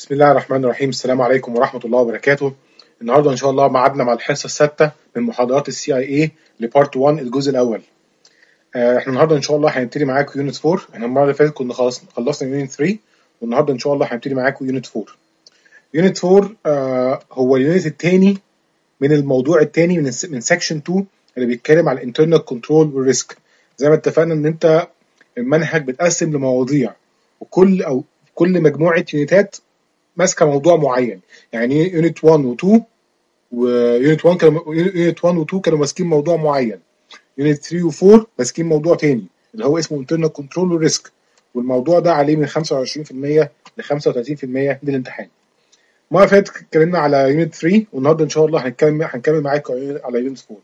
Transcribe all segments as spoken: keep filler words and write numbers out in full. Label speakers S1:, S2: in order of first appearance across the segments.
S1: بسم الله الرحمن الرحيم. السلام عليكم ورحمة الله وبركاته. النهارده إن شاء الله ميعادنا مع الحصة السادسة من محاضرات السي اي اي لبارت واحد الجزء الأول. آه، احنا النهارده إن شاء الله هنبتدي معاكم يونت أربعة. احنا المرة اللي فاتت كنا خلاص خلصنا يونت تلاتة، والنهارده إن شاء الله هنبتدي معاكم يونت أربعة. يونت أربعة آه هو اليونت الثاني من الموضوع الثاني من الس- من سكشن اتنين اللي بيتكلم على الانترنال كنترول والريسك. زي ما اتفقنا ان انت المنهج بيتقسم لمواضيع، وكل او كل مجموعة يونتات ماسكه موضوع معين. يعني يونت واحد و اتنين ويونت واحد كانوا يونت واحد و اتنين كانوا ماسكين موضوع معين. يونت تلاتة و اربعة ماسكين موضوع تاني اللي هو اسمه internal control والريسك، والموضوع ده عليه من خمسة وعشرين في المية ل خمسة وتلاتين في المية من الامتحان. المره اللي فاتت اتكلمنا على يونت تلاتة، والنهارده ان شاء الله هنتكلم هنكمل معاكم على يونت أربعة.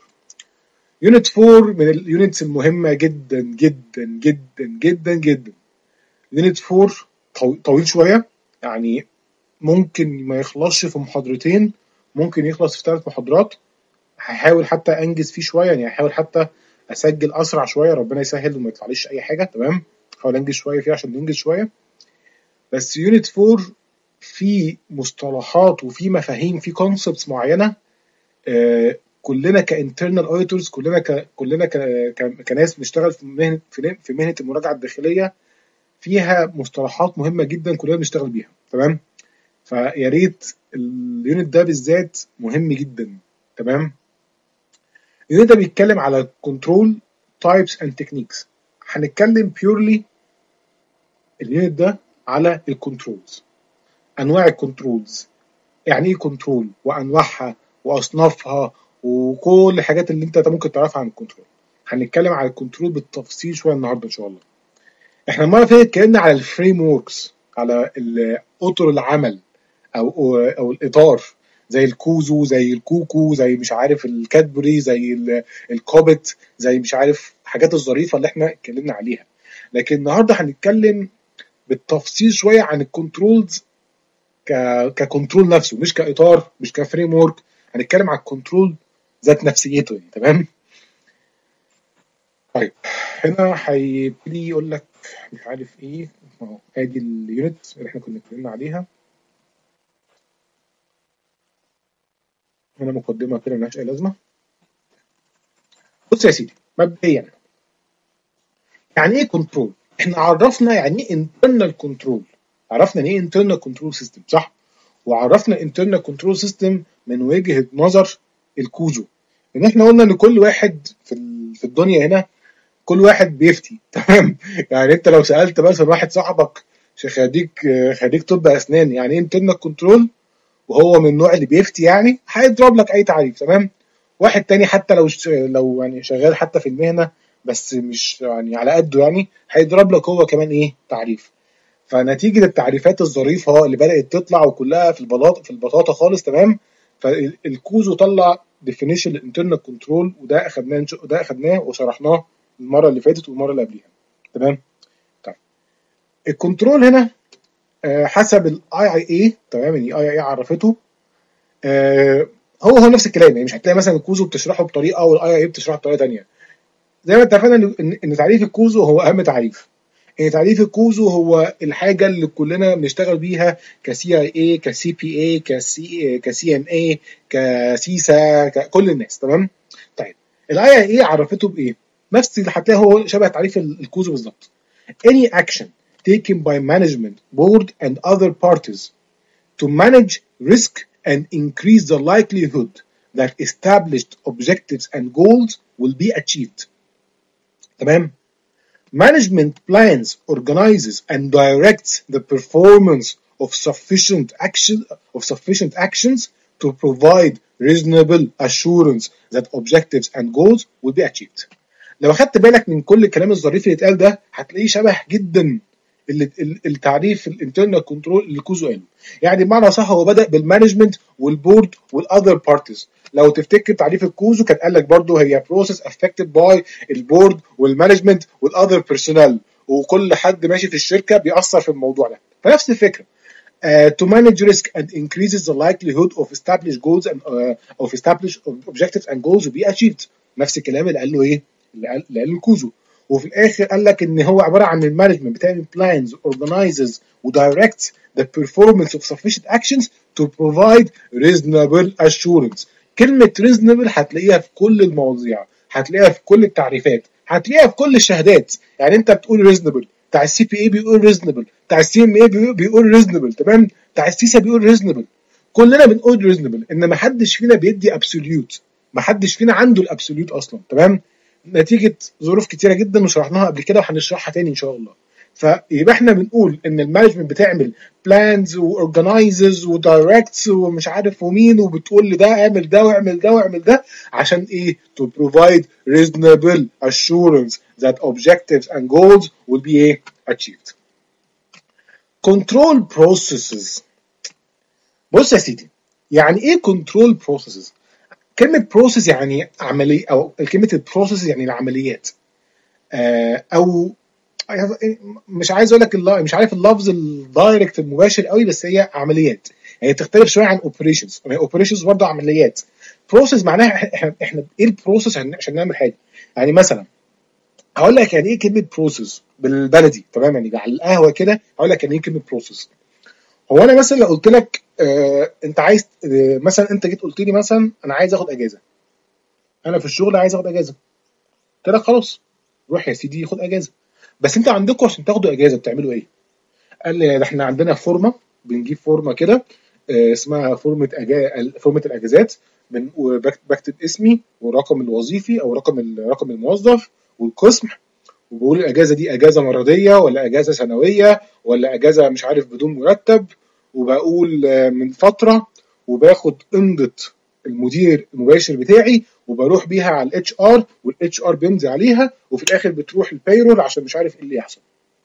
S1: يونت أربعة من اليونتس المهمه جدا جدا جدا جدا جدا. يونت أربعة طو- طويل شويه، يعني ممكن ما يخلصش في محاضرتين، ممكن يخلص في ثلاث محاضرات. هحاول حتى انجز فيه شويه، يعني هحاول حتى اسجل اسرع شويه، ربنا يسهل وما يطلعليش اي حاجه. تمام، هحاول انجز شويه فيه عشان ننجز شويه. بس يونت أربعة في مصطلحات وفي مفاهيم في كونسبتس معينه. آه كلنا كانترنال اوديتورز، كلنا ك كلنا ك ك- كناس بنشتغل في مهنه في في مهنه المراجعه الداخليه، فيها مصطلحات مهمه جدا كلنا بنشتغل بيها. تمام، فيا ريت اليونت ده بالذات مهم جدا. تمام، اليونت ده بيتكلم على كنترول تايبس اند تكنيكس. هنتكلم بيورلي اليونت ده على الكنترولز، انواع الكنترولز، يعني ايه كنترول وانواعها واصنافها وكل الحاجات اللي انت ممكن تعرفها عن الكنترول. هنتكلم على الكنترول بالتفصيل شويه النهارده ان شاء الله. احنا المره اللي فاتت اتكلمنا على الفريم وركس، على ال- اطر العمل او او الاطار، زي الكوزو، زي الكوكو، زي مش عارف الكادبري، زي ال- الكوبت، زي مش عارف الحاجات الظريفه اللي احنا اتكلمنا عليها. لكن النهارده هنتكلم بالتفصيل شويه عن الكنترولز، ك ككنترول نفسه، مش كاطار، مش كفريم ورك. هنتكلم على الكنترول ذات نفسيته يعني. تمام، طيب هنا هيبتدي يقول لك مش عارف ايه. اهو ادي اليونت اللي احنا كنا اتكلمنا عليها. هنا مقدمه كده ملهاش اي لازمه. بص يا سيدي، مبدئيا يعني ايه كنترول؟ احنا عرفنا يعني ايه internal كنترول، عرفنا يعني ايه internal كنترول سيستم، صح؟ وعرفنا internal كنترول سيستم من وجهة نظر الكوزو، ان احنا قلنا ان كل واحد في ال- في الدنيا هنا كل واحد بيفتي. تمام، يعني انت لو سألت مثلا واحد صاحبك خريج خريج طب اسنان يعني ايه internal كنترول، وهو من النوع اللي بيفتي، يعني هيضرب لك اي تعريف. تمام، واحد تاني حتى لو ش... لو يعني شغال حتى في المهنه بس مش يعني على قده، يعني هيضرب لك هو كمان ايه تعريف. فنتيجه التعريفات الظريفه اللي بدات تطلع وكلها في البلاط في البطاطا خالص، تمام، فالكوزو طلع ديفينيشن الانترنال كنترول، وده اخدناه ده اخدناه وشرحناه المره اللي فاتت والمره اللي قبليها. تمام، طيب الكنترول هنا آه، حسب الاي اي اي، تمام، يعني اي اي عرفته. آه، هو هو نفس الكلام، يعني مش هتلاقي مثلا الكوزو بتشرحه بطريقه والاي اي بتشرحه بطريقه ثانيه. زي ما اتفقنا ان ان إن تعريف الكوزو هو اهم تعريف. ان تعريف الكوزو هو الحاجه اللي كلنا بنشتغل بيها كسي اي اي، كسي بي اي، كسي كسي ان اي، كسيسا، كل الناس. تمام، طيب الاي اي اي عرفته بايه؟ نفس اللي هتلاقي هو شبه تعريف الكوزو بالظبط. Any action taken by management, board and other parties to manage risk and increase the likelihood that established objectives and goals will be achieved. تمام؟ Management plans, organizes and directs the performance of sufficient action of sufficient actions to provide reasonable assurance that objectives and goals will be achieved. لو اخدت بالك من كل الكلام الظريف اللي اتقال ده هتلاقيه شبه جدا ال- ال- التعريف الانترنال كنترول اللي كوزو قاله. يعني بمعنى صح هو بدأ بالمانجمنت والبورد والاذر بارتيز. لو تفتكر تعريف الكوزو كان قال لك برضه هي بروسيس افكتد باي البورد والمانجمنت والاذر بيرسونال، وكل حد ماشي في الشركه بيأثر في الموضوع ده. فنفس الفكره. Uh, to manage risk and increases the likelihood of established goals and uh, of established objectives and goals to be achieved. نفس الكلام اللي قال له ايه؟ اللي قال اللي قال له الكوزو. وفي الاخر قال لك ان هو عباره عن المانجمنت بتعمل بلانز organizes ودايركتس the performance of sufficient actions to provide reasonable assurance. كلمه reasonable هتلاقيها في كل المواضيع، هتلاقيها في كل التعريفات، هتلاقيها في كل الشهادات. يعني انت بتقول reasonable، بتاع السي بي اي بيقول reasonable، بتاع السي ام اي بيقول reasonable، تمام، بتاع السيسا بيقول reasonable. كلنا بنقول reasonable، ان ما حدش فينا بيدي absolute، ما حدش فينا عنده الابسوليوت اصلا، تمام، نتيجه ظروف كتيره جدا وشرحناها قبل كده وهنشرحها تاني ان شاء الله. فيبقى احنا بنقول ان المانجمنت بتعمل بلانز واورجنايزز ودايركتس ومش عارف ومين، وبتقول لده اعمل ده واعمل ده واعمل ده عشان ايه؟ to provide reasonable assurance that objectives and goals will be ايه؟ achieved. control processes. بص يا سيدي، يعني ايه control processes؟ كلمة process يعني عملية، أو كلمة process يعني العمليات، آه أو مش عايز أقول لك الله، مش عارف اللفظ الدايركت المباشر قوي، بس هي عمليات، يعني تختلف شوية عن operations. يعني operations برضه عمليات. process معناها احنا احنا ايه البروسيس عشان نعمل حاجة. يعني مثلا هقول لك يعني ايه كلمة process بالبلدي، تمام، يعني على القهوة كده هقول لك يعني ايه كلمة process. هو انا مثلا لو قلت لك آه انت عايز آه مثلا انت جيت قلت لي مثلا انا عايز اخد اجازه، انا في الشغل عايز اخد اجازه، قلت لك خلاص روح يا سيدي خد اجازه. بس انت عندكم عشان تاخدوا اجازه بتعملوا ايه؟ قال لي ده احنا عندنا فورمه، بنجيب فورمه كده آه اسمها فورمه أجا... فورمه الاجازات، من بكتب اسمي والرقم الوظيفي او رقم رقم الموظف والقسم، وبقول الاجازه دي اجازه مرضيه ولا اجازه سنويه ولا اجازه مش عارف بدون مرتب، وبقول من فتره، وباخد امضه المدير المباشر بتاعي وبروح بيها على الاتش ار، والاتش ار بيمضي عليها، وفي الاخر بتروح البايرول عشان مش عارف ايه اللي يحصل.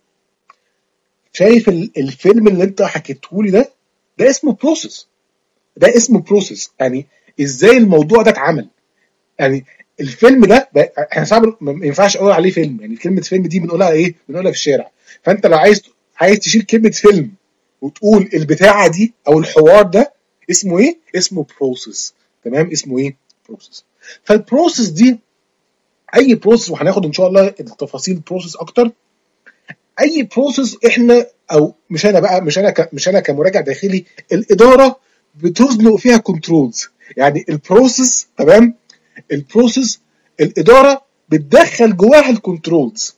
S1: شايف الفيلم اللي انت حكيته لي ده؟ ده اسمه بروسيس، ده اسمه بروسيس. يعني ازاي الموضوع ده اتعمل؟ يعني الفيلم ده احنا صعب ما ينفعش اقول عليه فيلم، يعني كلمه فيلم دي بنقولها ايه؟ بنقولها في الشارع. فانت لو عايز عايز تشيل كلمه فيلم وتقول البتاعه دي او الحوار ده اسمه ايه؟ اسمه بروسيس، تمام، اسمه ايه؟ بروسيس. فالبروسيس دي اي بروسيس، وهناخد ان شاء الله التفاصيل بروسيس اكتر. اي بروسيس احنا، او مش انا بقى، مش انا ك مش انا كمراجع داخلي، الاداره بتزنق فيها كنترولز. يعني البروسيس، تمام، البروسيس الاداره بتدخل جواها الكنترولز.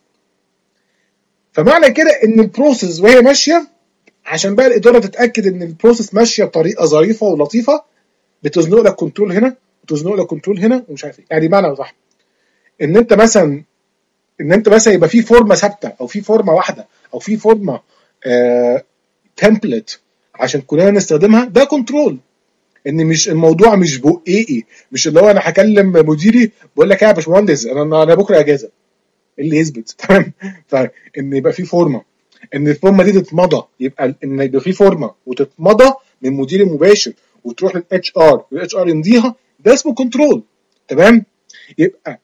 S1: فمعنى كده ان البروسيس وهي ماشيه، عشان بقى الاداره تتاكد ان البروسيس ماشيه بطريقه ظريفه ولطيفه، بتزنق لك كنترول هنا وتزنق لك كنترول هنا ومش عارف ايه. يعني معنى صح ان انت مثلا ان انت مثلا يبقى في فورمه ثابته او في فورمه واحده او في فورمه آه تمبلت عشان كلنا نستخدمها، ده كنترول. ان مش الموضوع مش بقيقي، مش اللي هو انا هكلم مديري بقول لك يا باشمهندس انا انا بكره اجازه، اللي يثبت تمام. فان يبقى في فورمه، ان الفورمه دي تتمضى، يبقى ان يبقى في فورمه وتتمضى من مدير المباشر وتروح للاتش ار والاتش ار يمضيها، ده اسمه كنترول، تمام. يبقى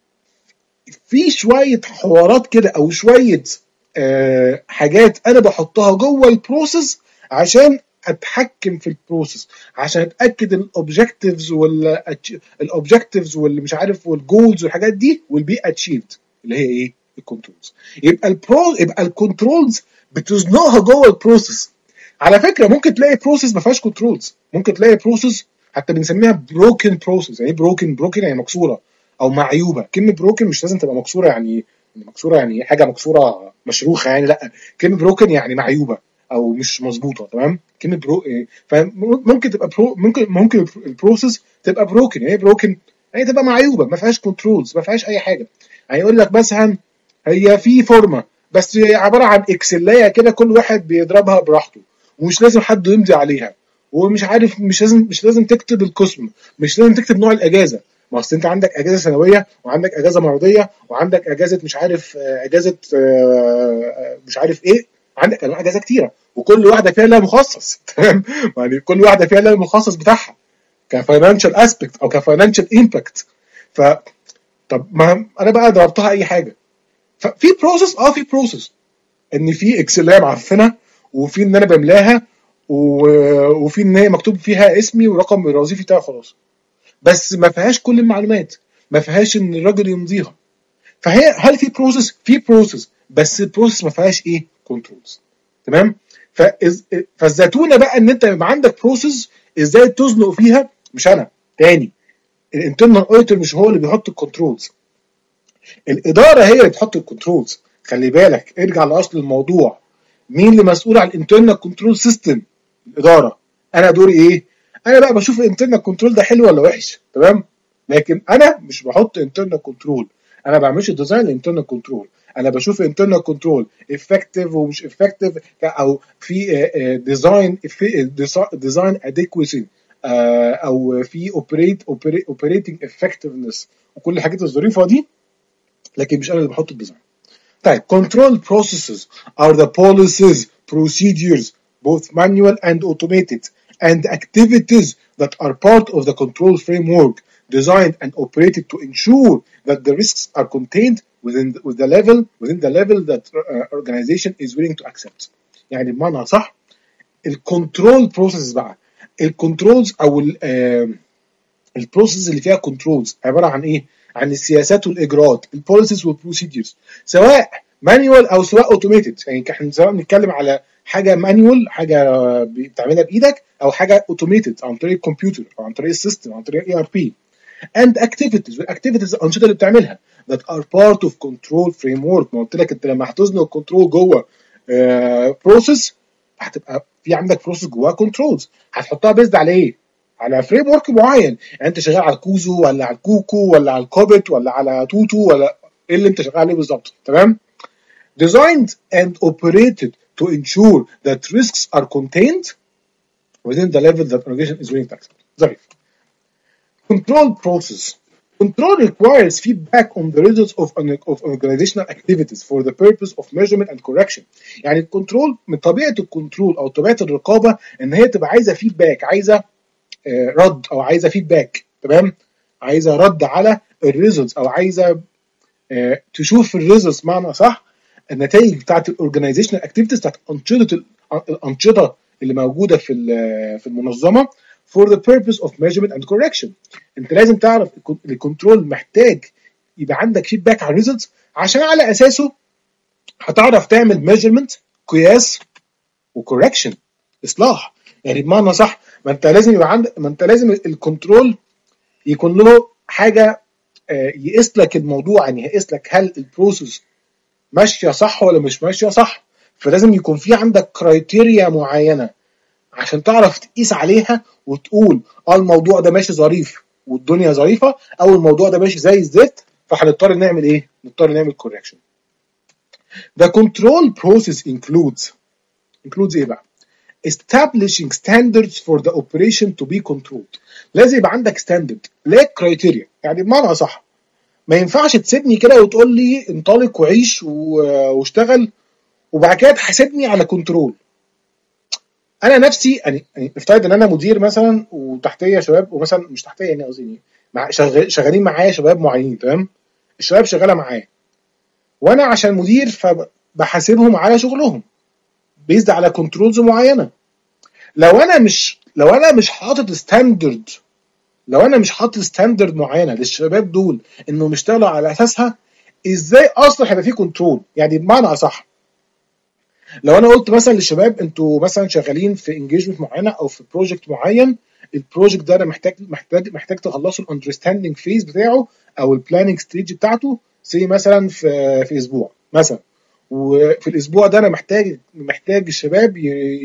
S1: في شويه حوارات كده او شويه آه حاجات انا بحطها جوه البروسيس عشان اتحكم في البروسيس، عشان اتاكد الاوبجكتيفز والاوبجكتيفز واللي مش عارف والجولز والحاجات دي will be achieved، اللي هي ايه؟ الكنترولز. يبقى البرو يبقى الكنترولز بتزنقها جوه البروسيس. على فكره ممكن تلاقي بروسيس ما فيهاش كنترولز، ممكن تلاقي بروسيس حتى بنسميها بروكن بروسيس. يعني بروكن بروكن يعني مكسوره او معيوبه. كلمه بروكن مش لازم تبقى مكسوره، يعني مكسوره يعني حاجه مكسوره مشروخه، يعني لا، كلمه بروكن يعني معيوبه او مش مظبوطه، تمام. كلمه برو فممكن تبقى برو ممكن ممكن البروسيس تبقى بروكن. يعني بروكن يعني تبقى معيوبه، ما فيهاش كنترولز، ما فيهاش اي حاجه. يعني يقول لك مثلا هي في فورمه بس عباره عن اكسلايه كده كل واحد بيضربها براحته، ومش لازم حد يمضي عليها، ومش عارف مش لازم مش لازم تكتب القسم، مش لازم تكتب نوع الاجازه. ما اصل انت عندك اجازه سنويه وعندك اجازه مرضيه وعندك اجازه مش عارف اجازه مش عارف ايه، عندك انواع اجازه كتيره وكل واحده فيها لها مخصص، تمام. يعني كل واحده فيها لها المخصص بتاعها كفاينانشال اسبكت او كفاينانشال امباكت. ف طب ما انا بقى ضربتها اي حاجه. ففي بروسيس، اه في بروسيس ان في اكسلايه معفنه، وفي ان انا بملاها، وفي ان هي مكتوب فيها اسمي ورقم الوظيفي بتاعي خلاص، بس ما فيهاش كل المعلومات، ما فيهاش ان الراجل يمضيها. فهي هل في بروسيس؟ في بروسيس، بس البروسيس ما فيهاش ايه؟ كنترولز. تمام؟ فالزتونه بقى ان انت يبقى عندك بروسيس ازاي تزنق فيها، مش انا تاني. الانترنال اوديتور مش هو اللي بيحط الكنترولز، الاداره هي اللي بتحط الكنترولز. خلي بالك، ارجع لاصل الموضوع. مين اللي مسؤول عن الانترنال كنترول سيستم؟ الاداره. انا دوري ايه؟ انا بقى بشوف الانترنال كنترول ده حلو ولا وحش. تمام؟ لكن انا مش بحط انترنال كنترول، انا ما بعملش ديزاين للانترنال كنترول. انا بشوف انترنال كنترول افكتيف ومش افكتيف، او في ديزاين ديزاين اديكويسي، او في اوبريت اوبريتنج افكتفنس وكل الحاجات الظريفه دي، لكن مش انا اللي بحط الديزاين. طيب control processes are the policies, procedures, both manual and automated, and activities that are part of the control framework designed and operated to ensure that the risks are contained within the, with the level within the level that uh, organization is willing to accept. يعني بمعنى صح، الكنترول بروسيس بقى، الكنترولز او البروسيس اللي فيها كنترولز عباره عن ايه؟ عن السياسات والاجراءات، البوليسيز والبروسيدجرز، سواء مانيوال او سواء اوتوميتد. يعني احنا سواء بنتكلم على حاجه مانيوال، حاجه بتعملها بايدك، او حاجه اوتوميتد عن طريق الكمبيوتر او عن طريق السيستم، عن طريق اي ار بي. and activities، والاكتيفيتيز الانشطه اللي بتعملها that are part of control framework. ما قلت لك انت لما هتزنق الكنترول جوه بروسيس، uh, هتبقى في عندك بروسيس جواها كنترولز، هتحطها بيزد على ايه؟ على فريم ورك معين. يعني انت شغال على الكوزو ولا على الكوكو ولا على الكوبت ولا على توتو، ولا ايه اللي انت شغال عليه بالظبط. تمام؟ designed and operated to ensure that risks are contained within the level that organization is willing to accept. ظريف. Control process. Control requires feedback on the results of, of organizational activities for the purpose of measurement and correction. يعني الكنترول من طبيعه الكنترول او طبيعه الرقابه ان هي تبقى عايزه فيدباك، عايزه رد او عايزه فيدباك. تمام؟ عايزه رد على الريزلتس، او عايزه تشوف الريزلتس معنى صح، النتائج بتاعت الاورجنايزيشنال اكتيفيتيز، بتاعت انشطه الانشطه اللي موجوده في في المنظمه for the purpose of measurement and correction. انت لازم تعرف الكنترول محتاج يبقى عندك فيدباك على الريزلتس، عشان على اساسه هتعرف تعمل ميجرمنت، قياس، وكوركشن، اصلاح. يعني بمعنى صح، ما انت لازم يبقى عندك، ما انت لازم الكنترول يكون له حاجه يقيس لك الموضوع، يعني يقيس لك هل البروسيس ماشيه صح ولا مش ماشيه صح. فلازم يكون في عندك كرايتيريا معينه عشان تعرف تقيس عليها وتقول اه الموضوع ده ماشي ظريف والدنيا ظريفه، او الموضوع ده ماشي زي الزيت، فهنضطر نعمل ايه؟ نضطر نعمل كوركشن. The control process includes includes ايه بقى؟ establishing standards for the operation to be controlled. لازم يبقى عندك ستاندرد، ليه كرايتيريا. يعني بمعنى صح، ما ينفعش تسيبني كده وتقول لي انطلق وعيش واشتغل وبعد كده تحاسبني على كنترول. انا نفسي يعني افترض ان انا مدير مثلا وتحتيه شباب، ومثلا مش تحتيه يعني قصدي مع شغال شغالين معايا شباب معينين. تمام؟ الشباب شغاله معايا، وانا عشان مدير فبحاسبهم على شغلهم بيزد على كنترولز معينه. لو انا مش لو انا مش حاطط ستاندرد لو انا مش حاطط ستاندرد معينه للشباب دول انهم يشتغلوا على اساسها، ازاي اصلا هيبقى في كنترول؟ يعني بمعنى اصح، لو انا قلت مثلا للشباب انتوا مثلا شغالين في انجيجمنت معينه او في بروجكت معين، البروجكت ده انا محتاج محتاج محتاج تخلصوا الاندرستاندينج فيز بتاعه او البلاننج ستيج بتاعته سي مثلا في في اسبوع مثلا، وفي الاسبوع ده انا محتاج محتاج الشباب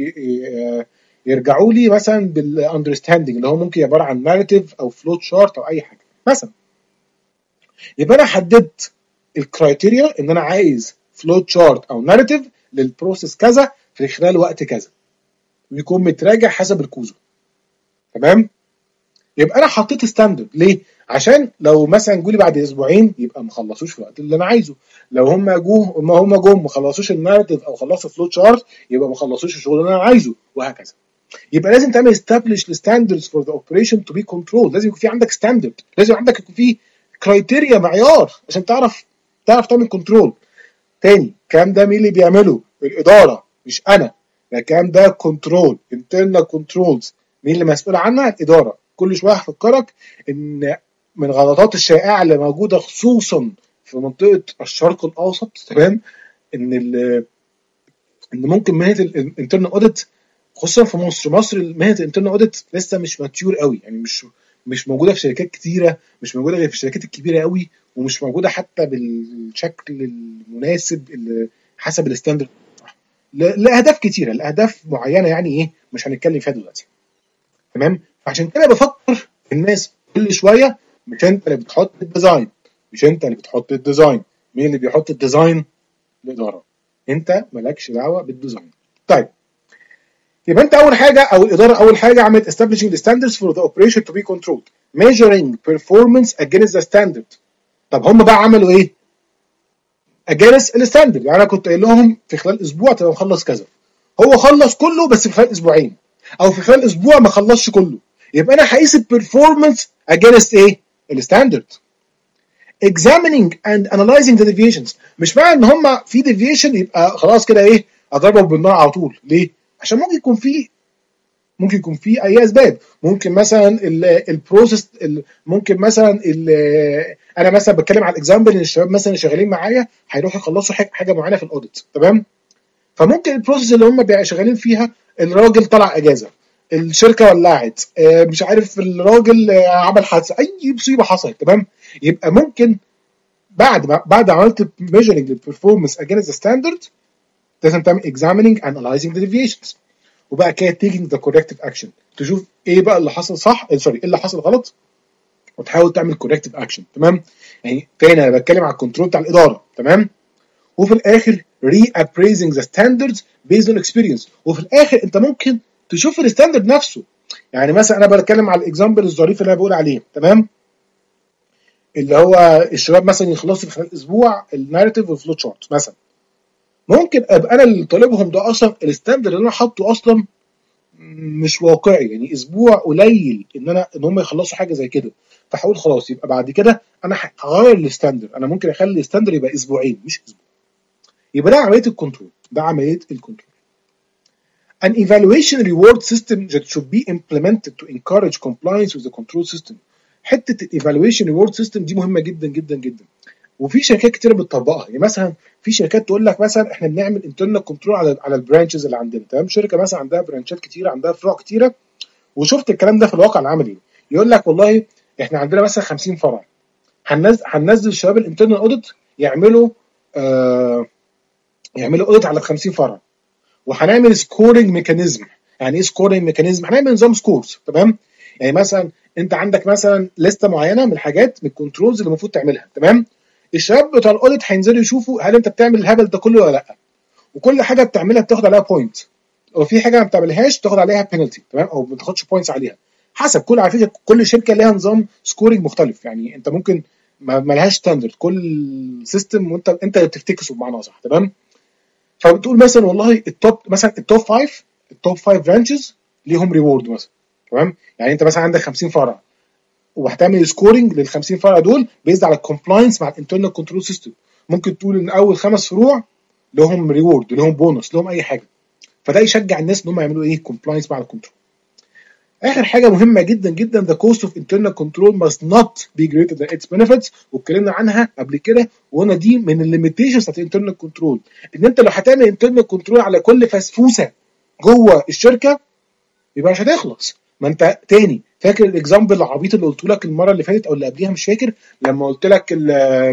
S1: يرجعوا لي مثلا بالاندرستاندينج اللي هو ممكن عباره عن ناريتيف او فلوت شارت او اي حاجه مثلا. يبقى انا حددت الكرايتيريا ان انا عايز فلوت شارت او ناريتيف للبروسيس كذا في خلال وقت كذا، ويكون متراجع حسب الكوزو. تمام؟ يبقى انا حطيت ستاندرد ليه؟ عشان لو مثلا جولي بعد اسبوعين يبقى ما خلصوش في الوقت اللي انا عايزه، لو هم جوه ما هم جم ما خلصوش الناريتيف او خلصوا فلوت شارت يبقى ما خلصوش الشغل اللي انا عايزه، وهكذا. يبقى لازم تعمل establish the standards for the operation to be controlled. لازم يكون في عندك ستاندرد، لازم عندك يكون في كرايتيريا، معيار، عشان تعرف تعرف تعمل كنترول. تاني، الكلام ده مين اللي بيعمله؟ الاداره، مش انا. الكلام ده كنترول، internal controls. مين اللي مسؤول عنها؟ الاداره. كل شويه هفكرك ان من غلطات الشائعه اللي موجوده خصوصا في منطقه الشرق الاوسط، تمام، ان ال ان ممكن مهنه الانترنال اوديت خصوصا في مصر مصر مهنه الانترنال اوديت لسه مش ماتيور قوي، يعني مش مش موجوده في شركات كتيره، مش موجوده غير في الشركات الكبيره قوي، ومش موجوده حتى بالشكل المناسب اللي حسب الستاندرد لاهداف كتيره، لاهداف معينه يعني ايه مش هنتكلم فيها دلوقتي، تمام. فعشان كده بفكر الناس كل شويه، مش انت اللي بتحط الديزاين، مش انت اللي بتحط الديزاين، مين اللي بيحط الديزاين؟ الاداره. انت مالكش دعوه بالديزاين. طيب، يبقى انت اول حاجه او الاداره اول حاجه عملت establishing the standards for the operation to be controlled measuring performance against the standard. طب هم بقى عملوا ايه against الستاندرد؟ يعني انا كنت قايل لهم في خلال اسبوع تبقى مخلص كذا، هو خلص كله بس في خلال اسبوعين، او في خلال اسبوع ما خلصش كله، يبقى انا هقيس البرفورمانس against ايه؟ الستاندرد. examining and analyzing the deviations، مش معنى ان هم في deviation يبقى خلاص كده ايه اضربه بالنار على طول، ليه؟ عشان ممكن يكون في ممكن يكون في اي اسباب، ممكن مثلا البروسيس، ممكن مثلا انا مثلا بتكلم على الاكزامبل ان الشباب مثلا شغالين معايا هيروحوا يخلصوا حاجه معينه في الاوديت، تمام، فممكن البروسيس اللي هم شغالين فيها الراجل طلع اجازه، الشركه ولعت، مش عارف الراجل عمل حادثه، اي مصيبه حصلت، تمام، يبقى ممكن بعد ما بعد عملت measuring the performance against the standard لازم تعمل examining and analyzing the deviations، وبقى كده taking the corrective action، تشوف ايه بقى اللي حصل صح، سوري ايه اللي حصل غلط، وتحاول تعمل corrective action، تمام. يعني تاني انا بتكلم على الكنترول بتاع الاداره، تمام، وفي الاخر reappraising the standards based on experience، وفي الاخر انت ممكن تشوف الستاندرد نفسه. يعني مثلا انا بتكلم على الاكزامبل الظريف اللي انا بقول عليه، تمام، اللي هو الشباب مثلا يخلصوا في خلال اسبوع الناريتيف والفلو تشارت مثلا، ممكن ابقى انا اللي طالبهم ده اصلا الستاندرد اللي انا حاطه اصلا مش واقعي، يعني اسبوع قليل ان انا ان هم يخلصوا حاجه زي كده، فهقول خلاص يبقى بعد كده انا هغير الستاندرد، انا ممكن اخلي الستاندرد يبقى اسبوعين مش اسبوع. يبقى ده عمليه الكنترول، ده عمليه الكنترول. An evaluation reward system that should be implemented to encourage compliance with the control system. حته الايفالويشن ريورد سيستم دي مهمه جدا جدا جدا، وفي شركات كتير بتطبقها. يعني مثلا في شركات تقول لك مثلا احنا بنعمل انترنال كنترول على على البرانشز اللي عندنا، تمام، شركه مثلا عندها برانشات كتيره، عندها فروع كتيره، وشفت الكلام ده في الواقع العملي، يقول لك والله احنا عندنا مثلا خمسين فرع، هننزل هننزل شباب الانترنال اوديت يعملوا آه يعملوا اوديت على خمسين فرع، وهنعمل سكورنج ميكانيزم. يعني ايه سكورنج ميكانيزم؟ هنعمل نظام سكورز، تمام. يعني مثلا انت عندك مثلا لسته معينه من الحاجات من الكنترولز اللي المفروض تعملها، تمام، الشباب بتوع الاوديت هينزلوا يشوفوا هل انت بتعمل الهبل ده كله ولا لا، وكل حاجه بتعملها بتاخد عليها بوينت، وفي حاجه ما بتعملهاش تاخد عليها بينالتي، تمام، او ما تاخدش بوينتس عليها، حسب كل على فكره كل شركه ليها نظام سكورنج مختلف، يعني انت ممكن ما لهاش ستاندرد، كل سيستم وانت انت اللي بتفتكسه بمعنى صح، تمام. فبتقول مثلا والله التوب مثلا التوب خمسة التوب خمسة برانشز ليهم ريورد مثلا، تمام، يعني انت مثلا عندك خمسين فرع وهتعمل سكورنج لل خمسين فرع دول بيزد على الكومبلاينس مع الانترنال كنترول سيستم، ممكن تقول ان اول خمس فروع لهم ريورد، لهم بونص، لهم اي حاجه، فده يشجع الناس ان هم يعملوا ايه كومبلاينس مع الكنترول. اخر حاجه مهمه جدا جدا the cost of internal control must not be greater than its benefits، واتكلمنا عنها قبل كده، وقلنا دي من الليميتيشنز بتاعت الانترنال كنترول، ان انت لو هتعمل انترنال كنترول على كل فسفوسه جوه الشركه يبقى مش هتخلص. ما انت تاني فاكر الاكزامبل العبيط اللي قلت لك المره اللي فاتت او اللي قبليها مش فاكر، لما قلت لك ال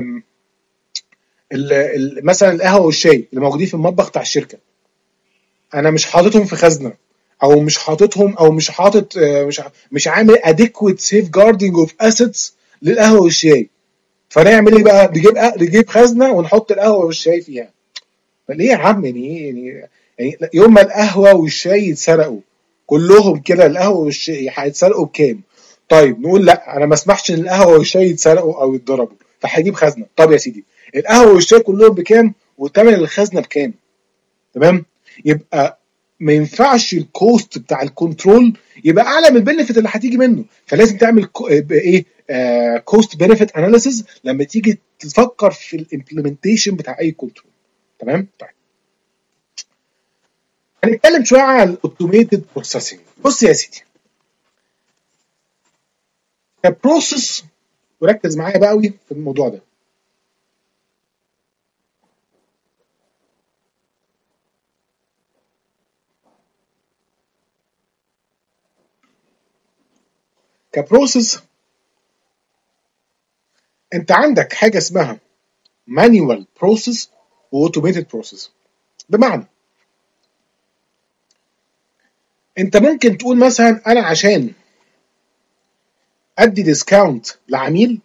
S1: ال مثلا القهوه والشاي اللي موجودين في المطبخ بتاع الشركه، انا مش حاططهم في خزنه، او مش حاططهم او مش حاطط مش مش عامل adequate safeguarding of assets للقهوه والشاي، فنعمل ايه بقى؟ نجيب نجيب خزنه ونحط القهوه والشاي فيها. فليه يا عم؟ يعني ايه يعني؟ يعني يوم ما القهوه والشاي يتسرقوا كلهم كده، القهوه والشاي هيتسرقوا بكام؟ طيب نقول لا انا ما اسمحش ان القهوه والشاي يتسرقوا او يتضربوا، فهجيب خزنه. طب يا سيدي القهوه والشاي كلهم بكام وثمن الخزنه بكام؟ تمام، يبقى ما ينفعش الكوست بتاع الكنترول يبقى اعلى من البنفيت اللي هتيجي منه، فلازم تعمل ايه كوست بنفيت اناليسيز لما تيجي تفكر في الامبلمنتيشن بتاع اي كنترول، تمام. طيب هنتكلم شويه عن الاوتوميتد بروسيسنج. بص يا سيدي كبروسيس، وركز معايا بقى قوي في الموضوع ده، كبروسيس انت عندك حاجه اسمها manual process و automated process. بمعنى انت ممكن تقول مثلا انا عشان ادي ديسكاونت لعميل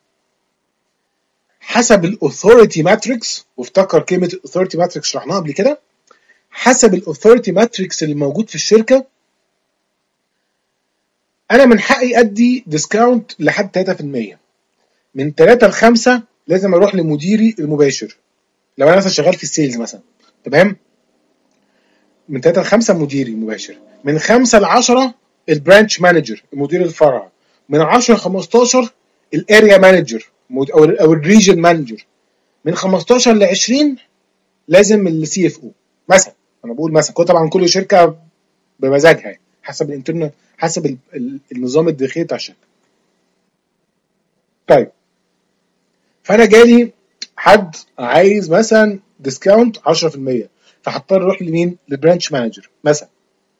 S1: حسب الاوثوريتي ماتريكس، وافتكر كلمه الاوثوريتي ماتريكس شرحناها قبل كده، حسب الاوثوريتي ماتريكس اللي موجود في الشركه انا من حقي ادي ديسكاونت لحد ثلاثة في المية. من ثلاثة ل خمسة لازم اروح لمديري المباشر لو انا مثلا شغال في السيلز مثلا، تمام؟ من ثلاثة ل خمسة مديري المباشر، من خمسة ل عشرة البرانش مانجر مدير الفرع، من عشرة ل خمستاشر الاريا مانجر او او الريجن مانجر، من خمستاشر ل عشرين لازم السي اف او مثلا. انا بقول مثلا، كل طبعا كل شركه بمزاجها حسب الانترنال، حسب ال ال النظام الداخلي بتاع الشركه. طيب فانا جالي حد عايز مثلا ديسكاونت عشرة في المية، فهضطر اروح لمين؟ للبرانش مانجر مثلا.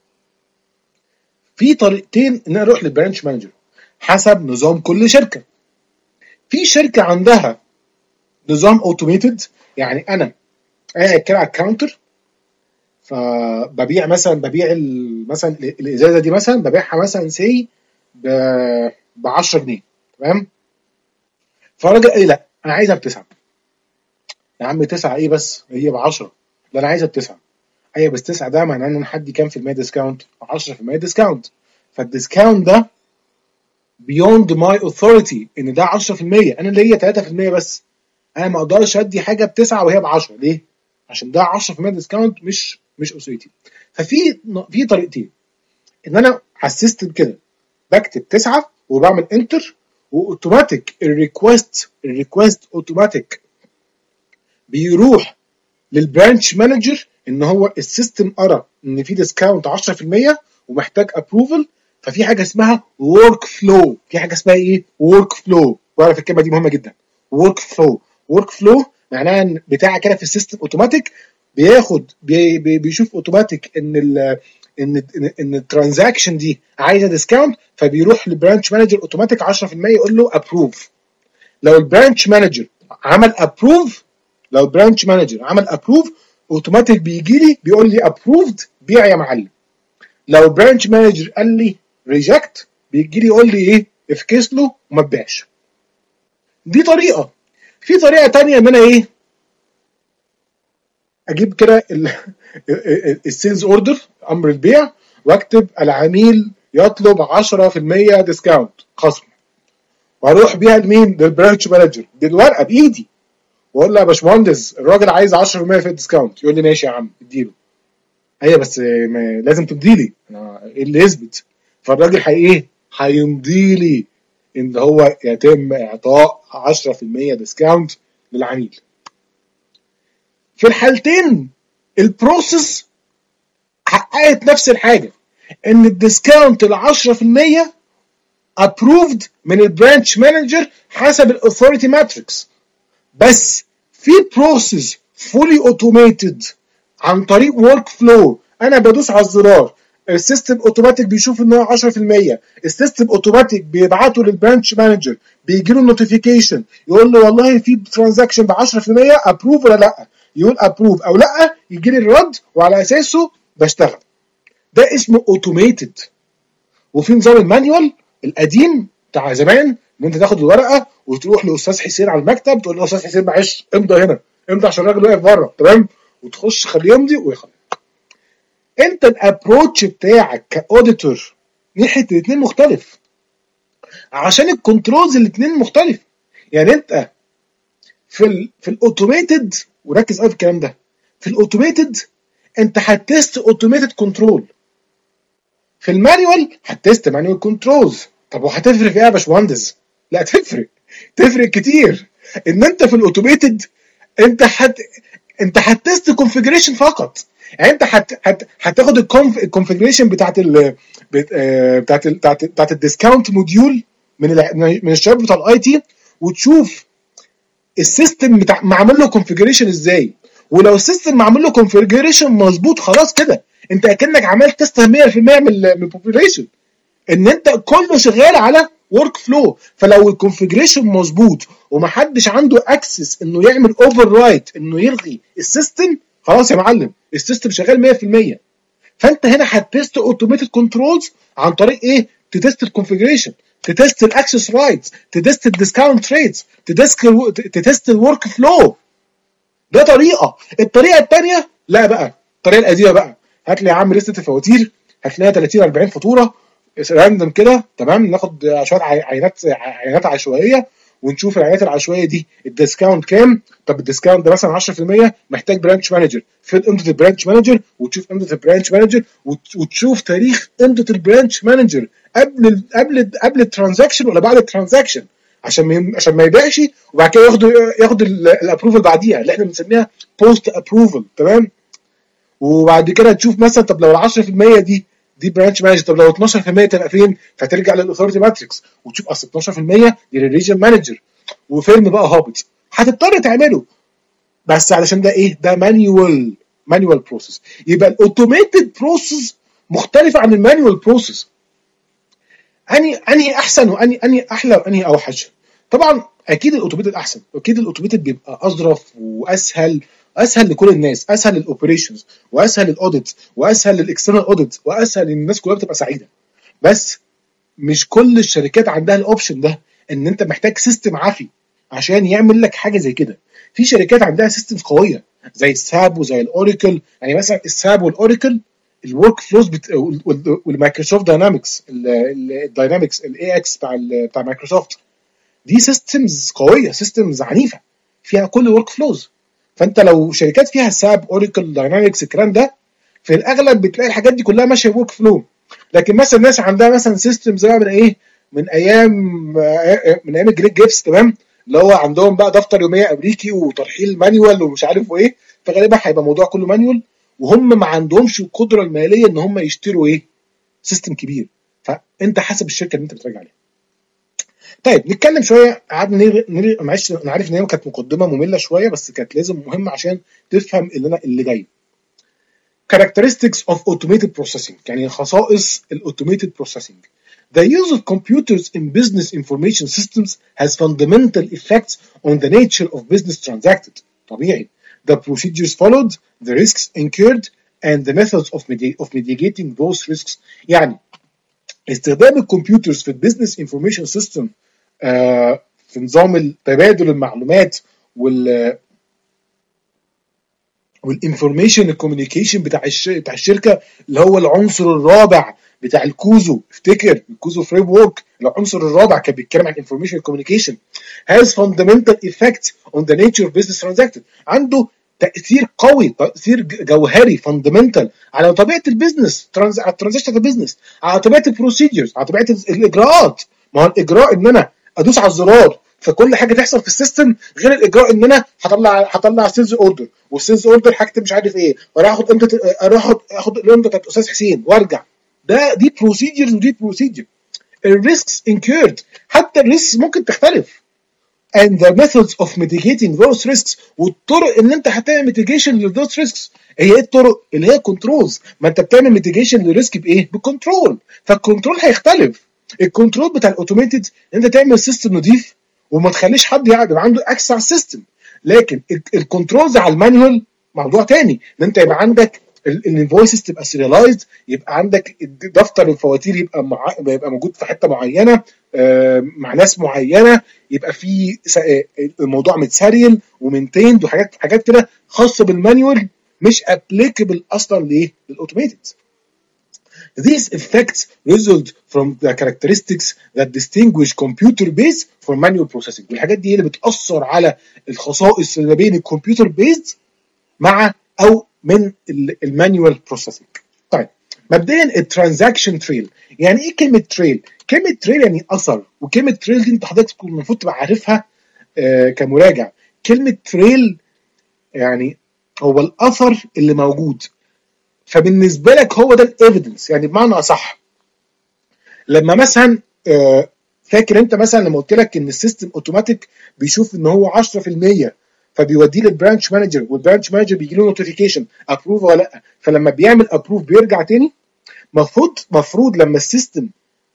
S1: في طريقتين ان انا اروح للبرانش مانجر حسب نظام كل شركه. في شركه عندها نظام اوتوميتد، يعني انا قاعد كده على الكاونتر فببيع مثلا ببيع مثلا الازازه دي مثلا ببيعها مثلا سي ب عشرة جنيه، تمام؟ فالراجل قال لي لا انا عايزها بتسعة. يا عم تسعة ايه بس؟ هي ب عشرة. لا انا عايزها بتسعة. ايوه بس تسعة ده معناه ان انا هدي كام في المية ديسكاونت؟ عشرة في المية ديسكاونت. فالديسكاونت ده beyond my authority، ان ده عشرة في المية، انا اللي هي ثلاثة في المية بس. انا ما اقدرش ادي حاجه بتسعة وهي ب عشرة. ليه؟ عشان ده عشرة في المية ديسكاونت مش مش اوثوريتي. ففي في طريقتين ان انا على السيستم كده بكتب تسعة وبعمل انتر، واوتوماتيك الريكوست الريكوست اوتوماتيك بيروح للبرانش مانجر ان هو السيستم قرا ان في ديسكاونت عشرة في المية ومحتاج ابروفل. ففي حاجه اسمها ورك فلو. في حاجه اسمها ايه؟ ورك فلو. واعرف الكلمه دي مهمه جدا. ورك فلو. ورك فلو معناها ان بتاع كده في السيستم اوتوماتيك بياخد بي بي بيشوف اوتوماتيك ان ال ان ان الترانزاكشن دي عايزه ديسكاونت، فبيروح للبرانش مانجر اوتوماتيك عشرة في المية يقول له ابروف. لو البرانش مانجر عمل ابروف لو البرانش مانجر عمل ابروف اوتوماتيك بيجي لي بيقول لي ابروفد، بيع يا معلم. لو البرانش مانجر قال لي ريجكت بيجي لي يقول لي ايه؟ افكس له وما تبيعش. دي طريقه. في طريقه تانية ان انا ايه؟ اجيب كده السيلز اوردر امر البيع واكتب العميل يطلب عشرة في المية ديسكاونت خصم، واروح بيها لمين؟ للبرانش مانجر بالورقه بايدي، واقول له يا باشمهندس الراجل عايز عشرة في المية في الديسكاونت. يقول لي ماشي يا عم اديله. ايوه بس لازم تمضي لي، ايه اللي يثبت؟ فالراجل هي ايه؟ هيمضي لي ان هو يتم اعطاء عشرة في المية ديسكاونت للعميل. في الحالتين البروسيس حققت نفس الحاجه، ان الديسكاونت ال عشرة في المية ابروفد من البرانش مانجر حسب الاوثوريتي ماتريكس. بس في بروسيس فولي اوتوميتد عن طريق ورك فلو، انا بدوس على الزرار السيستم اوتوماتيك بيشوف ان هو عشرة في المية، السيستم اوتوماتيك بيبعته للبرانش مانجر بيجي له نوتيفيكيشن يقول له والله في ترانزاكشن ب عشرة في المية ابروف ولا لا، يقول ابروف او لا يجي لي الرد وعلى اساسه بشتغل. ده اسمه اوتوميتد. وفي نظام المانيوال القديم بتاع زمان ان انت تاخد الورقه وتروح لاستاذ حسين على المكتب تقول له استاذ حسين معلش امضى هنا، امضى عشان الراجل واقف بره، تمام؟ وتخش خليه يمضي ويخلص. انت الابروتش بتاعك كاوديتور ناحيه الاثنين مختلف عشان الكنترولز الاثنين مختلف. يعني انت في ال في الاوتوميتد، وركز قوي في الكلام ده، في الاوتوميتد انت هتست اوتوميتد كنترول، في المانيوال هتست مانيوال كنترولز. طب وهتفرق ايه يا باشمهندس؟ لا تفرق، تفرق كتير. ان انت في الاوتوميتد انت حت انت هتست كونفيجريشن فقط. يعني انت هت... هت... هتاخد الكونفيجريشن بتاعت ال بتاعت ال بتاعت بتاعت الديسكاونت موديول من ال... من الشباب بتاع الاي تي، وتشوف السيستم بتاع معمول له كونفيجريشن ازاي. ولو السيستم معمول له كونفيجريشن مظبوط خلاص كده انت اكنك عملت تيست مية في المية من البوبوليشن. ان انت كله شغال على ورك فلو. فلو الكونفيجريشن مظبوط ومحدش عنده اكسس انه يعمل اوفر رايت انه يلغي السيستم، خلاص يا معلم السيستم شغال مية في المية. فانت هنا هتست اوتوميتد كنترولز عن طريق ايه؟ تتست الكونفيجريشن، تتست الاكسس رايتس، تتست الديسكاونت ريتس، تتست الورك فلو. ده طريقه. الطريقه الثانيه لا بقى، الطريقه القديمه بقى، هات لي يا عم لسته الفواتير، هتلاقيها تلاتين اربعين فاتوره راندوم كده، تمام، ناخد شويه عينات عينات عشوائيه ونشوف العينات العشوائيه دي الديسكاونت كام. طب الديسكاونت ده مثلا عشرة في المية، محتاج برانش مانجر، فين قيمه البرانش مانجر، وتشوف قيمه البرانش مانجر، وتشوف تاريخ قيمه البرانش مانجر قبل ال قبل قبل الترانزاكشن ولا بعد الترانزاكشن، عشان ما عشان ما يبيعش وبعد كده ياخد ياخد الابروفل بعديها اللي احنا بنسميها بوست ابروفل، تمام. وبعد كده تشوف مثلا طب لو ال عشرة في المية دي دي برانش مانجر، طب لو اتناشر في المية تبقى فين؟ فترجع للاثورتي ماتريكس وتشوف اصل اتناشر في المية دي للريجن مانجر، وفيلم بقى هابط هتضطر تعمله. بس علشان ده ايه؟ ده مانيوال مانيوال بروسيس. يبقى الاوتوميتد بروسيس مختلفه عن المانيوال بروسيس. اني اني احسن واني اني احلى واني اوحش؟ طبعا اكيد الاوتوميتد احسن، اكيد الاوتوميتد بيبقى اظرف واسهل، اسهل لكل الناس، اسهل للاوبريشنز واسهل للاوديت واسهل للاكسترنال اوديت واسهل ان الناس كلها بتبقى سعيده. بس مش كل الشركات عندها الاوبشن ده، ان انت محتاج سيستم عافي عشان يعمل لك حاجه زي كده. في شركات عندها سيستمز قويه زي الساب وزي الاوراكل. يعني مثلا الساب والاوراكل الورك فلوز بت... والمايكروسوفت داينامكس الداينامكس الاي اكس بتاع ال... بتاع مايكروسوفت، دي سيستمز قويه، سيستمز عنيفه فيها كل الورك فلوز. فانت لو شركات فيها ساب اوراكل داينامكس الكلام ده، في الاغلب بتلاقي الحاجات دي كلها ماشيه ورك فلو. لكن مثلا الناس عندها مثلا سيستمز بقى من ايه؟ من ايام من ايام الجريت جيبس، تمام، اللي هو عندهم بقى دفتر يوميه امريكي وترحيل مانيوال ومش عارف ايه، فغالبا هيبقى الموضوع كله مانيوال، وهم ما عندهمش القدره الماليه ان هم يشتروا ايه؟ سيستم كبير. فانت حسب الشركه اللي انت بتراجع عليها. طيب نتكلم شويه، قعدنا نري معلش انا عارف ان هي كانت مقدمه ممله شويه بس كانت لازم مهمه عشان تفهم اللي انا اللي جاي. Characteristics of automated processing، يعني خصائص الاوتوميتد processing. The use of computers in business information systems has fundamental effects on the nature of business transacted. طبيعي. The procedures followed, the risks incurred, and the methods of, of mitigating those risks. يعني استخدام الكمبيوترز في البيزنس انفورميشن سيستم آه في نظام تبادل المعلومات وال والانفورميشن الكوميونيكيشن بتاع الش... بتاع الشركه، اللي هو العنصر الرابع بتاع الكوزو. افتكر الكوزو فريم ورك، العنصر الرابع كان بيتكلم عن انفورميشن كوميونيكيشن. has fundamental effect on the nature of business transacted. عنده تاثير قوي، تاثير جوهري فاندمنتال على طبيعه البيزنس، ترانز... على الترانزاكشن البيزنس، على طبيعه البروسيدجرز، على طبيعه الاجراءات. ما هو الاجراء ان انا ادوس على الزرار فكل حاجه تحصل في السيستم، غير الاجراء ان انا هطلع هطلع سيلز اوردر، والسيلز اوردر هكتب مش عارف ايه، واروح اخد امتى اروح اخد الامتى بتاعت استاذ حسين وارجع. ده دي بروسيدجرز ودي بروسيدجر. الريسكس انكيرد، حتى الريسكس ممكن تختلف. and the methods of mitigating those risks، والطرق ان انت هتعمل mitigation للthose risks. هي ايه الطرق؟ اللي هي كنترولز. ما انت بتعمل mitigation للريسك بايه؟ بالكنترول. فالكنترول هيختلف. الكنترول بتاع الاوتوميتد ان انت تعمل سيستم نظيف وما تخليش حد يبقى عنده اكسس على السيستم. لكن الكنترولز على المانيوال موضوع تاني، ان انت يبقى عندك الانفويسز تبقى سيريلايزد، يبقى عندك دفتر الفواتير يبقى مع... يبقى موجود في حته معينه آه مع ناس معينه، يبقى في الموضوع متسريل ومنتيند وحاجات حاجات كده خاصه بالمانيوال مش ابليكابل اصلا ليه؟ للاوتوميتد. These effects result from the characteristics that distinguish computer-based from manual processing. والحاجات دي هي اللي بتأثر على الخصائص اللي بين الكمبيوتر based مع أو من المانيوال بروسيسنج. طيب مبدئيا الترانزاكشن تريل. يعني ايه كلمه تريل؟ كلمه تريل يعني اثر، وكلمه تريل دي انت حضرتك المفروض تبقى عارفها آه كمراجع. كلمه تريل يعني هو الاثر اللي موجود، فبالنسبه لك هو ده الايفيدنس. يعني بمعنى اصح لما مثلا آه فاكر انت مثلا لما قلت لك ان السيستم اوتوماتيك بيشوف ان هو عشرة في المية فبيوديه للبرانش مانجر، والبرانش مانجر بيجي له نوتيفيكيشن ابروف ولا لا، فلما بيعمل ابروف بيرجع تاني. مفروض مفروض لما السيستم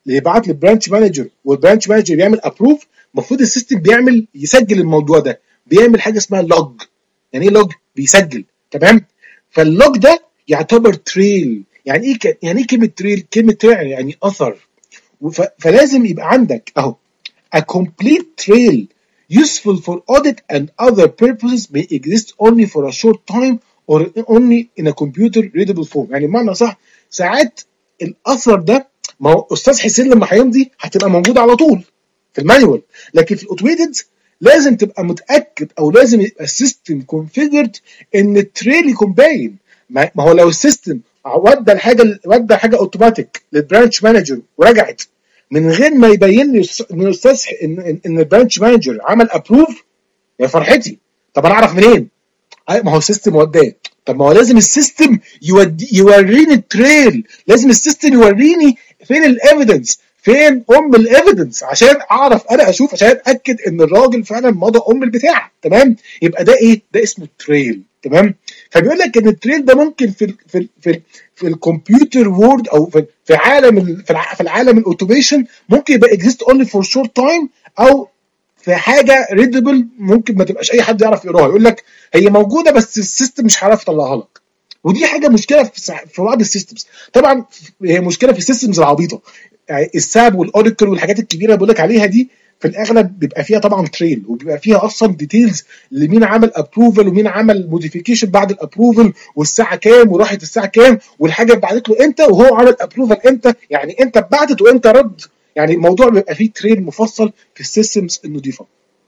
S1: يبعت للبرانش مانجر والبرانش مانجر يعمل ابروف، المفروض السيستم بيعمل يسجل الموضوع ده، بيعمل حاجه اسمها لوج. يعني ايه لوج؟ بيسجل. تمام. فاللوج ده يعتبر تريل. يعني ايه ك... يعني ايه كلمه تريل؟ كلمه تريل يعني اثر. وف... فلازم يبقى عندك اهو a complete trail useful for audit and other purposes may exist only for a short time or only in a computer readable form. يعني بمعنى صح ساعات الاثر ده، ما هو استاذ حسين لما هيمضي هتبقى موجوده على طول في المانيوال، لكن في الاوتوميتد لازم تبقى متاكد او لازم يبقى السيستم كونفيجرد ان التريل يكون باين. ما هو لو السيستم ودى الحاجه ودى حاجه اوتوماتيك للبرانش مانجر ورجعت من غير ما يبين لي ان الاستاذ ان ان البرانش مانجر عمل ابروف، يا فرحتي. طب انا اعرف منين؟ ما هو السيستم وداه. طب ما هو لازم السيستم يودي يوريني التريل، لازم السيستم يوريني فين الايفيدنس، فين ام الايفيدنس، عشان اعرف انا اشوف، عشان اتاكد ان الراجل فعلا مضى ام البتاع. تمام. يبقى ده ايه؟ ده اسمه التريل. تمام. فبيقول لك ان التريل ده ممكن في ال في ال في ال في الكمبيوتر وورد او في في عالم في العالم الاوتوميشن ممكن يبقى اكزيست اونلي فور شورت تايم، او في حاجه ريدبل ممكن ما تبقاش اي حد يعرف يقراها. يقول لك هي موجوده بس السيستم مش هيعرف يطلعها لك. ودي حاجه مشكله في في بعض السيستمز. طبعا هي مشكله في السيستمز العبيطه، يعني الساب والاوراكل والحاجات الكبيره اللي بقول لك عليها دي في الاغلب بيبقى فيها طبعا تريل، وبيبقى فيها اصلا ديتيلز لمين عمل ابروفل ومين عمل موديفيكيشن بعد الابروفل، والساعه كام وراحت الساعه كام، والحاجه اتبعتت له امتى وهو عمل ابروفل امتى، يعني امتى اتبعتت وامتى رد. يعني الموضوع بيبقى فيه تريل مفصل في السيستمز النظيفه.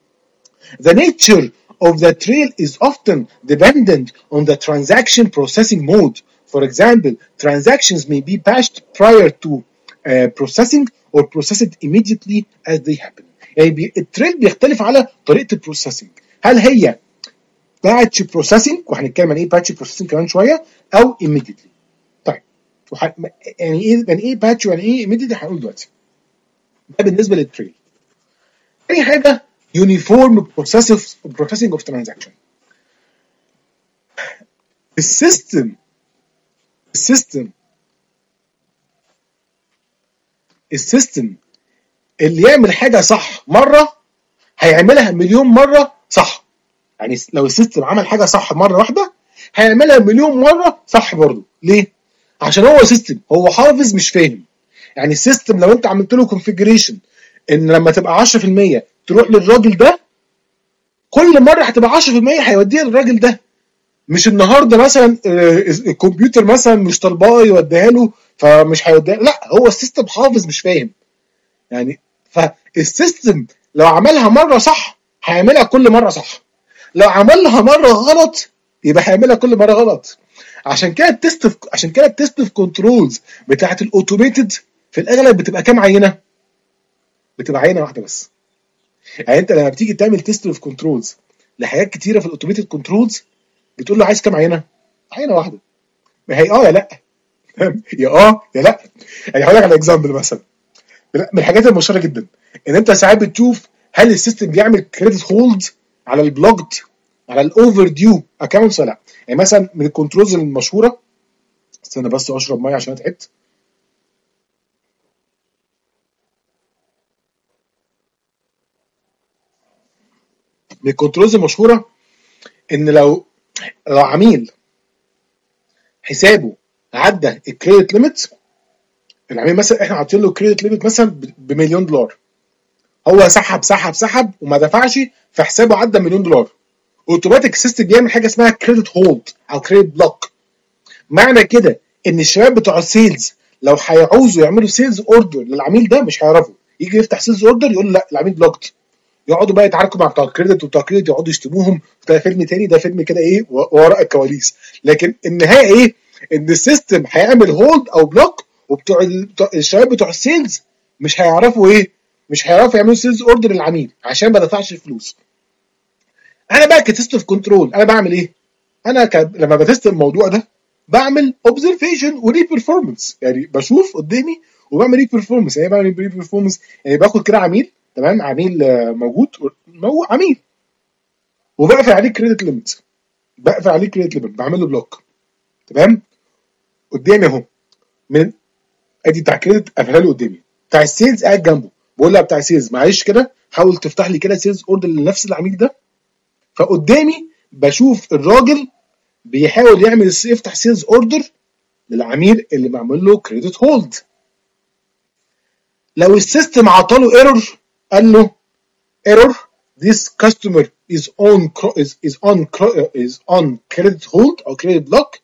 S1: The nature of the trail is often dependent on the transaction processing mode. For example, transactions may be patched prior to uh, processing or processed immediately as they happen. يعني بي التريل بيختلف على طريقه البروسيسنج. هل هي batch processing، وهنتكلم عن ايه batch processing كمان شويه، او immediately. طيب وح... يعني ايه يعني ايه batch ويعني ايه immediately هنقول دلوقتي. ده بالنسبه للتريل. اي حاجه uniform processing of transaction. السيستم السيستم السيستم اللي يعمل حاجه صح مره هيعملها مليون مره صح. يعني لو السيستم عمل حاجه صح مره واحده هيعملها مليون مره صح برضه. ليه؟ عشان هو سيستم، هو حافظ مش فاهم. يعني السيستم لو انت عملت له كونفيجريشن ان لما تبقى عشرة في المية تروح للراجل ده، كل مره هتبقى عشرة في المية هيوديها للراجل ده. مش النهارده مثلا الكمبيوتر مثلا مش طالباه يوديها له فمش هيوديها، لا هو السيستم حافظ مش فاهم. يعني فالسيستم لو عملها مره صح هيعملها كل مره صح، لو عملها مره غلط يبقى هيعملها كل مره غلط. عشان كده التست عشان كده التست اوف كنترولز بتاعت الاوتوميتد في الاغلب بتبقى كام عينه؟ بتبقى عينه واحده بس. يعني انت لما بتيجي تعمل تيست اوف كنترولز لحاجات كتيره في الاوتوميتد كنترولز بتقول له عايز كام عينه؟ عينه واحده. ما هي اه يا لا، يا اه يا لا. يعني هقول لك على اكزامبل مثلا من الحاجات المشهوره جدا، ان انت ساعات بتشوف هل السيستم بيعمل كريدت هولد على البلوكد على الاوفر ديو اكونتس ولا لا. يعني مثلا من الكنترولز المشهوره، استنى بس اشرب ميه عشان اتعبت. من الكنترولز المشهوره ان لو لو عميل حسابه عدى الكريدت ليميت، العميل مثلا احنا حاطين له كريدت ليميت مثلا بمليون دولار، هو سحب سحب سحب وما دفعش فحسابه عدى مليون دولار، اوتوماتيك سيستم بيعمل حاجه اسمها كريدت هولد او كريدت بلوك. معنى كده ان الشباب بتوع السيلز لو هيعوزوا يعملوا سيلز اوردر للعميل ده مش هيعرفوا، يجي يفتح سيلز اوردر يقول لا العميل بلوكت، يقعدوا بقى يتعاركوا مع بتوع الكريدت وبتوع الكريدت يقعدوا يشتموهم. ده فيلم تاني، ده فيلم كده ايه وراء الكواليس. لكن النهايه ايه؟ ان السيستم هيعمل هولد او بلوك، وبتوع الشباب بتوع السيلز مش هيعرفوا ايه؟ مش هيعرفوا يعملوا سيلز اوردر للعميل عشان ما دفعش الفلوس. انا بقى كتست اوف كنترول انا بعمل ايه؟ انا ك... لما بتست الموضوع ده بعمل اوبزرفيشن وري بيرفورمانس، يعني بشوف قدامي وبعمل ري بيرفورمانس. يعني بعمل ري بيرفورمانس يعني باخد كده عميل، تمام، عميل موجود مو عميل وبقفل عليه كريدت ليميت، بقفل عليه كريدت ليميت بعمل له بلوك، تمام، قدامي اهو من ادي بتاع كريدت قفلها له قدامي. بتاع السيلز قاعد جنبه بقول له بتاع السيلز معلش كده حاول تفتح لي كده سيلز اوردر لنفس العميل ده. فقدامي بشوف الراجل بيحاول يعمل يفتح سيلز اوردر للعميل اللي معمول له كريدت هولد. لو السيستم عطاله ايرور قال له ايرور this customer is on is is on is on credit hold او credit block،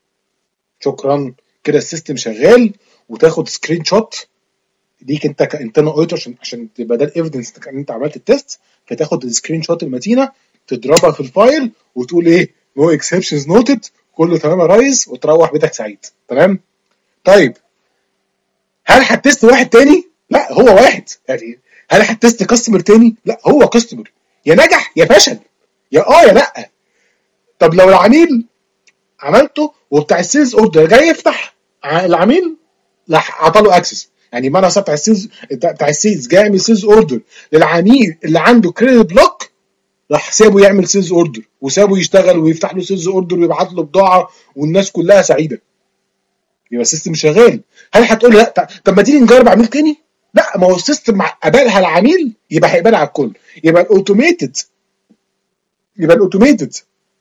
S1: شكرا كده السيستم شغال، وتاخد سكرين شوت ليك انت كانترنال اوديتور عشان عشان تبقى ده الايفيدنس ان انت عملت التيست، فتاخد السكرين شوت المتينه تضربها في الفايل وتقول ايه نو اكسبشنز نوتد كله تمام يا ريس، وتروح بيتك سعيد. تمام. طيب هل هتست واحد تاني؟ لا هو واحد. يعني هل هتست كاستمر تاني؟ لا هو كاستمر، يا نجح يا فشل، يا اه يا لا. طب لو العميل عملته وبتاع السيلز اوردر جاي يفتح العميل راح عطاله اكسس، يعني معنى صح بتاع السيلز بتاع السيلز جاي يعمل سيلز اوردر للعميل اللي عنده كريدت بلوك، راح سابه يعمل سيلز اوردر وسابه يشتغل ويفتح له سيلز اوردر ويبعت له بضاعه والناس كلها سعيده، يبقى السيستم شغال. هل هتقول لا طب ما تيجي نجرب عميل تاني؟ لا، ما هو السيستم قبلها العميل يبقى هيقبلها على الكل، يبقى الاوتوميتد يبقى الاوتوميتد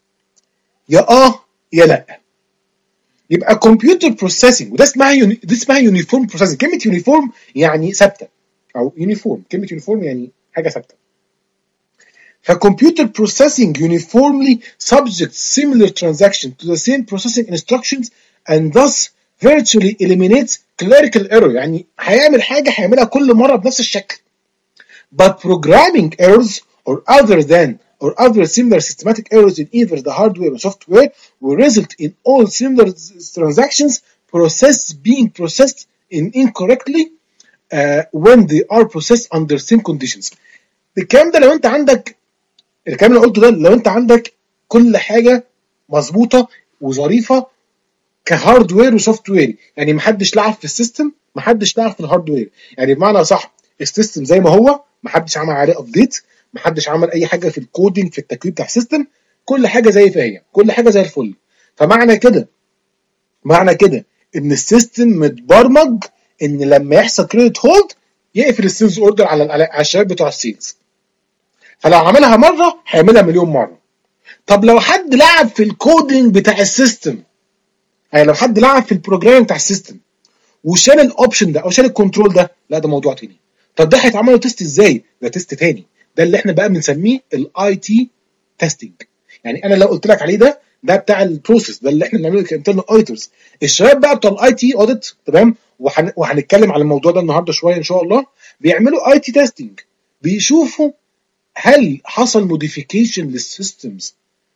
S1: يا اه يا لا. يبقى كمبيوتر بروسيسنج، وده اسمها يوني... دي اسمها يونيفورم بروسيسنج. كلمه يونيفورم يعني ثابته، او يونيفورم كلمه يونيفورم يعني حاجه ثابته. فكمبيوتر بروسيسنج uniformly subjects similar transaction to the same processing instructions and thus virtually eliminates clerical error، يعني هيعمل حاجه هيعملها كل مره بنفس الشكل. But programming errors or other than or other similar systematic errors in either the hardware or software will result in all similar transactions process being processed in incorrectly uh, when they are processed under same conditions. الكلام ده لو انت عندك الكلام اللي قلته ده لو انت عندك كل حاجه مظبوطه وظريفه كهاردوير وسوفت وير، يعني محدش لعب في السيستم محدش لعب في الهاردوير، يعني بمعنى صح السيستم زي ما هو محدش عمل عليه ابديت، محدش عمل اي حاجه في الكودينج في التكوين بتاع السيستم، كل حاجه زي ما هي، كل حاجه زي الفل. فمعنى كده معنى كده ان السيستم متبرمج ان لما يحصل كريدت هولد يقفل السيلز اوردر على على الشباب بتوع السيلز، فلو عملها مره هيعملها مليون مره. طب لو حد لعب في الكودينج بتاع السيستم، يعني لو حد لعب في البروجرام بتاع السيستم وشال الاوبشن ده او شال الكنترول ده، لا ده موضوع تاني. طب ده هيتعمل تيست ازاي؟ ده تيست تاني، ده اللي احنا بقى بنسميه الاي تي تيستنج. يعني انا لو قلت لك عليه ده ده بتاع البروسيس، ده اللي احنا بنعمله كانترنال اوديتورز. الشباب بقى بتوع الاي تي اوديت، تمام، وهن... وهنتكلم على الموضوع ده النهارده شويه ان شاء الله. بيعملوا اي تي تيستنج، بيشوفوا هل حصل موديفيكيشن للسيستمز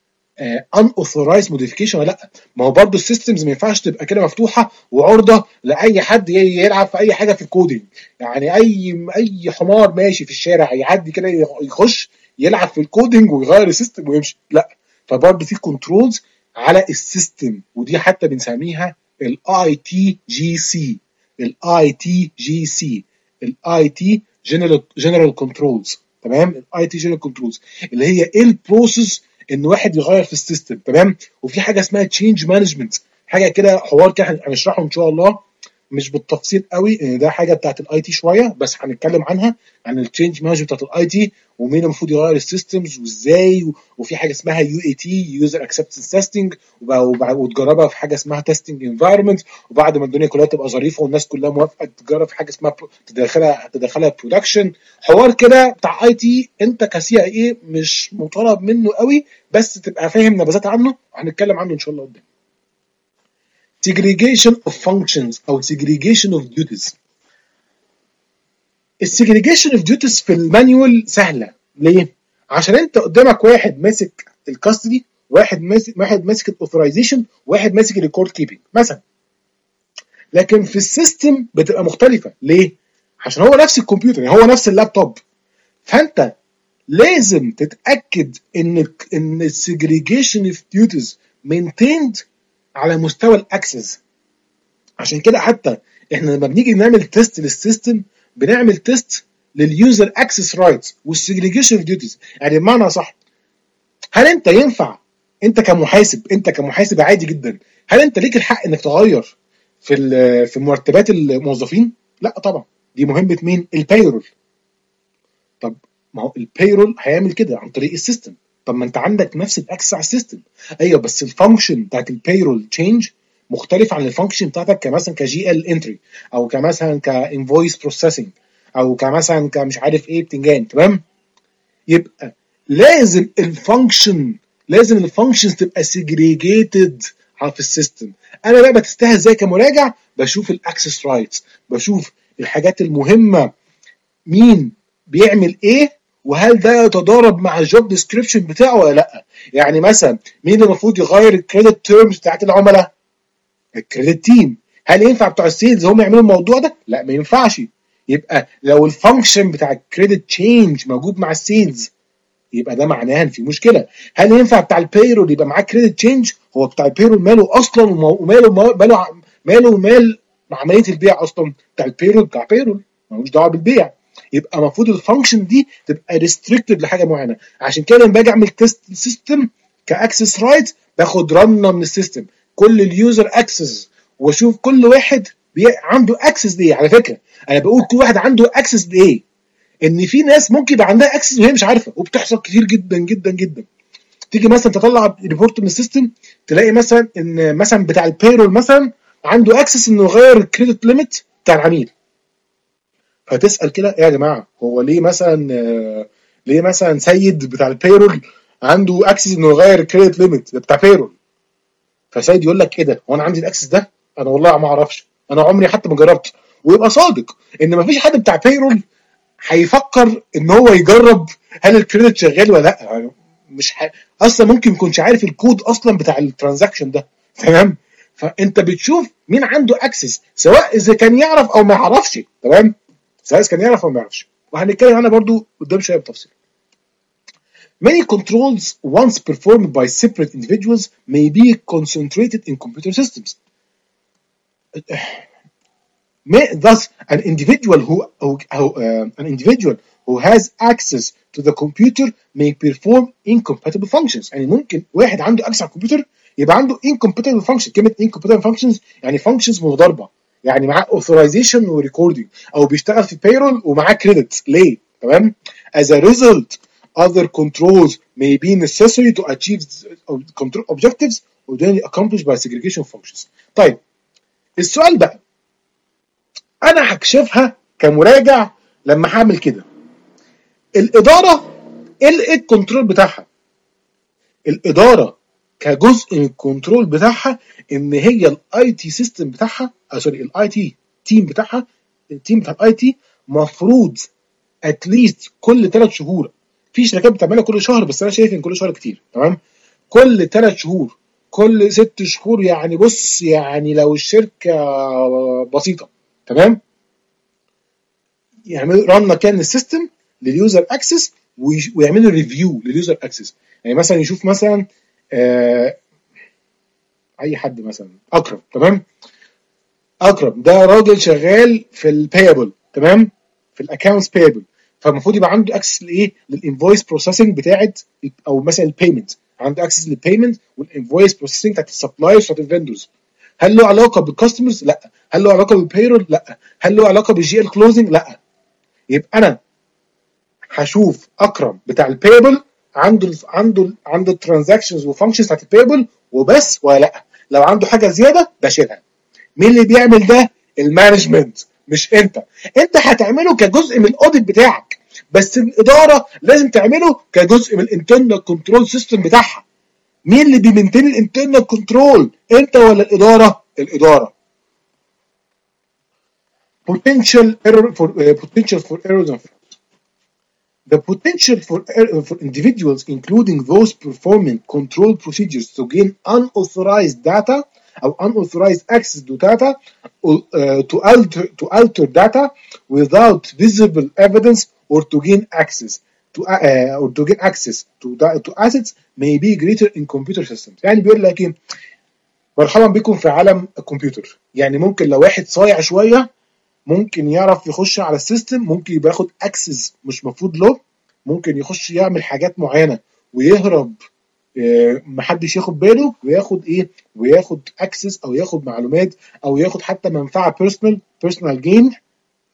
S1: ان اوثورايز موديفيكيشن ولا لا. ما هو برضه السيستمز ما ينفعش تبقى كده مفتوحه وعرضه لاي حد يلعب في اي حاجه في الكودينج، يعني اي اي حمار ماشي في الشارع يعدي كده يخش يلعب في الكودينج ويغير السيستم ويمشي، لا. فبرضه في كنترولز على السيستم، ودي حتى بنسميها الاي تي جي سي الاي تي جي سي الاي تي جنرال جنرال كنترولز. تمام، الاي تي جنرال كنترولز اللي هي ايه البروسيس ان واحد يغير في السيستم. تمام. وفي حاجه اسمها تشينج مانجمنت، حاجه كده حوار كده هنشرحه ان شاء الله مش بالتفصيل قوي، ده حاجه بتاعت الاي تي شويه، بس هنتكلم عنها عن التشينج مانجمنت بتاعت الاي تي ومين المفروض يغير السيستمز وازاي. وفي حاجه اسمها يو اي تي يوزر اكسبتنس تيستنج، وتجربها في حاجه اسمها تيستنج انفايرمنت، وبعد ما الدنيا كلها تبقى ظريفه والناس كلها موافقه تجرب في حاجه اسمها تدخلها تدخلها برودكشن. حوار كده بتاع اي تي انت كسي اي اي مش مطالب منه قوي، بس تبقى فاهم نبذات عنه، هنتكلم عنه ان شاء الله قدام. segregation of functions او segregation of duties. السيجريجيشن اوف duties في المانيوال سهله. ليه؟ عشان انت قدامك واحد ماسك الكاستدي، واحد ماسك واحد ماسك الاوثرايزيشن، واحد ماسك الريكورد كيبنج مثلا. لكن في السيستم بتبقى مختلفه. ليه؟ عشان هو نفس الكمبيوتر، يعني هو نفس اللابتوب، فانت لازم تتاكد ان ان السيجريجيشن اوف duties maintained على مستوى الاكسس. عشان كده حتى احنا لما بنيجي نعمل تيست للسيستم بنعمل تيست لليوزر اكسس رايتس والسيجريجيشن اوف ديوتيز. يعني بمعنى صح، هل انت ينفع انت كمحاسب انت كمحاسب عادي جدا هل انت ليك الحق انك تغير في في مرتبات الموظفين؟ لا طبعا، دي مهمه مين؟ البايرول. طب ما هو البايرول هيعمل كده عن طريق السيستم. طب ما انت عندك نفس الاكسس على السيستم. ايوه بس الفانكشن بتاعت البايرول تشينج مختلف عن الفانكشن بتاعتك كمثلا كجي ال انتري، او كمثلا كانفويس بروسيسنج، او كمثلا كمش عارف ايه بتنجان. تمام؟ يبقى لازم الفانكشن لازم الفانكشنز تبقى سيجريجيتد في السيستم. انا بقى بتستاهل ازاي كمراجع؟ بشوف الاكسس رايتس، بشوف الحاجات المهمه، مين بيعمل ايه، وهل ده يتضارب مع الجوب ديسكريبشن بتاعه ولا لا. يعني مثلا مين اللي المفروض يغير الكريدت تيرمز بتاعت العملاء؟ الكريدت تيم. هل ينفع بتوع السيلز هم يعملوا الموضوع ده؟ لا ما ينفعش. يبقى لو الفانكشن بتاع الكريدت تشينج موجود مع السيلز يبقى ده معناها ان في مشكله. هل ينفع بتاع البيرول يبقى معاه كريدت تشينج؟ هو بتاع البيرول ماله اصلا وماله ماله ماله ومال عمليه البيع اصلا؟ بتاع البيرول بتاع بيرول ملوش دعوه بالبيع. يبقى المفروض الفانكشن دي تبقى ريستريكتد لحاجه معينه. عشان كده لما باجي اعمل تيست سيستم كاكسس رايت باخد رنه من السيستم كل اليوزر اكسس، واشوف كل واحد عنده اكسس ليه. على فكره انا بقول كل واحد عنده اكسس لايه، ان في ناس ممكن يبقى عندها اكسس وهي مش عارفه، وبتحصل كتير جدا جدا جدا. تيجي مثلا تطلع ريبورت من السيستم تلاقي مثلا ان مثلا بتاع البيرول مثلا عنده اكسس انه يغير الكريدت ليميت بتاع العميل. فتسال كده ايه يا جماعه، هو ليه مثلا آه ليه مثلا سيد بتاع البيرول عنده اكسس انه يغير الكريدت ليميت بتاع بيرول؟ فسيد يقول لك ايه ده، هو انا عندي الاكسس ده؟ انا والله ما اعرفش، انا عمري حتى ما جربت. ويبقى صادق ان مفيش حد بتاع بيرول هيفكر ان هو يجرب هل الكريدت شغال ولا لا. يعني مش ح... اصلا ممكن ما يكونش عارف الكود اصلا بتاع الترانزاكشن ده. تمام؟ فانت بتشوف مين عنده اكسس، سواء اذا كان يعرف او ما يعرفش. تمام؟ سواء اذا كان يعرف او ما يعرفش، وهنتكلم عنها برضو قدام شويه بتفصيل. Many controls once performed by separate individuals may be concentrated in computer systems. May, thus, an individual who, who, who uh, an individual who has access to the computer may perform incompatible functions. يعني ممكن واحد عنده access على الكمبيوتر يبقى عنده incompatible functions. كلمة incompatible functions يعني functions متضاربة، يعني معاه authorization و recording، أو بيشتغل في payroll ومعاه credit. ليه؟ تمام؟ As a result, other controls may be necessary to achieve control objectives ordinarily accomplished by segregation functions. طيب السؤال بقى انا هكشفها كمراجع لما هعمل كده. الاداره ايه الكنترول بتاعها؟ الاداره كجزء من الكنترول بتاعها ان هي الاي تي سيستم بتاعها، آه سوري الاي تي تيم بتاعها، التيم بتاع الاي تي مفروض اتليست كل ثلاث شهور. في شركات بتعملها كل شهر بس انا شايف ان كل شهر كتير. تمام؟ كل ثلاث شهور، كل ست شهور، يعني بص يعني لو الشركه بسيطه. تمام؟ يعملوا ران مكان السيستم لليوزر اكسس ويعملوا ريفيو لليوزر اكسس. يعني مثلا يشوف مثلا آه اي حد مثلا اكرم. تمام؟ اكرم ده راجل شغال في البايبل. تمام؟ في الاكونتس بايبل، فالمفروض يبقى عنده اكسس لايه؟ للانفويس بروسيسنج بتاعت، او مثلا البيمنت، عنده اكسس للبيمنت والانفويس بروسيسنج بتاعت السبلايرز بتاعت الفندرز. هل له علاقه بالكاستمرز؟ لا. هل له علاقه بالبايرول؟ لا. هل له علاقه بالجي ال كلوزنج؟ لا. يبقى انا هشوف اكرم بتاع البيبل عنده عنده عنده الترانزاكشنز وفانكشنز بتاعت البيبل وبس ولا لا. لو عنده حاجه زياده بشيلها. مين اللي بيعمل ده؟ المانجمنت، مش انت. انت هتعمله كجزء من الاوديت بتاعك، بس الاداره لازم تعمله كجزء من الانترنال كنترول سيستم بتاعها. مين اللي بيمنتين الانترنال كنترول؟ انت ولا الاداره؟ الاداره. potential error for uh, potential for errors and the potential for, for individuals, including those performing control procedures to gain unauthorized data or unauthorized access to data, uh, to alter to alter data without visible evidence, or to gain access to uh, or to gain access to to assets may be greater in computer systems. يعني بيقول لك ايه؟ مرحبا بكم في عالم الكمبيوتر. يعني ممكن لو واحد صايع شويه ممكن يعرف يخش على السيستم، ممكن يبقى ياخد اكسس مش مفروض له، ممكن يخش يعمل حاجات معينه ويهرب محدش ياخد باله، وياخد ايه؟ وياخد اكسس او ياخد معلومات او ياخد حتى منفعه بيرسونال بيرسونال جين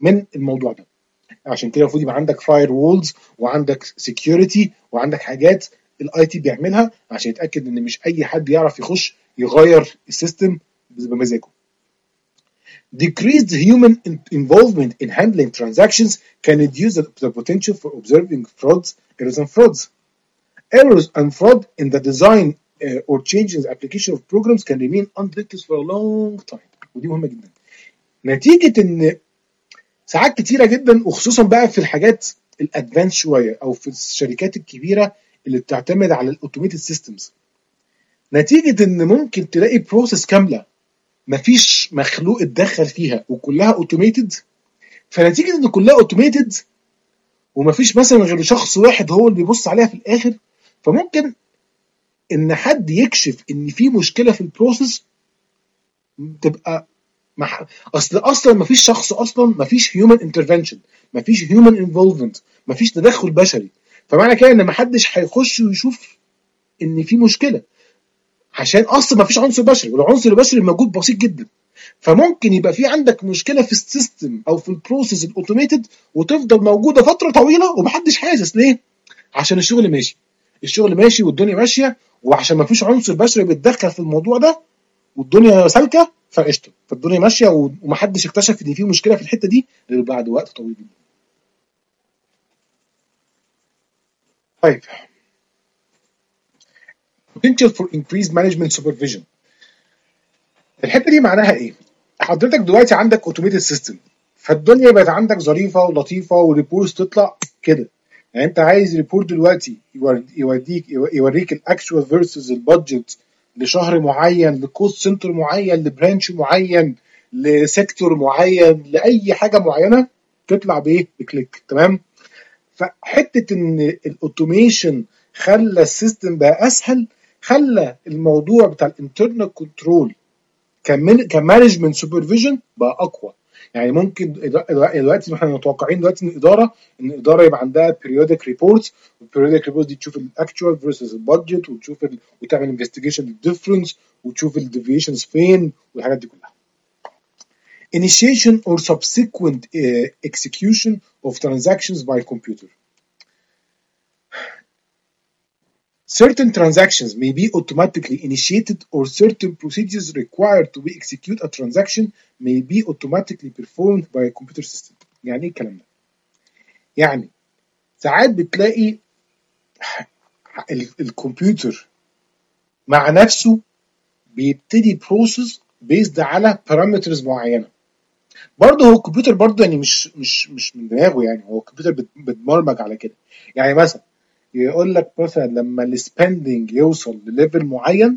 S1: من الموضوع ده. عشان كده المفروض يبقى عندك فاير وولز وعندك سكيورتي وعندك حاجات الاي تي بيعملها عشان يتاكد ان مش اي حد يعرف يخش يغير السيستم بمزاجه. Decreased human involvement in handling transactions can reduce the potential for observing frauds, errors and frauds. Errors and fraud in the design uh, or change in the application of programs can remain undetected for a long time. ودي مهمة جدا. نتيجة ان ساعات كتيرة جدا وخصوصا بقى في الحاجات الادفانس شوية او في الشركات الكبيرة اللي بتعتمد على الاوتوميتد سيستمز، نتيجة ان ممكن تلاقي بروسيس كاملة مفيش مخلوق اتدخل فيها وكلها اوتوميتد، فنتيجة ان كلها اوتوميتد ومفيش مثلا غير شخص واحد هو اللي بيبص عليها في الاخر، فممكن ان حد يكشف ان في مشكلة في البروسيس تبقى مح... اصل اصلا مفيش شخص، اصلا مفيش هيومن انترفنشن، مفيش هيومن انفولفمنت، مفيش تدخل بشري، فمعنى كده ان محدش هيخش ويشوف ان في مشكله عشان اصلا مفيش عنصر بشري، والعنصر البشري موجود بسيط جدا. فممكن يبقى في عندك مشكله في السيستم او في البروسيس الاوتوميتد وتفضل موجوده فتره طويله ومحدش حاسس. ليه؟ عشان الشغل ماشي، الشغل ماشي والدنيا ماشيه، وعشان مفيش عنصر بشري بيتدخل في الموضوع ده والدنيا سالكه فقشطه، فالدنيا ماشيه ومحدش اكتشف ان في مشكله في الحته دي غير بعد وقت طويل جدا. طيب potential for increased management supervision. الحته دي معناها ايه؟ حضرتك دلوقتي عندك اوتوميتد سيستم، فالدنيا بقت عندك ظريفه ولطيفه وريبورتس تطلع كده. يعني انت عايز ريبورت دلوقتي يوديك يوريك الاكشوال فيرسز البادجت لشهر معين، لكوست سنتر معين، لبرانش معين، لسيكتور معين، لاي حاجه معينه، تطلع بايه؟ بكليك. تمام؟ فحته ان الاوتوميشن خلى السيستم بقى اسهل، خلى الموضوع بتاع الانترنال كنترول كمانجمنت سوبرفيجن بقى اقوى. يعني ممكن دلوقتي احنا متوقعين دلوقتي ان الاداره ان الاداره يبقى عندها periodic reports، والبيريودك ريبورتس دي تشوف الاكتوال فيرسز البادجت، وتشوف ال... وتعمل انفستيجيشن للديفرنس، وتشوف الديفيشنز فين والحاجات دي كلها. Initiation or subsequent uh, execution of transactions by computer. Certain transactions may be automatically initiated or certain procedures required to be execute a transaction may be automatically performed by a computer system. يعني ايه الكلام ده؟ يعني ساعات بتلاقي الكمبيوتر مع نفسه بيبتدي بروسيس بيزد على بارامترز معينه. برضه هو الكمبيوتر برضه يعني مش مش مش من دماغه، يعني هو الكمبيوتر بتبرمج على كده. يعني مثلا يقول لك مثلا لما السبندنج يوصل لليفل معين،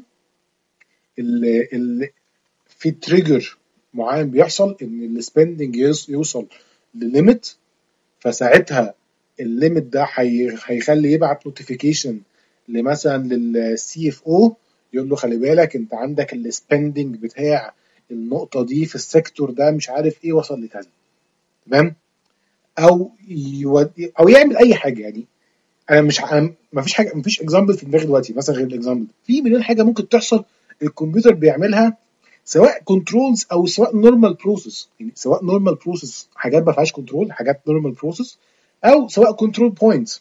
S1: اللي اللي في تريجر معين بيحصل ان السبندنج يوصل لليميت، فساعتها الليميت ده هيخلي يبعت نوتيفيكيشن لمثلا للسي اف او يقول له خلي بالك انت عندك السبندنج بتاع النقطه دي في السيكتور ده مش عارف ايه وصل لكذا. تمام؟ او يودي او يعمل اي حاجه. يعني انا مش أنا مفيش حاجه مفيش اكزامبل في دماغي دلوقتي مثلا غير الاكزامبل، في مليون حاجه ممكن تحصل الكمبيوتر بيعملها، سواء كنترولز او سواء نورمال بروسيس. يعني سواء نورمال بروسيس حاجات ما فيهاش كنترول، حاجات نورمال بروسيس، او سواء كنترول بوينتس.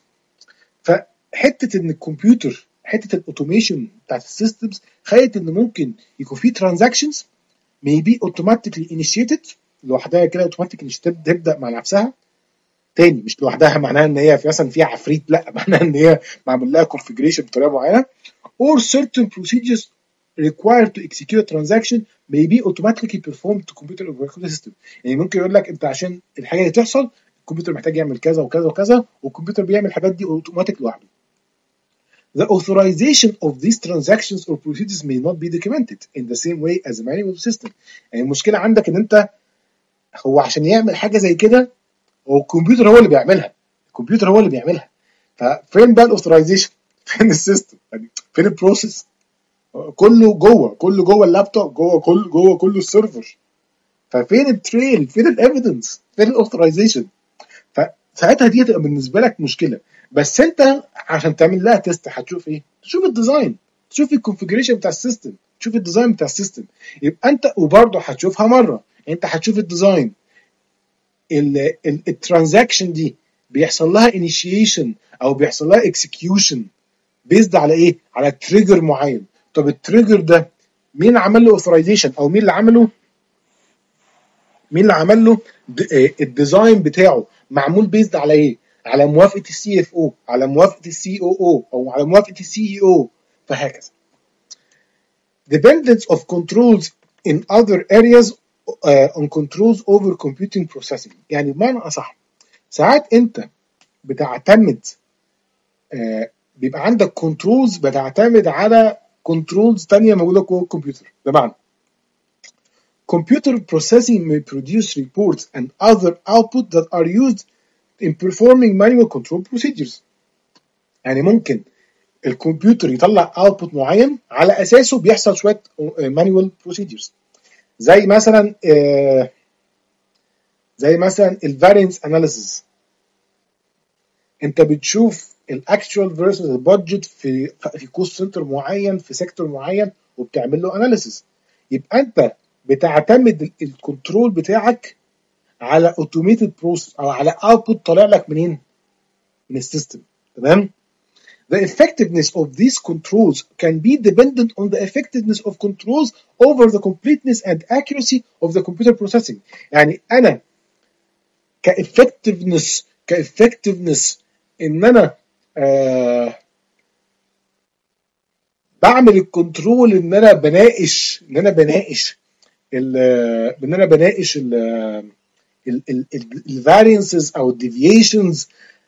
S1: فحته ان الكمبيوتر حته الاوتوميشن بتاعت السيستمز خلت ان ممكن يكون في ترانزاكشنز may be automatically initiated لوحدها كده، اوتوماتيك تبدا مع نفسها. تاني مش لوحدها معناها ان هي في مثلا فيها عفريت، لا، معناها ان هي معمول لها configuration بطريقه معينه. or certain procedures required to execute a transaction may be automatically performed to computer or computer system. يعني ممكن يقول لك انت عشان الحاجه دي تحصل الكمبيوتر محتاج يعمل كذا وكذا وكذا، والكمبيوتر بيعمل الحاجات دي اوتوماتيك لوحده. The authorization of these transactions or procedures may not be documented in the same way as a manual system. يعني المشكله عندك ان انت هو عشان يعمل حاجه زي كده هو الكمبيوتر هو اللي بيعملها، الكمبيوتر هو اللي بيعملها. ففين بقى الاوثرايزيشن؟ فين السيستم؟ يعني فين البروسيس؟ كله جوه، كله جوه اللابتوب، جوه كل جوه كله السيرفر. ففين التريل؟ فين الايفيدنس؟ فين الاوثرايزيشن؟ فساعتها دي هتبقى بالنسبه لك مشكله. بس انت عشان تعمل لها تيست هتشوف ايه؟ تشوف الديزاين، تشوف الكونفيجريشن بتاع السيستم، تشوف الديزاين بتاع السيستم. يبقى انت وبرضه هتشوفها مره، انت هتشوف الديزاين الترانزاكشن دي بيحصل لها initiation او بيحصل لها execution بيزد على ايه؟ على تريجر معين. طب التريجر ده مين عمل له اوثرايزيشن او مين اللي عمله مين اللي عمل له الديزاين بتاعه معمول بيزد على ايه؟ على موافقه السي اف او، على موافقه السي او او، او على موافقه السي اي او، فهكذا. Dependence of controls in other areas uh, on controls over computing processing. يعني بمعنى اصح ساعات انت بتعتمد uh, بيبقى عندك كنترولز بتعتمد على كنترولز تانية موجوده جوه الكمبيوتر. بمعنى computer processing may produce reports and other output that are used in performing manual control procedures. يعني ممكن الكمبيوتر يطلع output معين على اساسه بيحصل شويه manual procedures، زي مثلا آه زي مثلا الفارينس اناليسيس. انت بتشوف الاكتشوال فيرسز البادجت في في كوست سنتر معين في سيكتور معين وبتعمل له اناليسيس. يبقى انت بتعتمد الكنترول بتاعك على اوتوميتد بروسيس او على اوتبوت طالع لك منين؟ من السيستم. تمام؟ The effectiveness of these controls can be dependent on the effectiveness of controls over the completeness and accuracy of the computer processing. يعني انا كeffectiveness كeffectiveness ان انا آه بعمل الكنترول ان انا بناقش ان انا بناقش ان انا بناقش الفارينسز او الديفيشنز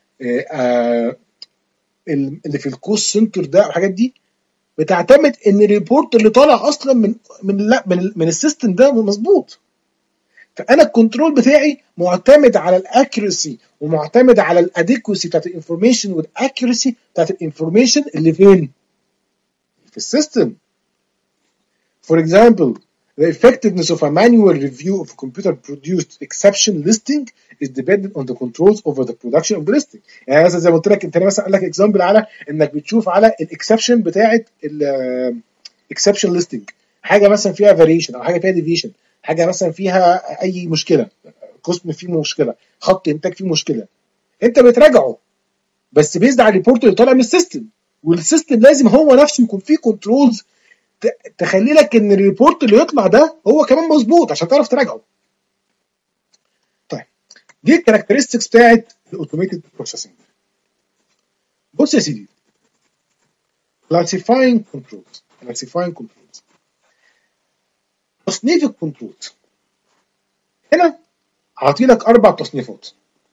S1: اللي في الكوست سنتر ده والحاجات دي بتعتمد ان الريبورت اللي طالع اصلا من من لا من, من السيستم ده مظبوط. فانا الكنترول بتاعي معتمد على الاكيورسي ومعتمد على الاديكوسي بتاعت الانفورميشن والاكيورسي بتاعت الانفورميشن اللي فين؟ في السيستم. For example, the effectiveness of a manual review of computer-produced exception listing is dependent on the controls over the production of the listing. يعني مثلا زي ما قلت لك انت مثلا قال لك اكزامبل على انك بتشوف على الاكسبشن بتاعه الاكسبشن listing، حاجه مثلا فيها فاريشن او حاجه فيها ديفيشن، حاجه مثلا فيها اي مشكله، قسم فيه مشكله، خط انتاج فيه مشكله، انت بتراجعه بس بيزد على الريبورت اللي طالع من السيستم، والسيستم لازم هو نفسه يكون فيه كنترولز تخلي لك ان الريبورت اللي يطلع ده هو كمان مظبوط عشان تعرف تراجعه. طيب دي الكاركترستكس بتاعت الاوتوميتد بروسيسنج. بص يا سيدي، classifying controls classifying controls تصنيف الكنترولز. هنا هعطي لك اربع تصنيفات،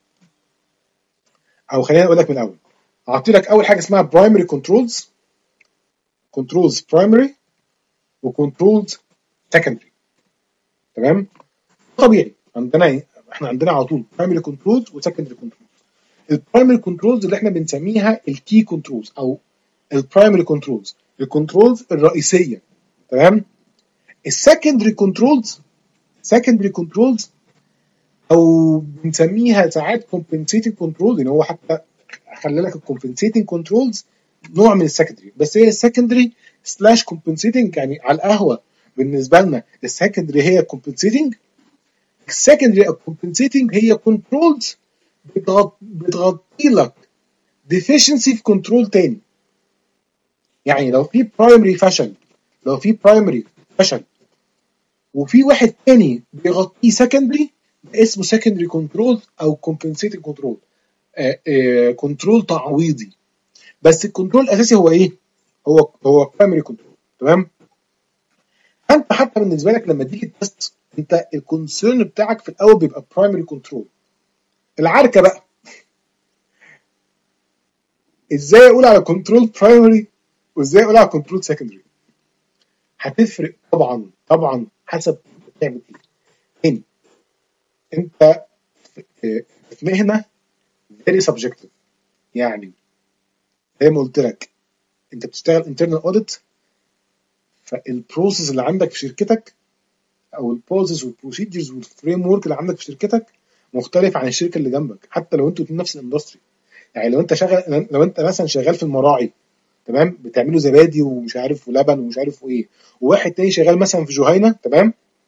S1: او خلينا اقول لك من الاول. هعطي لك اول حاجه اسمها primary controls controls primary وكنترولز secondary. تمام؟ طبيعي عندنا احنا عندنا على طول primary controls وسكندري controls. البرايمري كنترولز اللي احنا بنسميها الكي كنترولز او البرايمري كنترولز، الكنترولز الرئيسيه. تمام؟ السكندري كنترولز secondary controls او بنسميها ساعات compensating controls، يعني هو حتى خلي لك الكومبنسيتنج كنترولز نوع من السكندري، بس هي السكندري سلاش كومبنسيتنج. يعني على القهوه بالنسبه لنا السكندري هي كومبنسيتنج، السكندري او كومبنسيتنج هي كنترولز بتغطي لك ديفيشنسي في كنترول تاني. يعني لو في برايمري فشل لو في برايمري فشل وفي واحد تاني بيغطيه سكندري اسمه سكندري كنترول او كومبنسيتنج كنترول، كنترول تعويضي. بس الكنترول الاساسي هو ايه؟ هو هو برايمري كنترول. تمام؟ انت حتى بالنسبه لك لما تيجي تست انت الكونسيرن بتاعك في الاول بيبقى برايمري كنترول. العركه بقى ازاي اقول على كنترول برايمري وازاي اقول على كنترول سكندري، هتفرق طبعا طبعا حسب بتعمل ايه. هنا انت في مهنه very subjective، يعني زي ما قلت لك انت بتشتغل internal audit، فالبروسيس اللي عندك في شركتك او البروسيس والبروسيدجرز والفريم ورك اللي عندك في شركتك مختلف عن الشركه اللي جنبك حتى لو انتوا في نفس الاندستري. يعني لو انت شغال لو انت مثلا شغال في المراعي، تمام، بتعملوا زبادي ومش عارف ولبن ومش عارف وايه، وواحد تاني شغال مثلا في جهينه، تمام،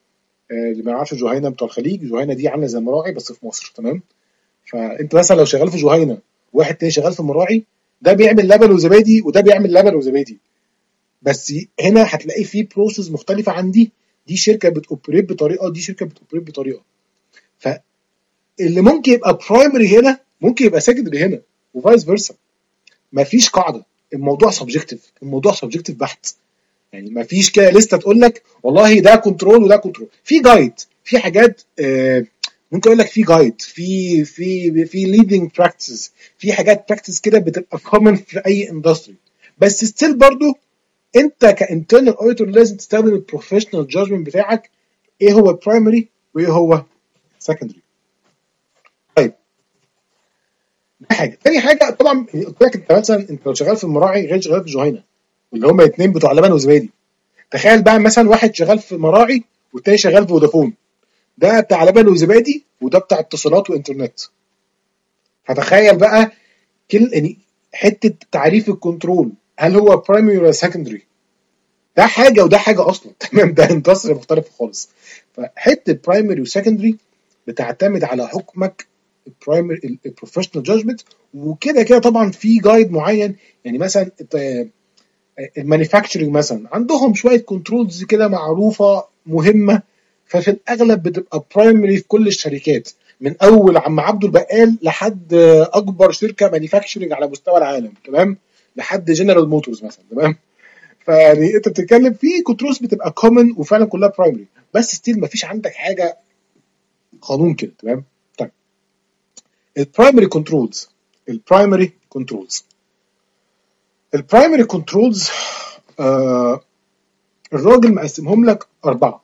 S1: آه، اللي ما يعرفش جهينه بتوع الخليج، جهينه دي عامله زي المراعي بس في مصر، تمام؟ فانت مثلا لو شغال في جهينه واحد تاني شغال في المراعي، ده بيعمل لبن وزبادي وده بيعمل لبن وزبادي، بس هنا هتلاقي في بروسيس مختلفه عن دي. دي شركه بتوبريت بطريقه، دي شركه بتوبريت بطريقه. فاللي ممكن يبقى برايمري هنا ممكن يبقى سكندري هنا، وفايس فيرسا. مفيش قاعده، الموضوع سبجكتيف، الموضوع سبجكتيف بحت. يعني مفيش كده لسته تقول لك والله ده كنترول وده كنترول. في جايد، في حاجات آه ممكن اقول لك في جايد، في في في ليدنج براكتسز، في حاجات براكتس كده بتبقى كومن في اي اندستري. بس ستيل برضو انت كانترنال اوديتور لازم تستخدم البروفيشنال جادجمنت بتاعك، ايه هو برايمري وايه هو سكندري. طيب دي حاجه. تاني حاجه طبعا قلت لك، انت مثلا انت لو شغال في المراعي غير شغال في جهينه، اللي هم الاثنين بتوع لبن وزبادي. تخيل بقى مثلا واحد شغال في مراعي والتاني شغال في فودافون، ده بتاع لبن وزبادي وده بتاع اتصالات وانترنت. فتخيل بقى كل يعني حته تعريف الكنترول، هل هو برايمري ولا سكندري؟ ده حاجه وده حاجه اصلا تمام، ده اندستري مختلف خالص. فحته برايمري وسكندري بتعتمد على حكمك البرايمري البروفيشنال جادجمنت. وكده كده طبعا في جايد معين، يعني مثلا المانيفاكتشرنج مثلا عندهم شويه كنترولز كده معروفه مهمه، ففي الاغلب بتبقى برايمري في كل الشركات، من اول عم عبده البقال لحد اكبر شركه مانيفاكتشرنج على مستوى العالم، تمام؟ لحد جنرال موتورز مثلا، تمام؟ فيعني انت بتتكلم في كنترولز بتبقى كومن وفعلا كلها برايمري، بس ستيل مفيش عندك حاجه قانون كده، تمام؟ طيب البرايمري كنترولز، البرايمري كنترولز البرايمري كنترولز آه الراجل مقسمهم لك أربعة،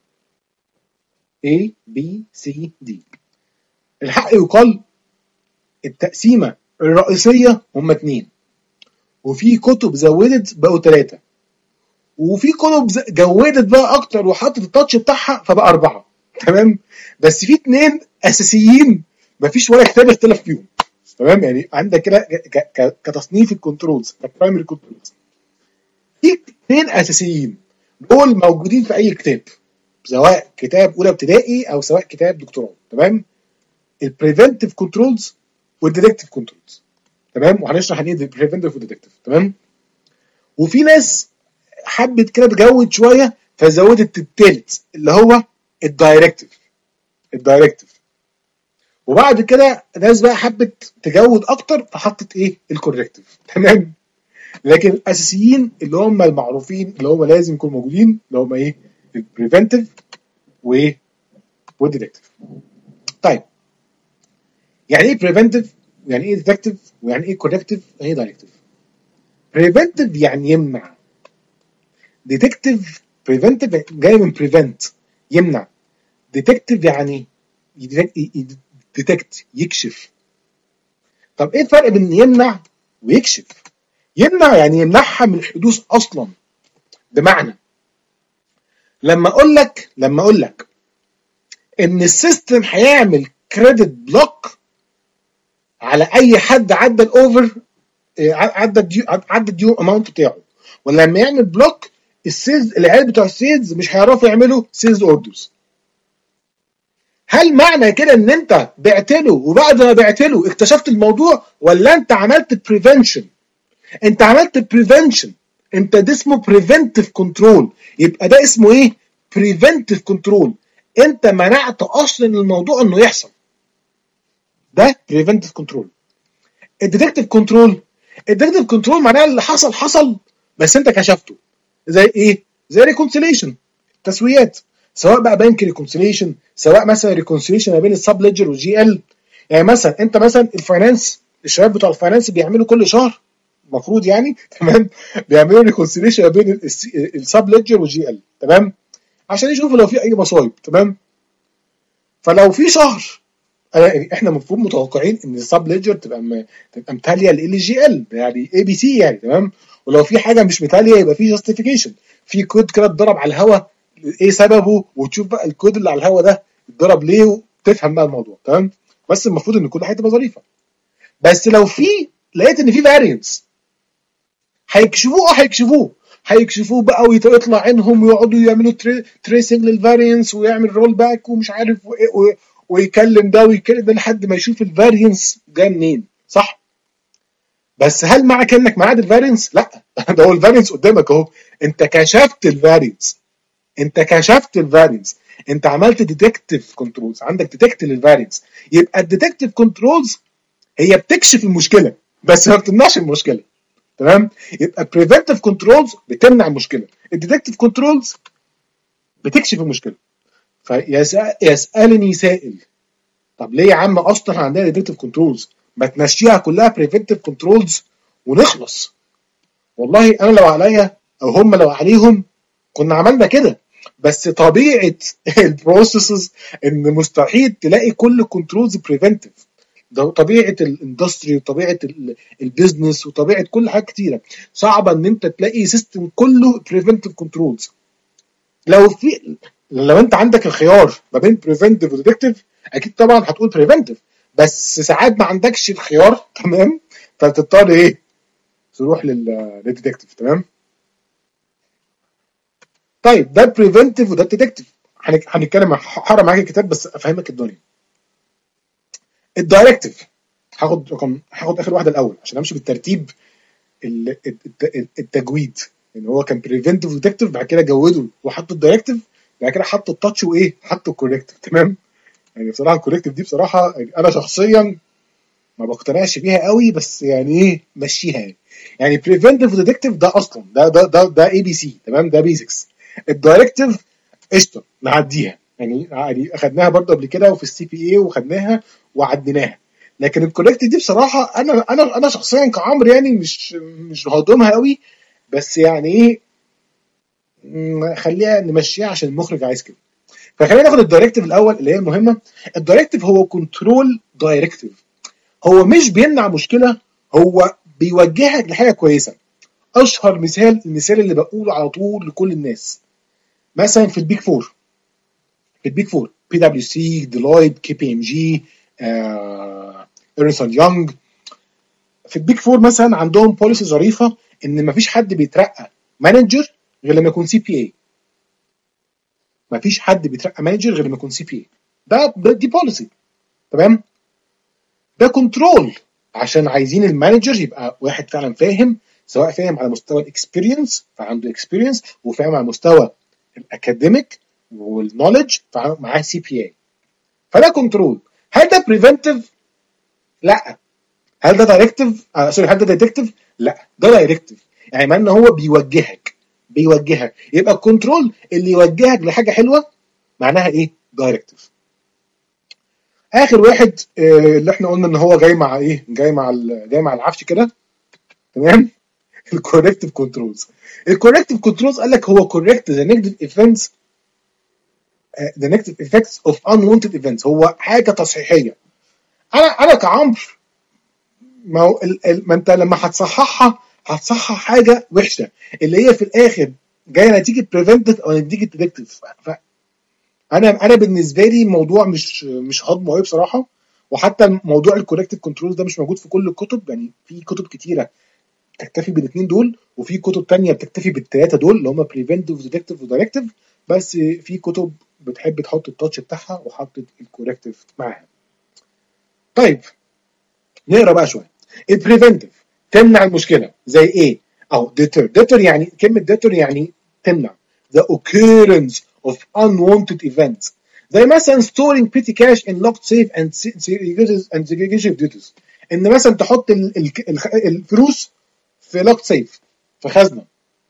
S1: A B C D. الحق يقال التقسيمة الرئيسية هم اتنين، وفي كتب زودت بقوا تلاتة، وفي كتب جودت بقى أكتر وحطت التاتش بتاعها فبقى أربعة، تمام؟ بس في اتنين أساسيين مفيش ولا كتاب اختلف فيهم، تمام؟ يعني عندك كده كتصنيف الكنترولز، البرايمري كنترولز، في اتنين أساسيين دول موجودين في أي كتاب، سواء كتاب اولى ابتدائي او سواء كتاب دكتوراه، تمام؟ البريفنتيف كنترولز والديدكتيف كنترولز، تمام؟ وهنشرح يعني ايه البريفنتيف والديدكتيف، تمام؟ وفي ناس حبت كده تجود شويه فزودت التالت اللي هو الدايركتيف، الدايركتيف. وبعد كده ناس بقى حبت تجود اكتر فحطت ايه؟ الكوركتيف، تمام؟ لكن الاساسيين اللي هم المعروفين اللي هم لازم يكونوا موجودين اللي هم ايه؟ البريفنتيف وايه؟ والديدكتيف. طيب يعني ايه بريفنتيف؟ ويعني ايه ديتكتيف؟ ويعني ايه كوركتيف؟ ويعني ايه دايركتيف؟ بريفنتيف يعني يمنع، ديتكتيف بريفنتيف جاي من بريفنت يمنع، ديتكتيف يعني ديتكت يكشف. طب ايه الفرق بين يمنع ويكشف؟ يمنع يعني يمنعها من الحدوث اصلا، بمعنى لما اقول لك لما اقول لك ان السيستم هيعمل كريدت بلوك على اي حد عدى الاوفر، عدى الديو عدى الديو اماونت بتاعه، ولما يعمل بلوك السيلز، العيال بتوع السيلز مش هيعرفوا يعملوا سيلز اوردرز. هل معنى كده ان انت بعت له وبعد ما بعت له اكتشفت الموضوع، ولا انت عملت بريفنشن؟ انت عملت بريفنشن، انت ده اسمه بريفنتيف كنترول. يبقى ده اسمه ايه؟ بريفنتيف كنترول. انت منعت اصلا الموضوع انه يحصل، ده بريفنتيف كنترول. الديتكتيف كنترول، الديتكتيف كنترول معناه اللي حصل حصل بس انت كشفته. زي ايه؟ زي ريكونسيليشن، تسويات، سواء بقى بنك ريكونسيليشن، سواء مثلا ريكونسيليشن ما بين السب ليدجر والجي ال. يعني مثلا انت مثلا الفاينانس، الشباب بتوع الفاينانس بيعملوا كل شهر المفروض يعني تمام بيعملوا ريكونسيليشن ما بين السب ليدجر والجي ال، تمام؟ عشان يشوفوا لو في اي مصايب، تمام؟ فلو في شهر احنا المفروض متوقعين ان السب ليدجر تبقى م... تبقى متاليه ال جي ال، يعني اي بي سي يعني، تمام؟ ولو في حاجه مش متاليه يبقى في جاستيفيكيشن، في كود كده اتضرب على الهواء ايه سببه، وتشوف بقى الكود اللي على الهواء ده اتضرب ليه وتفهم بقى الموضوع، تمام؟ بس المفروض ان كل حاجه تبقى ظريفه. بس لو في لقيت ان في فارينس هيكشفوه، اه هيكشفوه هيكشفوه بقى ويطلع عينهم ويقعدوا يعملوا تريسنج للفارينس ويعمل رول باك ومش عارف ويكلم ده ويكلم ده لحد ما يشوف الفارينس جاي منين، صح؟ بس هل معنى كانك معاد الفارينس؟ لا ده هو الفارينس قدامك اهو، انت كشفت الفارينس، انت كشفت الفارينس، انت عملت ديتكتيف كنترولز، عندك ديتكت للفارينس. يبقى الديتكتيف كنترولز هي بتكشف المشكله بس ما بتمنعش المشكله، تمام؟ يبقى بريفنتيف كنترولز بتمنع المشكله، الديتكتيف كنترولز بتكشف المشكله. فيسالني سائل طب ليه يا عم اصلا عندنا ديتكتيف كنترولز ما تمشيها كلها بريفنتيف كنترولز ونخلص؟ والله انا لو عليا او هم لو عليهم كنا عملنا كده، بس طبيعه البروسيسز ان مستحيل تلاقي كل كنترولز بريفنتيف، ده طبيعه الاندستري وطبيعه البيزنس وطبيعه كل حاجه كتيره، صعبه ان انت تلاقي سيستم كله بريفنتيف كنترولز. لو في لو انت عندك الخيار ما بين بريفنتيف وديتكتيف اكيد طبعا هتقول بريفنتيف، بس ساعات ما عندكش الخيار، تمام؟ فتضطر ايه؟ تروح للديتكتيف، تمام؟ طيب ده بريفنتيف وده ديتكتيف، هنتكلم هقرا معاك الكتاب بس افهمك الدنيا. الدايركتيف هاخد رقم هاخد اخر واحده الاول عشان امشي بالترتيب التجويد، ان يعني هو كان بريفنتيف وديتكتيف بعد كده جودوا وحطوا الدايركتيف بعد كده حطوا التاتش وايه حطوا الكوركتيف، تمام؟ يعني بصراحه الكوركتيف دي بصراحه يعني انا شخصيا ما بقتنعش بيها قوي، بس يعني ايه مشيها يعني. يعني بريفنتيف وديتكتيف ده اصلا ده ده ده ده اي بي سي، تمام؟ ده بيزكس. الدايركتيف قشطه نعديها يعني، يعني اخدناها برضه قبل كده وفي السي بي اي وخدناها وعديناها. لكن الكوركتيف دي بصراحه انا انا انا شخصيا كعمرو يعني مش مش هضمها قوي، بس يعني ايه خليها نمشيها عشان المخرج عايز كده. فخلينا ناخد الدايركتيف الاول اللي هي المهمه. الدايركتيف هو كنترول دايركتيف، هو مش بيمنع مشكله، هو بيوجهك لحاجه كويسه. اشهر مثال المثال اللي بقوله على طول لكل الناس، مثلا في البيك فور، في البيك فور بي دبليو سي، ديلويت، كي بي ام جي، ارنست يونج. في البيك فور مثلا عندهم بوليسي ظريفه ان مفيش حد بيترقى مانجر غير لما يكون سي بي اي. مفيش حد بيترقى مانجر غير لما يكون سي بي اي، ده دي بوليسي، تمام؟ ده كنترول عشان عايزين المانجر يبقى واحد فعلا فاهم، سواء فاهم على مستوى الاكسبيرينس فعنده اكسبيرينس، وفاهم على مستوى الاكاديميك والنولج فمعاه سي بي اي. فده كنترول. هل ده بريفنتيف؟ لا. هل ده دايركتيف؟ آه سوري، هل ده ديتكتيف؟ لا، ده دايركتيف، يعني معناه ان هو بيوجهك بيوجهك يبقى الكنترول اللي يوجهك لحاجه حلوه معناها ايه؟ دايركتيف. اخر واحد آه اللي احنا قلنا ان هو جاي مع ايه؟ جاي مع جاي مع العفش كده، تمام؟ الكوركتيف كنترولز. الكوركتيف كنترولز قال لك هو كوركت ذا نيجاتيف ايفنتس ذا نيجاتيف ايفكتس اوف unwanted ايفنتس، هو حاجه تصحيحيه. انا انا كعمرو ما هو ما انت لما هتصححها هتصحح حاجه وحشه اللي هي في الاخر جايه نتيجه بريفنتيف او نتيجه ديتكتيف. انا انا بالنسبه لي الموضوع مش مش هضمه قوي بصراحه. وحتى موضوع الكوركتيف كنترولز ده مش موجود في كل الكتب، يعني في كتب كتيره تكتفي بالاثنين دول، وفي كتب تانية بتكتفي بالثلاثه دول اللي هم بريفنتيف وديتكتيف ودايركتيف، بس في كتب بتحب تحط التاتش بتاعها وحطت الكوركتيف معاها. طيب نقرا بقى شويه. البريفنتيف تمنع المشكله زي ايه؟ او deter. deter يعني كلمه deter يعني تمنع the occurrence of unwanted events، زي مثلا storing petty cash in locked safe and segregated and segregated duties، ان مثلا تحط الفلوس في locked safe في خزنه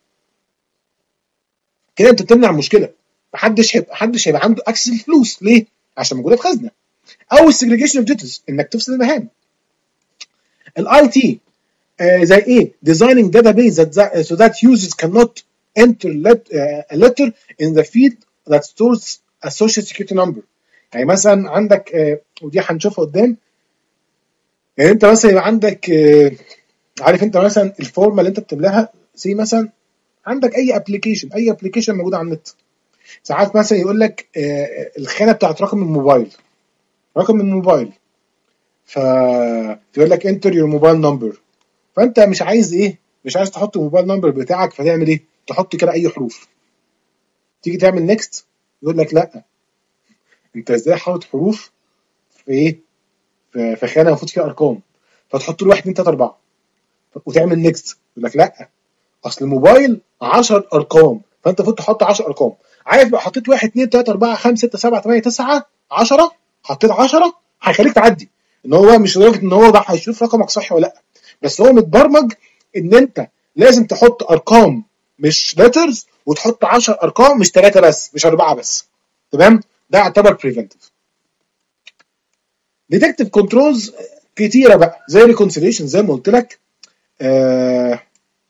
S1: كده، انت بتمنع المشكله. محدش هيبقى محدش هيبقى عنده اكسس للفلوس، ليه؟ عشان موجوده في خزنه. او السيجريجيشن اوف ديوتيز انك تفصل المهام. الاي تي Uh, زي ايه؟ designing database that, that so that users cannot enter let, uh, a letter in the field that stores a social security number. يعني مثلا عندك uh, ودي هنشوفها قدام، يعني انت مثلا يبقى عندك uh, عارف انت مثلا الفورمه اللي انت بتملاها زي مثلا عندك اي ابلكيشن اي ابلكيشن موجود على النت، ساعات مثلا يقول لك uh, الخانه بتاعت رقم الموبايل، رقم الموبايل، فتقول لك enter your mobile number، فانت مش عايز ايه؟ مش عايز تحط الموبايل نمبر بتاعك، فتعمل ايه؟ تحط كده اي حروف، تيجي تعمل نيكست يقول لك لا، انت ازاي حاطط حروف في ايه، في في خانه المفروض فيها ارقام، فتحط له واحد اتنين تلاته اربعه وتعمل نيكست يقول لك لا، اصل الموبايل عشر ارقام فانت المفروض تحط عشر ارقام. عارف بقى حطيت واحد اتنين تلاته اربعه خمسه سته سبعه تمانيه تسعه عشره، حطيت عشره هيخليك تعدي، ان هو مش لدرجه ان هو بقى هيشوف رقمك صح ولا لا، بس هو متبرمج ان انت لازم تحط ارقام مش ليترز، وتحط عشر ارقام مش ثلاثه بس مش اربعه بس. تمام، ده يعتبر بريفنتيف. ديتكتيف كنترولز كتيره بقى زي ريكونسيليشن زي ما قلت لك. آه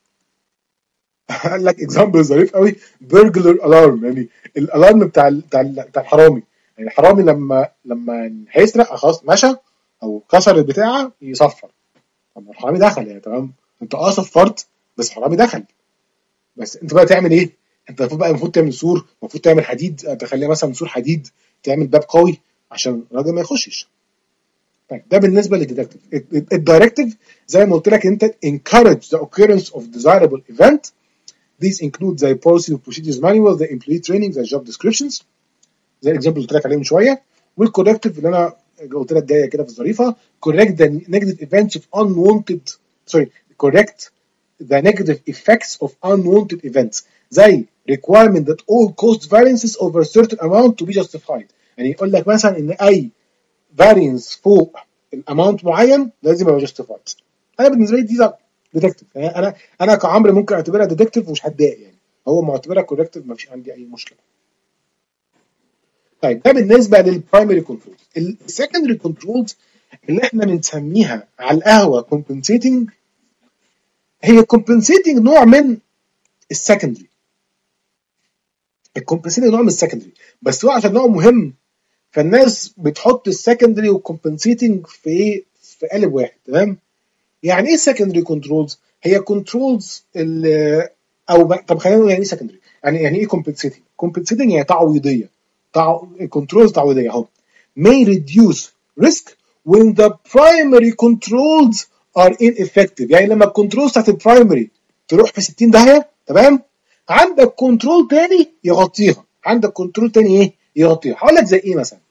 S1: قال لك اكزامبل ظريف قوي، بيرجلر الارم، يعني الالارم بتاع ال بتاع ال بتاع الحرامي، يعني الحرامي لما لما هيسرق خلاص مشى او كسر البتاعه يصفر، طب الحرامي دخل يعني تمام، انت اه صفرت بس الحرامي دخل، بس انت بقى تعمل ايه؟ انت المفروض بقى المفروض تعمل سور، المفروض تعمل حديد، تخليها مثلا سور حديد، تعمل باب قوي عشان الراجل ما يخشش. طيب ده بالنسبه للديتكتيف. الدايركتيف زي ما قلت لك انت encourage the occurrence of desirable event. These include the policy and procedures manual, the employee training, the job descriptions زي الاكزامبل اللي قلت لك عليه من شويه. والكوركتيف اللي انا قلت لك جايه كده في الظريفه، correct the negative events of unwanted sorry correct the negative effects of unwanted events زي requirement that all cost variances over a certain amount to be justified. يعني يقول لك مثلا ان اي variance فوق الاماونت معين لازم يبقى justified. انا بالنسبه لي دي ديتكتيف، يعني انا انا كعمرو ممكن اعتبرها ديتكتيف ومش هتضايق، يعني هو معتبرها كوركتيف ما فيش عندي اي مشكله. طيب ده بالنسبه للبرايمري كنترولز. السكندري كنترولز اللي احنا بنسميها على القهوه كومبنسيتنج، هي كومبنسيتنج نوع من السكندري. الكومبنسيتنج نوع من السكندري، بس هو عشان نوع مهم فالناس بتحط السكندري والكومبنسيتنج في ايه، في قالب واحد. تمام، يعني ايه سكندري كنترولز؟ هي كنترولز اللي او طب خلينا نقول يعني ايه سكندري، يعني يعني ايه كومبنسيتنج؟ كومبنسيتنج يعني تعويضيه، تعو... كنترولز تعويضيه اهو. may reduce risk when the primary controls are ineffective. يعني لما الكنترولز بتاعت البرايمري تروح في ستين داهيه، تمام، عندك كنترول تاني يغطيها، عندك كنترول تاني ايه يغطيها. هقول لك زي ايه مثلا،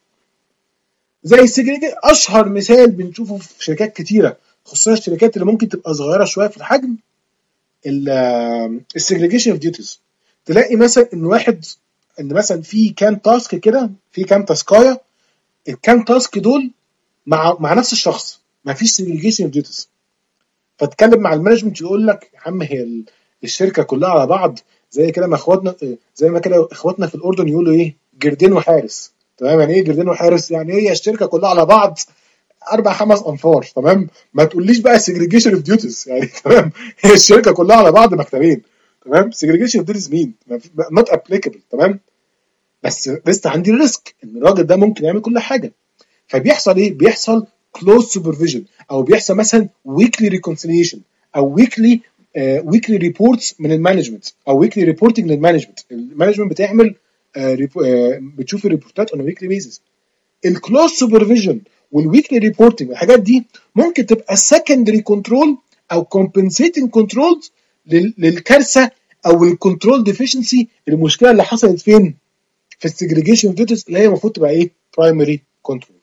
S1: زي السجريجيشن. اشهر مثال بنشوفه في شركات كتيره خصوصا الشركات اللي ممكن تبقى صغيره شويه في الحجم، السجريجيشن اوف ديوتيز. تلاقي مثلا ان واحد ان مثلا في كام تاسك كده، في كام تاسكايه، الكام تاسك دول مع مع نفس الشخص، ما فيش سجريجيشن اوف ديوتيز. فتتكلم مع المانجمنت يقول لك يا عم هي الشركه كلها على بعض زي كده ما اخواتنا، زي ما كده اخواتنا في الاردن يقولوا ايه، جردين وحارس. تمام، يعني ايه جردين وحارس؟ يعني هي الشركه كلها على بعض اربع خمس انفار. تمام، ما تقوليش بقى سيجريجيشن اوف ديوتيز يعني. تمام، هي الشركه كلها على بعض مكتبين. تمام، سيجريجيشن اوف ديوتيز مين؟ نوت ابليكابل. تمام، بس لسه عندي ريسك ان الراجل ده ممكن يعمل كل حاجه. فبيحصل ايه؟ بيحصل كلوز سوبرفيجن، او بيحصل مثلا ويكلي ريكونسيليشن، او ويكلي ويكلي ريبورتس من المانجمنت، او ويكلي ريبورتنج للمانجمنت. المانجمنت بتعمل uh, uh, بتشوف الريبورتات اون ويكلي بيزس. الكلوز سوبرفيجن والويكلي ريبورتنج الحاجات دي ممكن تبقى سكندري كنترول او كومبنسيتنج كنترول للكارثه او الكنترول ديفيشنسي، المشكله اللي حصلت فين؟ في السجريجيشن ديوتيز اللي هي المفروض تبقى ايه؟ برايمري كنترول.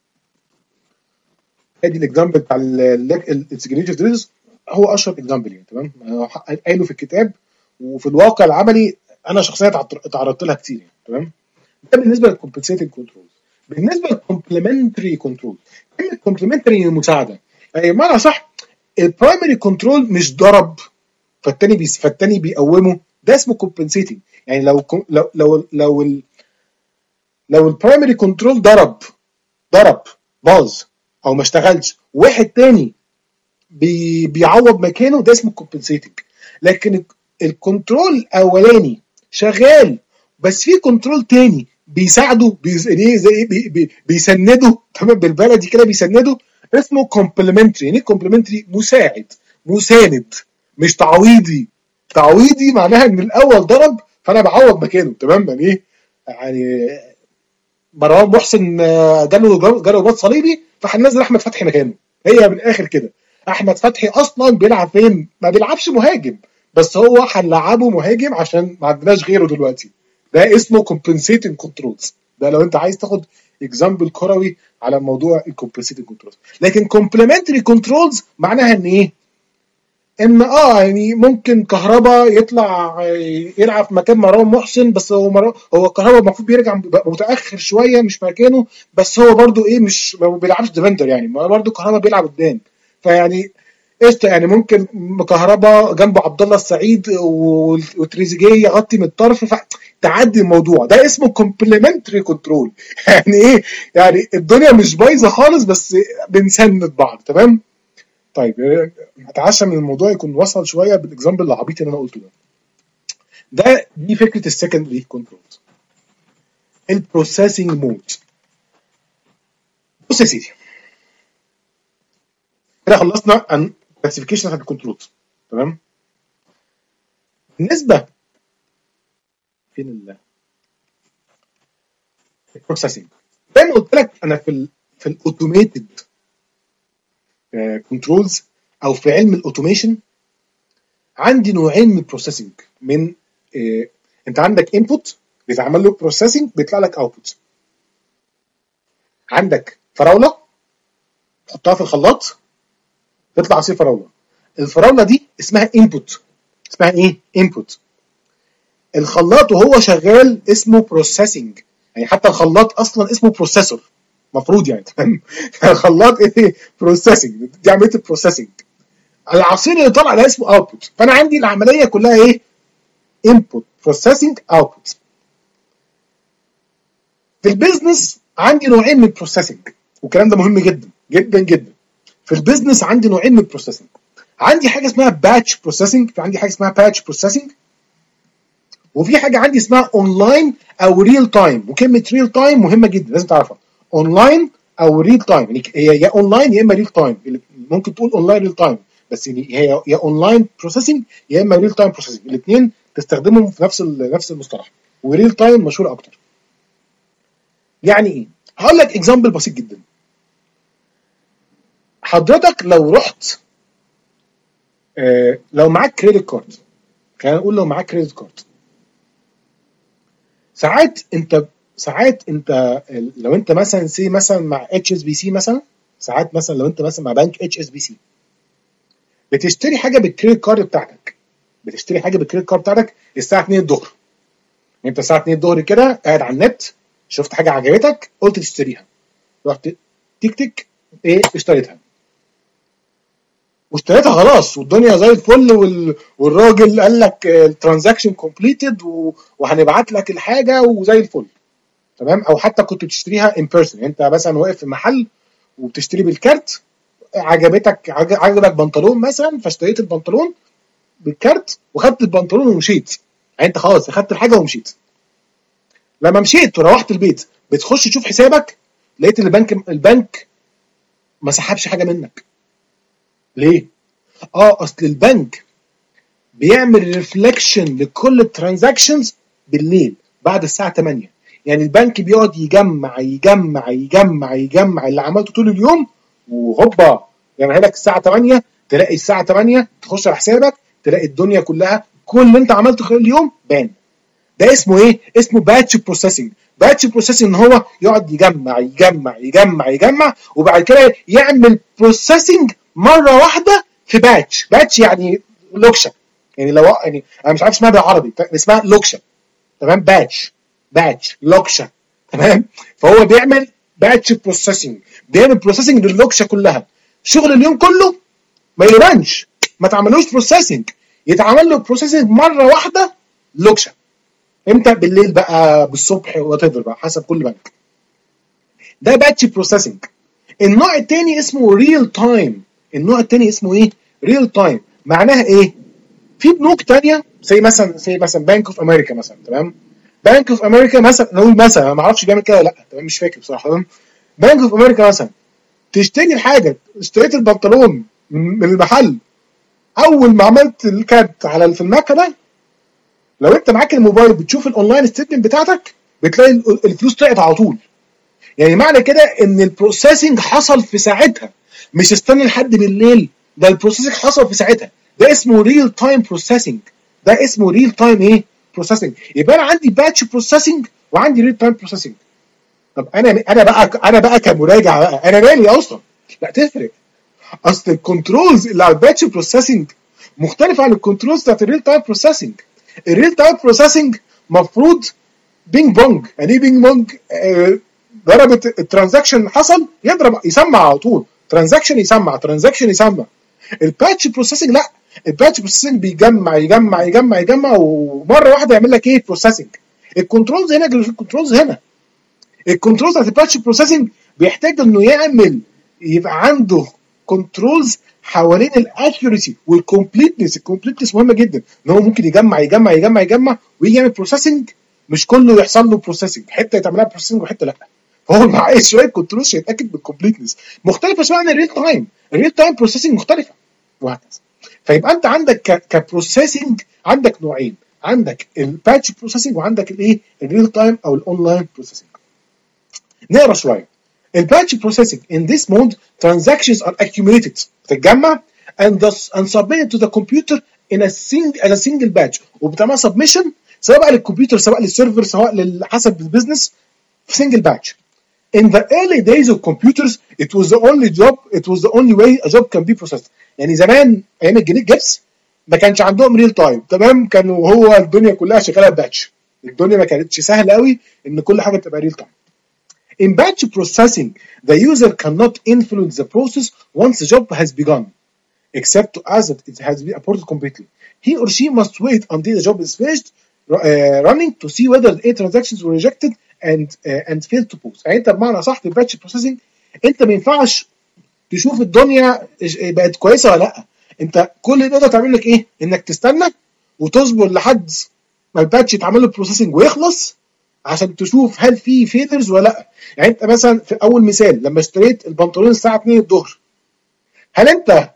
S1: ادي الاكزامبل بتاع السجريجيشن ديوتيز، هو اشهر اكزامبل يعني. تمام، قايله في الكتاب وفي الواقع العملي انا شخصيا اتعرضت لها كتير يعني. تمام، ده بالنسبه للكومبنسيتنج كنترول. بالنسبه للكومبلمنتري كنترول، كلمه كومبلمنتري المساعده، يعني بمعنى صح البرايمري كنترول مش ضرب فالتاني بي فالتاني بيقومه، ده اسمه كومبنسيتنج. يعني لو لو لو لو ال لو البرايمري كنترول ضرب ضرب باظ او ما اشتغلش، واحد تاني بي بيعوض مكانه، ده اسمه كومبنسيتنج. لكن الكنترول الاولاني شغال بس في كنترول تاني بيساعده، بي زي بي بي بيسنده، تمام، بالبلدي كده بيسنده، اسمه كومبلمنتري. يعني كومبلمنتري مساعد مساند، مش تعويضي. تعويضي معناها ان الاول ضرب فانا بعوض مكانه. تمام، يعني ايه؟ يعني مروان محسن جاله جاله رباط صليبي فهننزل احمد فتحي مكانه، هي من الاخر كده. احمد فتحي اصلا بيلعب فين؟ ما بيلعبش مهاجم، بس هو هنلعبه مهاجم عشان ما عندناش غيره دلوقتي. ده اسمه compensating controls. ده لو انت عايز تاخد اكزامبل كروي على موضوع الكومبنسيتنج كنترولز. لكن complementary controls معناها ان ايه؟ ان اه يعني ممكن كهربا يطلع يلعب في مكان مروان محسن، بس هو مرو... هو كهربا المفروض بيرجع متاخر شويه مش مكانه، بس هو برده ايه مش ما بيلعبش ديفندر، يعني برده كهربا بيلعب قدام. فيعني قشطه، يعني ممكن كهربا جنبه عبد الله السعيد وتريزيجيه يغطي من الطرف فتعدي الموضوع. ده اسمه كومبلمنتري كنترول. يعني ايه؟ يعني الدنيا مش بايظه خالص بس بنسند بعض. تمام؟ طيب اتعشى من الموضوع يكون وصل شويه بالاكزامبل العبيط اللي انا قلته ده. ده دي فكره السكندري كنترول. البروسيسنج مود. بص يا سيدي، كده خلصنا عن كلاسيفيكيشن بتاعت الكنترول. تمام؟ بالنسبه فين ال البروسيسنج، زي ما قلت لك انا في ال في الاوتوميتد كنترولز او في علم الاوتوميشن عندي نوعين من البروسيسنج. من إيه؟ انت عندك انبوت بيتعمل له بروسيسنج بيطلع لك اوتبوت. عندك فراوله تحطها في الخلاط تطلع عصير فراوله. الفراوله دي اسمها انبوت. اسمها ايه؟ انبوت. الخلاط وهو شغال اسمه بروسيسنج، يعني حتى الخلاط اصلا اسمه بروسيسور مفروض، يعني تمام. الخلاط ايه؟ بروسيسنج، دي عمليه البروسيسنج. العصير اللي طلع ده اسمه اوتبوت. فانا عندي العمليه كلها ايه؟ انبوت بروسيسنج اوتبوت. في البيزنس عندي نوعين من البروسيسنج، والكلام ده مهم جدا جدا جدا. في البيزنس عندي نوعين من البروسيسنج. عندي حاجه اسمها باتش بروسيسنج، في عندي حاجه اسمها باتش بروسيسنج، وفي حاجه عندي اسمها اونلاين او ريل تايم. وكلمه ريل تايم مهمه جدا لازم تعرفها. اونلاين او ريل تايم، يعني هي يا اونلاين يا اما ريل تايم. ممكن تقول اونلاين ريل تايم، بس يعني هي يا اونلاين بروسيسنج يا اما ريل تايم بروسيسنج. الاثنين تستخدمهم في نفس نفس المصطلح، وريل تايم مشهور اكتر. يعني ايه؟ هقول لك اكزامبل بسيط جدا. حضرتك لو رحت آه لو معاك كريدت كارد، خلينا نقول لو معاك كريدت كارد، ساعات انت ساعات انت لو انت مثلا سي مثلا مع اتش اس بي سي مثلا، ساعات مثلا لو انت مثلا مع بنك اتش اس بي سي بتشتري حاجه بالكريدت كارد بتاعتك، بتشتري حاجه بالكريدت كارد بتاعتك الساعه اتنين الظهر. انت الساعه اتنين الظهر كده قاعد على النت، شفت حاجه عجبتك قلت تشتريها، رحت تيك تيك ايه اشتريتها واشتريتها خلاص والدنيا زي الفل، وال... والراجل قال لك الترانزاكشن كومبليتد وهنبعت لك الحاجه وزي الفل. تمام؟ او حتى كنت بتشتريها ان بيرسون، انت مثلا واقف في محل وبتشتري بالكارت، عجبتك عجبك بنطلون مثلا فاشتريت البنطلون بالكارت وخدت البنطلون ومشيت. يعني انت خلاص اخدت الحاجه ومشيت. لما مشيت وروحت البيت بتخش تشوف حسابك، لقيت البنك البنك ما سحبش حاجه منك. ليه؟ اه اصل البنك بيعمل ريفليكشن لكل الترانزاكشنز بالليل بعد الساعه تمانية. يعني البنك بيقعد يجمع يجمع يجمع يجمع اللي عملته طول اليوم، وهوبا يعملها لك الساعه تمانية. تلاقي الساعه تمانية تخش على حسابك تلاقي الدنيا كلها كل اللي انت عملته خلال اليوم بان. ده اسمه ايه؟ اسمه باتش بروسيسنج. باتش بروسيسنج ان هو يقعد يجمع يجمع يجمع يجمع وبعد كده يعمل بروسيسنج مره واحده في باتش. باتش يعني لوكشه، يعني لو يعني انا مش عارف اسمها بالعربي، اسمها لوكشه. تمام؟ باتش باتش لوكشه. تمام؟ فهو بيعمل باتش بروسيسنج، بيعمل بروسيسنج للوكشه كلها. شغل اليوم كله ما يبانش، ما تعملوش بروسيسنج، يتعمل له بروسيسنج مره واحده لوكشه. امتى؟ بالليل بقى، بالصبح، وات ايفر بقى حسب كل بنك. ده باتش بروسيسنج. النوع الثاني اسمه ريل تايم. النوع الثاني اسمه ايه؟ ريل تايم. معناها ايه؟ في بنوك ثانيه زي مثلا زي مثلا بانك اوف امريكا مثلا. تمام؟ بانك اوف امريكا مثلا، نقول مثلا انا ما اعرفش بيعمل كده ولا لا، تمام؟ مش فاكر بصراحه. تمام؟ بانك اوف امريكا مثلا تشتري الحاجه، اشتريت البنطلون من المحل، اول ما عملت الكارت على في المكنه، لو انت معاك الموبايل بتشوف الاونلاين ستيتمنت بتاعتك بتلاقي الفلوس طلعت على طول. يعني معنى كده ان البروسيسنج حصل في ساعتها، مش استنى لحد بالليل، ده البروسيسنج حصل في ساعتها. ده اسمه ريل تايم بروسيسنج. ده اسمه ريل تايم ايه بروسيسنج. يبقى انا عندي باتش بروسيسنج وعندي ريل تايم بروسيسنج. طب انا انا بقى انا بقى كمراجع بقى انا مالي اصلا؟ لا تفرق. اصل الكنترولز اللي على الباتش بروسيسنج مختلفه عن الكنترولز بتاعت الريل تايم بروسيسنج. الريل تايم بروسيسنج مفروض بينج بونج. يعني ايه بينج بونج؟ آه ضربت الترانزاكشن حصل يضرب يسمع على طول، ترانزاكشن يسمع ترانزاكشن يسمع. الباتش بروسيسنج لا، الباتش بروسيسنج بيجمع يجمع يجمع يجمع ومره واحده يعمل لك ايه بروسيسنج. الكنترولز هنا الكنترولز هنا الكنترولز بتاعت الباتش بروسيسنج بيحتاج انه يعمل يبقى عنده كنترولز حوالين الاكيورسي والكومبليتنس. الكومبليتنس مهمه جدا، ان هو ممكن يجمع يجمع يجمع يجمع ويجي يعمل بروسيسنج، مش كله يحصل له بروسيسنج، حته يتعمل لها بروسيسنج وحته لا. فهو معاه شويه كنترولز عشان يتاكد من الكومبليتنس مختلفه شويه عن الريل تايم. الريل تايم بروسيسنج مختلفه وهكذا. فيبقى انت عندك كبروسيسنج عندك نوعين، عندك الباتش بروسيسنج وعندك الايه الريل تايم او الاونلاين بروسيسنج. نقرا شويه. الباتش بروسيسنج in this mode transactions are accumulated بتتجمع and thus and submitted to the computer in a single as a single batch وبتعمل submission سواء بقى للكمبيوتر سواء للسيرفر سواء حسب البيزنس في single batch. In the early days of computers it was the only job it was the only way a job can be processed. يعني زمان ايام الجنيه جبس ما كانش عندهم ريل تايم، تمام؟ كانوا هو الدنيا كلها شغاله باتش. الدنيا ما كانتش سهله قوي ان كل حاجه تبقى ريل تايم. In batch processing, the user cannot influence the process once the job has begun, except as it has been aborted completely. He or she must wait until the job is finished uh, running to see whether the transactions were rejected and uh, and failed to post. يعني انت بمعنى صح في الباتش بروسيسنج انت ما ينفعش تشوف الدنيا بقت كويسه ولا لا. انت كل اللي تقدر تعمل لك ايه؟ انك تستنى وتصبر لحد ما الباتش يتعمل له بروسيسنج ويخلص عشان تشوف هل في فيلرز ولا لا. يعني انت مثلا في اول مثال لما اشتريت البنطلون الساعه اتنين الظهر، هل انت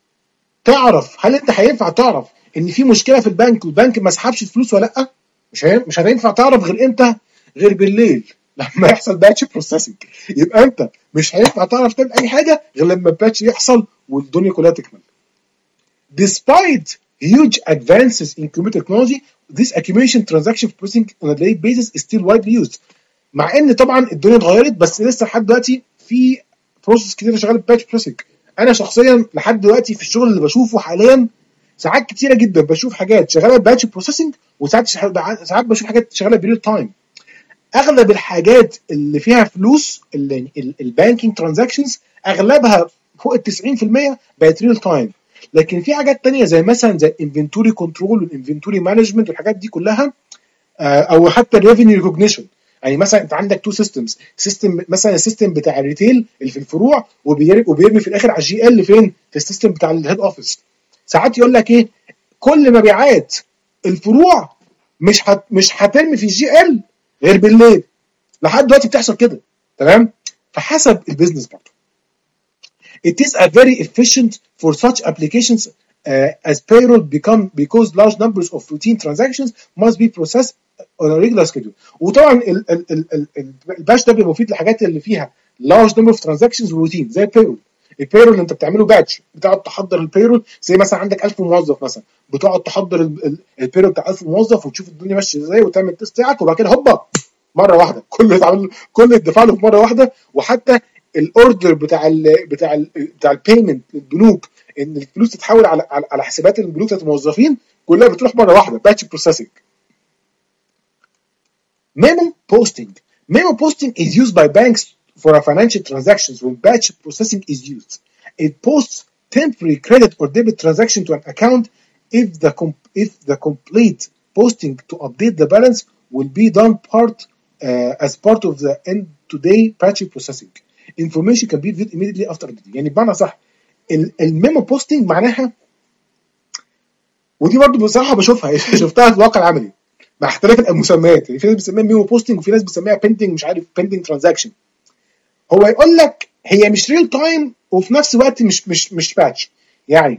S1: تعرف هل انت هينفع تعرف ان في مشكله في البنك والبنك ما سحبش الفلوس ولا لا؟ مش هي... مش هينفع تعرف غير امتى؟ غير بالليل لما يحصل باتش بروسيسنج. يبقى انت مش هينفع تعرف تعمل اي حاجه غير لما الباتش يحصل والدنيا كلها تكمل. Despite huge advances in computer technology, this accumulation transaction processing on a daily basis is still widely used. مع ان طبعا الدنيا اتغيرت بس لسه لحد دلوقتي في بروسيس كتير شغاله باتش بروسيسنج. انا شخصيا لحد دلوقتي في الشغل اللي بشوفه حاليا ساعات كتيره جدا بشوف حاجات شغاله باتش بروسيسنج وساعات ساعات بشوف حاجات شغاله بريل تايم. اغلب الحاجات اللي فيها فلوس البانكينج ترانزاكشنز اغلبها فوق ال تسعين في المية بقت ريل تايم. لكن في حاجات تانية زي مثلا زي الانفنتوري كنترول والانفنتوري مانجمنت والحاجات دي كلها او حتى الريفينيو ريكوجنيشن. يعني مثلا انت عندك تو سيستمز، سيستم مثلا السيستم بتاع الريتيل اللي في الفروع وبيرمي في الاخر على الجي ال فين في السيستم بتاع الهيد اوفيس. ساعات يقول لك ايه كل مبيعات الفروع مش هت مش هترمي في الجي ال غير بالليل. لحد دلوقتي بتحصل كده، تمام؟ فحسب البيزنس برضه. It is a very efficient for such applications uh, as payroll become because large numbers of routine transactions must be processed on a regular schedule. وطبعا الباش ده بيبقى مفيد للحاجات اللي فيها large number of transactions routine زي البيرول. البيرول اللي انت بتعمله باتش، بتقعد تحضر البيرول زي مثلا عندك ألف موظف مثلا، بتقعد تحضر البيرول بتاع ألف موظف وتشوف الدنيا ماشيه ازاي وتعمل التست بتاعك وبعد كده هوبا مره واحده كله يتعمل كله يدفع له مره واحده. وحتى الاوردر بتاع ال بتاع ال بتاع البيمنت للبنوك ان الفلوس تتحول على على حسابات البنوك بتاعت الموظفين كلها بتروح مره واحده باتش بروسيسنج. Memo posting. Memo posting is used by banks for a financial transactions when batch processing is used. It posts temporary credit or debit transaction to an account if the comp- if the complete posting to update the balance will be done part uh, as part of the end-to-day batch processing. Information can be viewed immediately after the يعني بمعنى صح الميمو بوستنج معناها، ودي برضه بصراحه بشوفها شفتها في الواقع العملي مع اختلاف المسميات. يعني في ناس بتسميها ميمو بوستنج وفي ناس بتسميها بيندنج مش عارف بيندنج ترانزاكشن. هو يقول لك هي مش ريل تايم وفي نفس الوقت مش مش مش باتش. يعني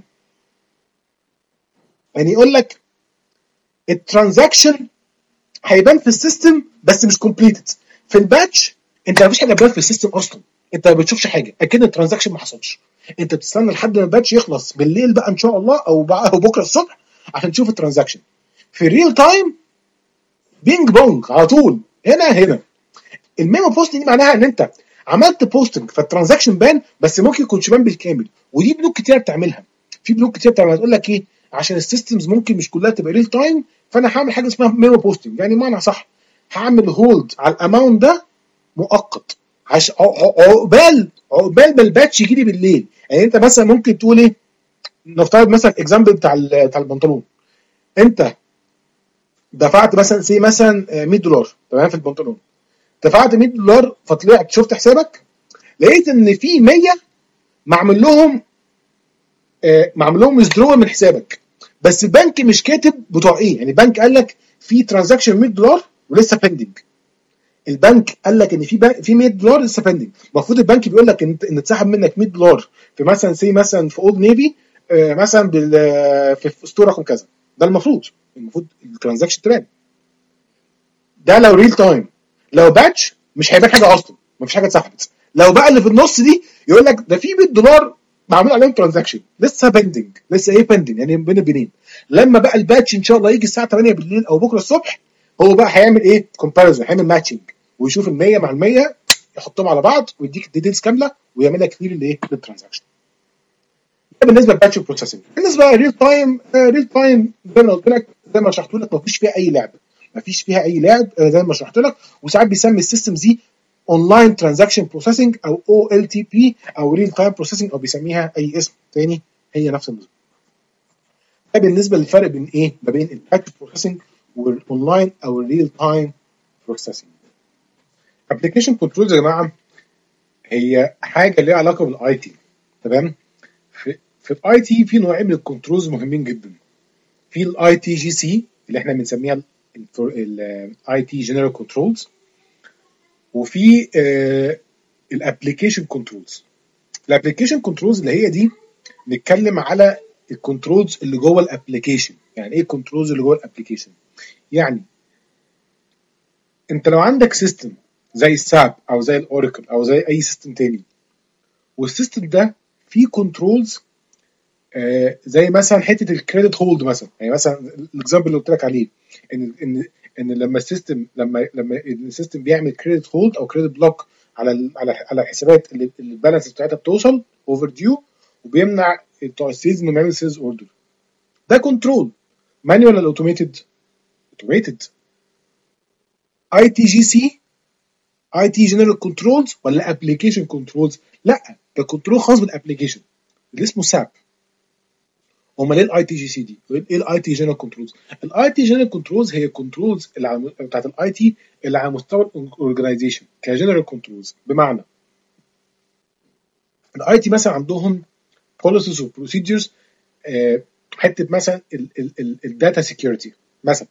S1: يعني يقول لك الترانزاكشن هيبان في السيستم بس مش كومبليتد. في الباتش انت مفيش حاجه بان في السيستم اصلا، انت ما بتشوفش حاجه اكيد الترانزاكشن ما حصلش. انت بتستنى لحد ما الباتش يخلص بالليل بقى ان شاء الله او او بكره الصبح عشان تشوف الترانزاكشن. في الريل تايم بينج بونج على طول، هنا هنا. الميمو بوستنج دي معناها ان انت عملت بوستنج فالترانزاكشن بان، بس ممكن يكونش بان بالكامل، ودي بنوك كتير بتعملها. في بنوك كتير بتعملها تقول لك ايه، عشان السيستمز ممكن مش كلها تبقى ريل تايم، فانا هعمل حاجه اسمها ميمو بوستنج. يعني معنى صح، هعمل هولد على الاماونت ده مؤقت عشان عقبال عقبال ما الباتش يجي لي بالليل. يعني انت مثلا ممكن تقول ايه، نفترض مثلا اكزامبل بتاع بتاع البنطلون، انت دفعت مثلا سي مثلا مية دولار تمام في البنطلون، دفعت مية دولار فطلعت شفت حسابك لقيت ان في مية معمول لهم آه معمول لهم ويزدرو من حسابك، بس البنك مش كاتب بتوع ايه. يعني البنك قال لك في ترانزاكشن مية دولار ولسه بيندنج، البنك قال لك ان في في مية دولار لسه بيندنج. المفروض البنك بيقول لك ان ان اتسحب منك مية دولار في مثلا سي مثلا في اولد نيفي آه مثلا بال في ستور رقم كذا. ده المفروض المفروض الترانزاكشن تبان. ده لو ريل تايم. لو باتش مش هيبان حاجه اصلا، مفيش حاجه اتسحبت. لو بقى اللي في النص دي يقول لك ده في مية دولار معمول عليهم ترانزاكشن لسه بيندنج، لسه ايه بيندنج يعني بين البنين. لما بقى الباتش ان شاء الله يجي الساعه تمانية بالليل او بكره الصبح، هو بقى هيعمل ايه كومباريزون، هيعمل ماتشنج ويشوف ال مية مع ال مية يحطهم على بعض ويديك الديتيلز كامله ويعمل لك كتير الايه للترانزاكشن. ده بالنسبه للباتش بروسيسنج. بالنسبه للريل تايم، ريل تايم زي ما قلت لك زي ما شرحت لك مفيش فيها اي لعب، مفيش فيها اي لعب زي ما شرحت لك. وساعات بيسمي السيستمز دي اونلاين ترانزاكشن بروسيسنج او او ال تي بي او ريل تايم بروسيسنج او بيسميها اي اسم تاني، هي نفس النظام. ده بالنسبه للفرق بين ايه ما بين الباتش بروسيسنج والاونلاين او الريل تايم بروسيسنج. ابلكيشن كنترولز يا جماعه هي حاجه ليها علاقه بالاي تي. تمام. في في الاي تي في نوعين من الكنترولز مهمين جدا. في الاي تي جي سي اللي احنا بنسميها الاي تي جنرال كنترولز، وفي الابلكيشن كنترولز. الابلكيشن كنترولز اللي هي دي نتكلم على الكنترولز اللي جوه الابلكيشن. يعني ايه الكنترولز اللي جوه الابلكيشن؟ يعني انت لو عندك سيستم زي الساب او زي الاوراكل او زي اي سيستم تاني، والسيستم ده فيه كنترولز آه زي مثلا حته الكريدت هولد مثلا. يعني مثلا الاكزامبل اللي قلت لك عليه ان ان ان لما السيستم لما لما السيستم بيعمل كريدت هولد او كريدت بلوك على على على الحسابات اللي البالانس بتاعتها بتوصل اوفر ديو، وبيمنع بتوع السيلز انه يعمل سيلز اوردر. ده كنترول مانيوال ولا اوتوميتد؟ اوتوميتد. اي تي جي سي اي تي جنرال كنترولز ولا ابلكيشن كنترولز؟ لا، ده كنترول خاص بالابلكيشن اللي اسمه ساب. امال ايه الاي تي جي سي دي؟ ايه الاي تي جنرال كنترولز؟ الاي تي جنرال كنترولز هي كنترولز اللي بتاعت الاي تي اللي على مستوى الاورجنايزيشن كجنرال كنترولز. بمعنى الاي تي مثلا عندهم بوليسيز وبروسيدجرز، حته مثلا الداتا سيكيورتي مثلا،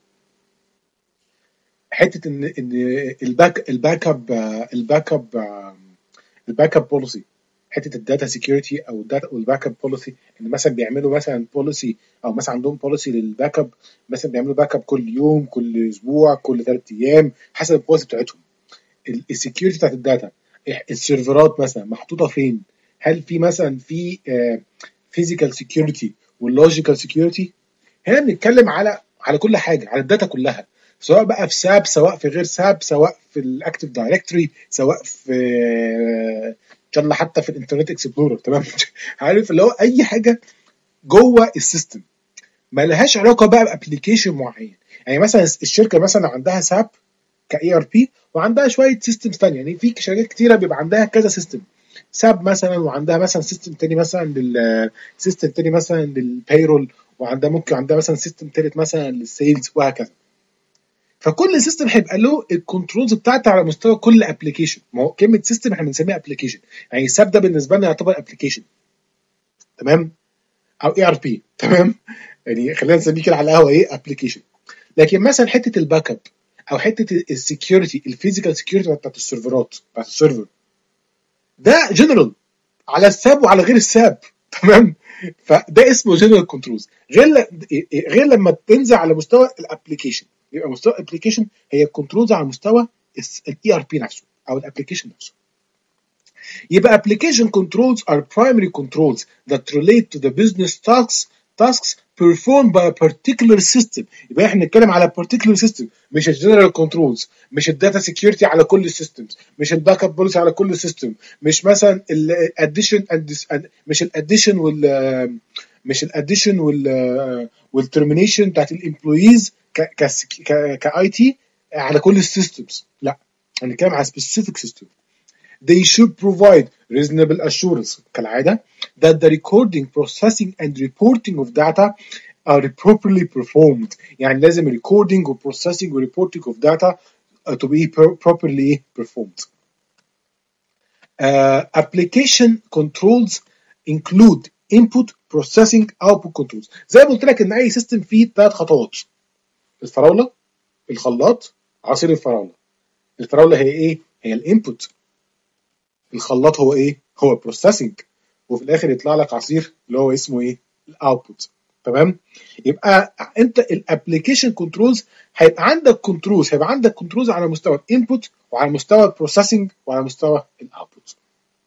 S1: حته ان ان الباك الباك اب الباك اب الباك اب بوليسي، حته الداتا سيكيورتي او الداتا والباك اب بوليسي. ان مثلا بيعملوا مثلا بوليسي او مثلا عندهم بوليسي للباك اب، مثلا بيعملوا باك اب كل يوم كل اسبوع كل ثلاث ايام حسب البوليسي بتاعتهم. السكيورتي بتاعت الداتا، السيرفرات مثلا محطوطه فين، هل في مثلا في فيزيكال سيكيورتي واللوجيكال سيكيورتي. هنا بنتكلم على على كل حاجه، على الداتا كلها، سواء بقى في ساب سواء في غير ساب، سواء في الاكتيف دايركتوري سواء في ان شاء الله حتى في الانترنت اكسبلورر. تمام. عارف اللي هو اي حاجه جوه السيستم ما لهاش علاقه بقى بابلكيشن معين. يعني مثلا الشركه مثلا عندها ساب كاي ار بي وعندها شويه سيستمز ثانيه. يعني في شركات كتيره بيبقى عندها كذا سيستم ساب مثلا، وعندها مثلا سيستم تاني مثلا لل سيستم تاني مثلا للبايرول، وعندها ممكن عندها مثلا سيستم تالت مثلا للسيلز وهكذا. فكل سيستم هيبقى له الكنترولز بتاعته على مستوى كل ابلكيشن. ما هو كلمه سيستم احنا بنسميها ابلكيشن، يعني ساب ده بالنسبه لنا يعتبر ابلكيشن. تمام. او اي ار بي. تمام. يعني خلينا نسميه كده على القهوه ايه ابلكيشن. لكن مثلا حته الباك اب او حته السكيورتي الفيزيكال سكيورتي بتاعت السيرفرات بتاعت السيرفر، ده جنرال على الساب وعلى غير الساب. تمام. فده اسمه جنرال كنترولز. غير غير لما تنزل على مستوى الابلكيشن، يبقى مستوى الابلكيشن هي الكنترولز على مستوى الاي ار بي نفسه او الابلكيشن نفسه. يبقى application controls are primary controls that relate to the business tasks tasks performed by a particular system. يبقى احنا بنتكلم على particular system، مش الجنرال كنترولز، مش الداتا سكيورتي على كل السيستمز، مش الباك اب بوليسي على كل سيستم، مش مثلا الاديشن مش الاديشن وال مش الاديشن وال والترمينيشن بتاعت الامبلويز كاي تي على كل السيستمز. لا، هنتكلم على specific system. They should provide reasonable assurance كالعادة that the recording, processing and reporting of data are properly performed. يعني لازم recording و processing و reporting of data to be properly performed. Uh, application controls include input, processing, output controls. زي ما قلت لك ان اي سيستم فيه ثلاث خطوات: الفراولة، الخلاط، عصير الفراولة. الفراولة هي ايه؟ هي الانبوت. الخلاط هو ايه؟ هو البروسيسنج. وفي الاخر يطلع لك عصير اللي هو اسمه ايه؟ الاوتبوت. تمام؟ يبقى انت الابلكيشن كنترولز هيبقى عندك كنترولز هيبقى عندك كنترولز على مستوى الانبوت وعلى مستوى البروسيسنج وعلى مستوى الاوتبوت.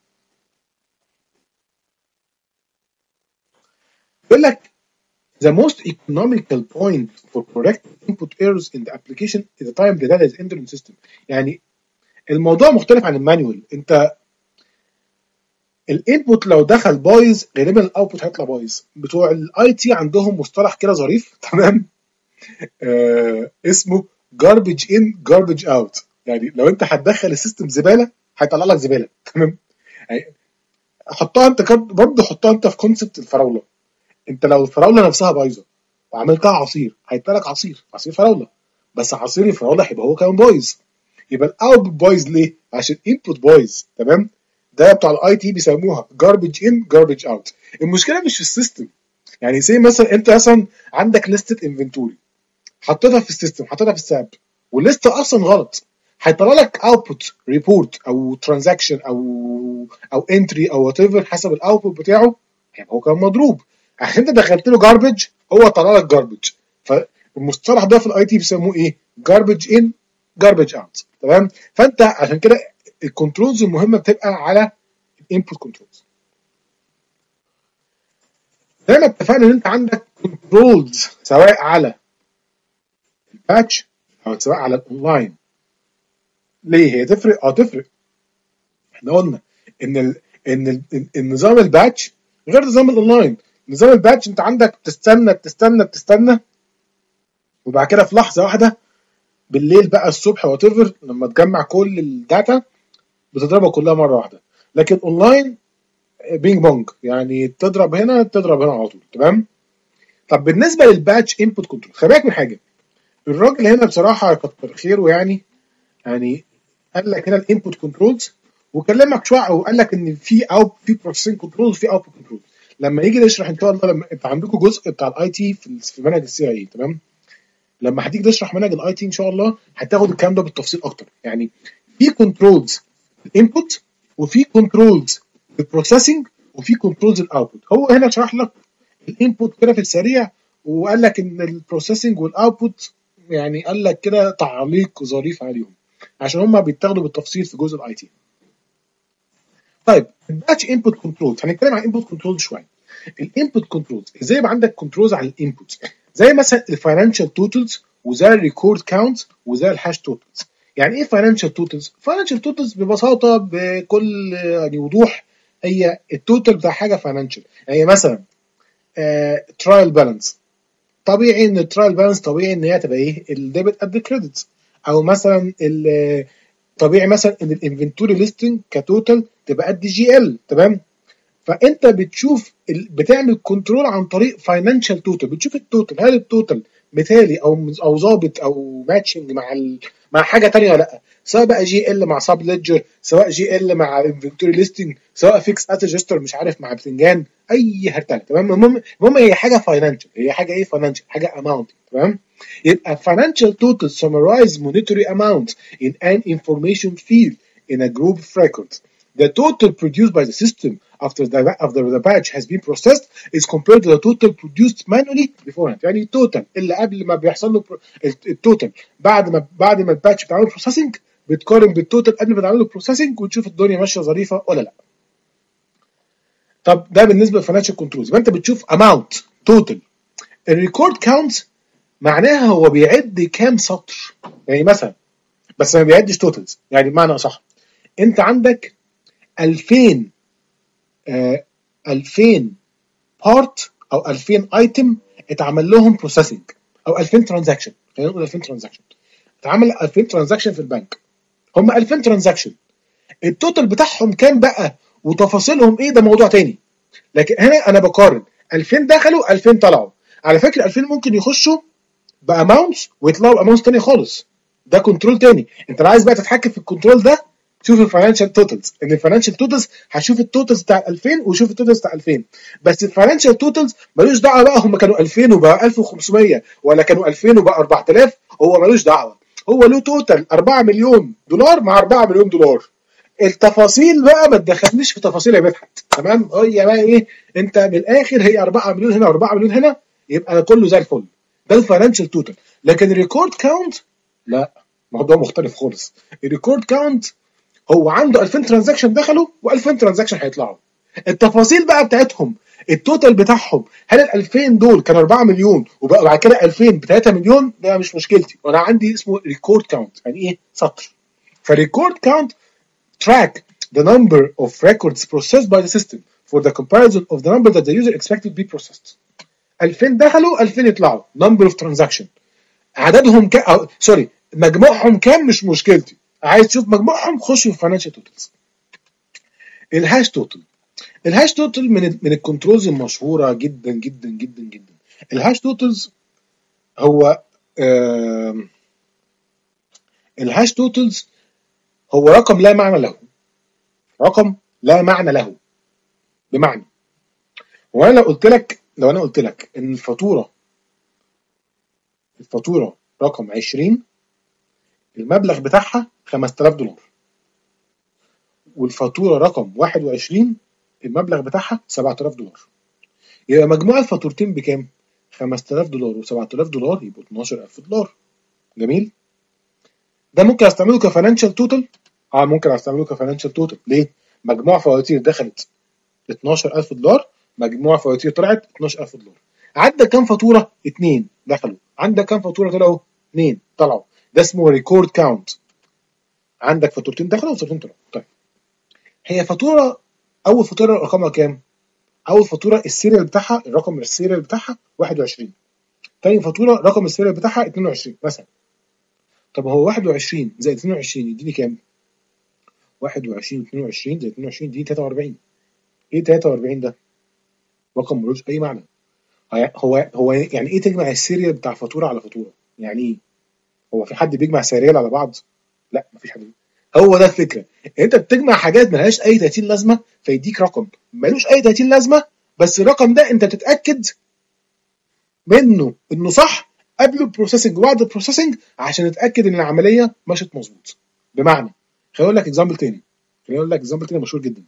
S1: بيقول لك the most economical point for correcting input errors in the application is the time the data is entered in the system. يعني الموضوع مختلف عن المانيوال. انت الانبوت لو دخل بايظ غالبا الاوتبوت هيطلع بايظ. بتوع الاي تي عندهم مصطلح كده ظريف، تمام؟ آه اسمه garbage in garbage out. يعني لو انت هتدخل السيستم زباله هيطلع لك زباله، تمام؟ يعني حطها انت برضه حطها انت في كونسبت الفراوله. انت لو الفراوله نفسها بايظه وعملتها عصير هيطلع لك عصير عصير فراوله، بس عصير الفراوله هيبقى هو كمان بايظ. يبقى الاوتبوت بايظ ليه؟ عشان الانبوت بايظ. تمام؟ ده بتاع الاي تي بيسموها garbage in garbage out. المشكله مش في السيستم. يعني زي مثلا انت مثلا عندك لستة انفنتوري حطيتها في السيستم، حطيتها في الساب والليسته اصلا غلط، هيطلع لك اوتبوت ريبورت او ترانزاكشن او او انتري او وات ايفر حسب الاوتبوت بتاعه هيبقى هو كان مضروب عشان انت دخلت له جاربج، هو طلع لك جاربج. فالمصطلح ده في الاي تي بيسموه ايه؟ جاربج ان جاربج اوت. تمام؟ فانت عشان كده الكنترولز المهمه بتبقى على الانبوت كنترولز. زي ما اتفقنا ان انت عندك كنترولز سواء على الباتش او سواء على الاونلاين. ليه هي تفرق؟ اه تفرق. احنا قلنا ان ال ان ال النظام الباتش غير نظام الاونلاين. نظام الباتش انت عندك تستنى تستنى تستنى وبعد كده في لحظه واحده بالليل بقى الصبح وات ايفر لما تجمع كل الداتا بتضربها كلها مره واحده. لكن اونلاين بينج بونج، يعني تضرب هنا تضرب هنا على طول. تمام؟ طب بالنسبه للباتش انبوت كنترول، خلي بالك من حاجه. الراجل هنا بصراحه كتر خيره، يعني يعني قال لك هنا الانبوت كنترولز وكلمك شويه وقال لك ان في او في بروسيسنج كنترول وفي اوتبوت كنترول. لما يجي نشرح ان شاء الله، لما انت عندكم جزء بتاع الاي تي في منهج السي اي، تمام؟ لما هتيجي تشرح منهج الاي تي ان شاء الله هتاخد الكلام ده بالتفصيل اكتر. يعني في كنترولز الانبوت وفي كنترولز البروسيسنج وفي كنترولز الاوتبوت. هو هنا شرح لك الانبوت كده في السريع وقال لك ان البروسيسنج والاوتبوت يعني قال لك كده تعليق ظريف عليهم عشان هم بيتاخدوا بالتفصيل في جزء الاي تي. طيب الباتش انبوت كنترولز، هنتكلم عن انبوت كنترول شويه. الانبوت كنترولز ازاي يبقى عندك كنترولز على الانبوت؟ زي مثلا الفاينانشال توتالز وزي الريكورد كاونت وزي الهاش توتالز. يعني ايه فاينانشال توتالز؟ فاينانشال توتالز ببساطه بكل يعني وضوح هي التوتال بتاع حاجه فاينانشال. يعني مثلا ترايل بالانس، طبيعي ان الترايل بالانس طبيعي ان هي تبقى ايه؟ الديبت قد الكريدت. او مثلا طبيعي مثلا ان الانفنتوري ليستنج كتوتال تبقى قد جي ال. تمام؟ فانت بتشوف بتعمل كنترول عن طريق فاينانشال توتال، بتشوف التوتال هل التوتال مثالي او او ظابط او ماتشنج مع ال... مع حاجه ثانيه ولا لا، سواء بقى جي ال مع سب ليدجر، سواء جي ال مع انفنتوري ليستنج، سواء فيكس اس ريجستر مش عارف مع بتنجان، اي هرتله. تمام؟ المهم المهم هي حاجه فاينانشال، هي حاجه ايه؟ فاينانشال، حاجه اماونت. تمام؟ يبقى financial total summarize monetary amount in an information field in a group of records. The total produced by the system after the after the batch has been processed is compared to the total produced manually beforehand. يعني التوتال اللي قبل ما بيحصل له التوتال بعد ما بعد ما الباتش بتعمل بروسيسنج بتقارن بالتوتال قبل ما تعمل له بروسيسنج وتشوف الدنيا ماشيه ظريفه ولا لا. طب ده بالنسبه للفاينانشال كنترولز. يبقى انت بتشوف اماونت توتال. الريكورد كاونت معناها هو بيعد كام سطر، يعني مثلا بس ما بيعدش توتالز، يعني بمعنى اصح انت عندك ألفين آه ألفين بارت او ألفين ايتم اتعمل لهم بروسيسنج، او ألفين ترانزاكشن، خلينا نقول ألفين ترانزاكشن اتعمل ألفين ترانزاكشن في البنك. هم ألفين ترانزاكشن، التوتال بتاعهم كام بقى وتفاصيلهم ايه ده موضوع تاني. لكن هنا انا بقارن ألفين دخلوا ألفين طلعوا. على فكره ألفين ممكن يخشوا باماونتس ويطلعوا باماونتس تانية خالص، ده كنترول تاني. انت لو عايز بقى تتحكم في الكنترول ده شوف الفاينانشال توتالز، ان الفاينانشال توتالز هشوف التوتالز بتاع ألفين وشوف التوتالز بتاع ألفين. بس الفاينانشال توتالز ملوش دعوه بقى هم كانوا ألفين وبقى ألف وخمسمية ولا كانوا ألفين وبقى أربعة آلاف، هو ملوش دعوه. هو له توتال أربعة مليون دولار مع أربعة مليون دولار. التفاصيل بقى ما تدخلنيش في تفاصيل يا مدحت، تمام؟ هي بقى ايه، انت من الاخر هي أربعة مليون هنا أربعة مليون هنا، يبقى كله زي الفل. ده الفاينانشال توتال. لكن الريكورد كاونت لا، موضوع مختلف خالص. الريكورد كاونت هو عنده ألفين ترانزاكشن دخلوا و2000 ترانزاكشن هيطلعوا. التفاصيل بقى بتاعتهم التوتال بتاعهم، هل ال ألفين دول كانوا أربعة مليون وبقى بعد كده ألفين ب ثلاثة مليون، ده مش مشكلتي، وانا عندي اسمه ريكورد كاونت. يعني ايه؟ سطر. فالريكورد كاونت track the number of records processed by the system for the comparison of the number that the user expected to be processed. ألفين دخلوا ألفين يطلعوا، number of transaction. عددهم كام، سوري مجموعهم كام مش مشكلتي، عايز تشوف مجموعهم خش في financial totals. الهاش توتال. الهاش توتال من من الكنترولز المشهوره جدا جدا جدا جدا. الهاش توتالز هو آه الهاش توتالز هو رقم لا معنى له. رقم لا معنى له. بمعنى وانا لو قلت لك لو انا قلت لك ان الفاتوره الفاتوره رقم عشرين المبلغ بتاعها خمسة آلاف دولار، والفاتوره رقم واحد وعشرين المبلغ بتاعها سبعة آلاف دولار، يبقى مجموع الفاتورتين بكام؟ خمسة آلاف دولار و7000 دولار، يبقوا اتناشر ألف دولار. جميل. ده ممكن استعمله كفاينانشال توتال. اه ممكن استعمله كفاينانشال توتال. ليه؟ مجموع فواتير دخلت اتناشر ألف دولار، مجموع فواتير طلعت اتناشر ألف دولار. عندك كام فاتوره؟ اتنين دخلوا. عندك كام فاتوره طلعوا؟ اتنين طلعوا. ده اسمه ريكورد كاونت. عندك فاتورتين دخلوا وفاتورتين طلعوا. طيب هي فاتوره، اول فاتوره رقمها كام؟ اول فاتوره السيريال بتاعها، الرقم السيريال بتاعها واحد وعشرين. تاني فاتوره رقم السيريال بتاعها اتنين وعشرين مثلا. طب هو واحد وعشرين زائد اتنين وعشرين يديني كام؟ واحد وعشرين و اتنين وعشرين زائد اتنين وعشرين يديني تلاتة وأربعين. ايه تلاتة وأربعين ده؟ رقم ملوش اي معنى. هو هو يعني ايه تجمع السيريال بتاع فاتوره على فاتوره؟ يعني ايه؟ هو في حد بيجمع سيريال على بعض؟ لا مفيش حد. هو ده الفكره، انت بتجمع حاجات ملهاش اي تلاتين لازمه فيديك رقم ملوش اي تلاتين لازمه، بس الرقم ده انت تتاكد منه انه صح قبل البروسيسنج وبعد البروسيسنج عشان تتاكد ان العمليه مشت مظبوط. بمعنى خليني اقول لك اكزامبل تاني خليني اقول لك اكزامبل تاني مشهور جدا.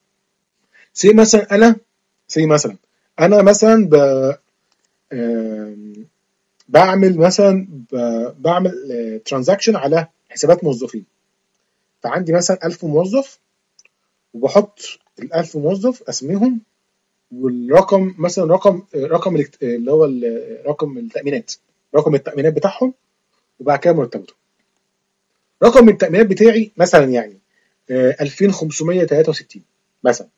S1: سي مثلا انا سي مثلا انا مثلا ب... بعمل مثلا بعمل ترانزاكشن على حسابات موظفين. فعندي مثلا ألف موظف وبحط ال ألف موظف اسميهم، والرقم مثلا رقم رقم اللي هو رقم التأمينات رقم التأمينات بتاعهم، وبعد كده مرتبطهم. رقم التأمينات بتاعي مثلا يعني ألفين وخمسمية وتلاتة وستين مثلا.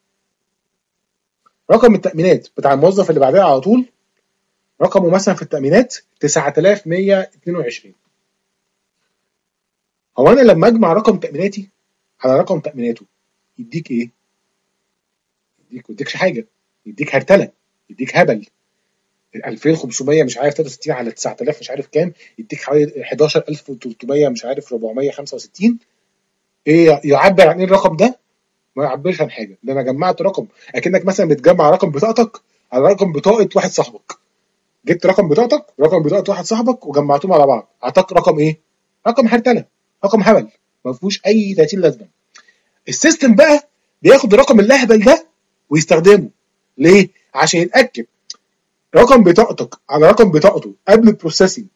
S1: رقم التأمينات بتاع الموظف اللي بعدها على طول رقمه مثلا في التأمينات تسعة آلاف ومية واتنين وعشرين. هو انا لما اجمع رقم تأميناتي على رقم تأميناته يديك ايه؟ يديك يديكش حاجه، يديك هرتله، يديك هبل. ألفين وخمسمية مش عارف تلاتة وستين على تسعة آلاف مش عارف كام، يديك حوالي حداشر ألف وتلتمية مش عارف أربعمية وخمسة وستين. ايه يعبر عن ايه الرقم ده؟ ما يعبرش عن حاجه. ده انا جمعت رقم اكنك مثلا بتجمع رقم بطاقتك على رقم بطاقه واحد صاحبك. جبت رقم بطاقتك رقم بطاقه واحد صاحبك وجمعتهم على بعض، اعطاك رقم ايه؟ رقم هرتله، رقم هبل ما فيهوش اي تلاتين لازمه. السيستم بقى بياخد الرقم اللهبل ده ويستخدمه. ليه؟ عشان يتاكد رقم بطاقتك على رقم بطاقته قبل البروسيسنج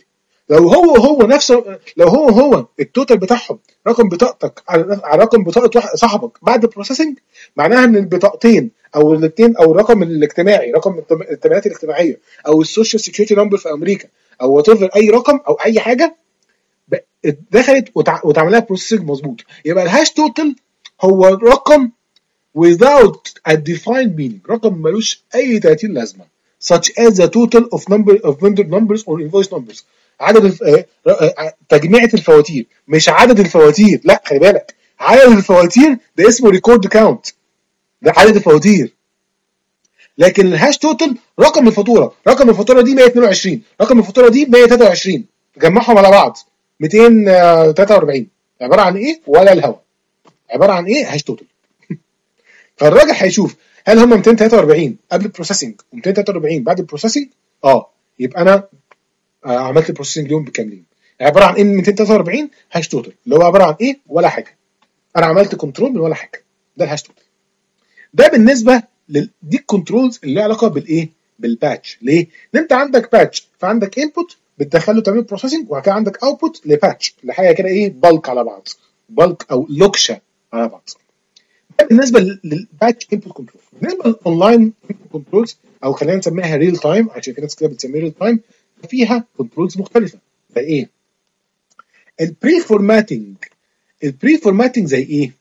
S1: لو هو هو نفسه، لو هو هو التوتال بتاعهم رقم بطاقتك على على رقم بطاقه صاحبك بعد البروسيسنج، معناها ان البطاقتين او الاثنين او الرقم الاجتماعي، رقم التبعات الاجتماعيه او السوشيال سيكيورتي نمبر في امريكا او وات ايفر، اي رقم او اي حاجه دخلت واتعمل لها بروسيسنج مظبوط. يبقى الهاش توتال هو رقم without a defined meaning، رقم ملوش اي ثلاثين لازمه، such as the total of number of vendor numbers or invoice numbers، عدد الف... تجميعة الفواتير، مش عدد الفواتير، لا خلي بالك، عدد الفواتير ده اسمه ريكورد كاونت، ده عدد الفواتير. لكن الهاش توتال رقم الفاتوره، رقم الفاتوره دي مية واتنين وعشرين، رقم الفاتوره دي مية وتلاتة وعشرين، جمعهم على بعض ميتين وتلاتة واربعين، عباره عن ايه؟ ولا الهوا، عباره عن ايه؟ هاش توتال. فالراجل هيشوف هل هم ميتين وتلاتة واربعين قبل البروسيسنج و243 بعد البروسيسنج، اه يبقى انا آه عملت البروسيسنج ليهم بالكاملين. عباره عن ايه ميتين وتلاتة واربعين؟ هاش توتال، اللي هو عباره عن ايه؟ ولا حاجه، انا عملت كنترول من ولا حاجه، ده الهاش توتال. ده بالنسبه لل... دي الكنترولز اللي لها علاقه بالايه؟ بالباتش. ليه؟ ان انت عندك باتش، فعندك انبوت بتدخله تعمل بروسيسنج، وبعد كده عندك اوتبوت لباتش، لحاجه كده ايه؟ بالك على بعض، بالك او لوكشه على بعض. ده بالنسبه للباتش انبوت كنترول. بالنسبه للاونلاين كنترولز، او خلينا نسميها ريل تايم عشان في ناس كده بتسميها ريل تايم، فيها كنترولز مختلفه. زي ايه؟ البري فورماتنج. البري فورماتنج زي ايه؟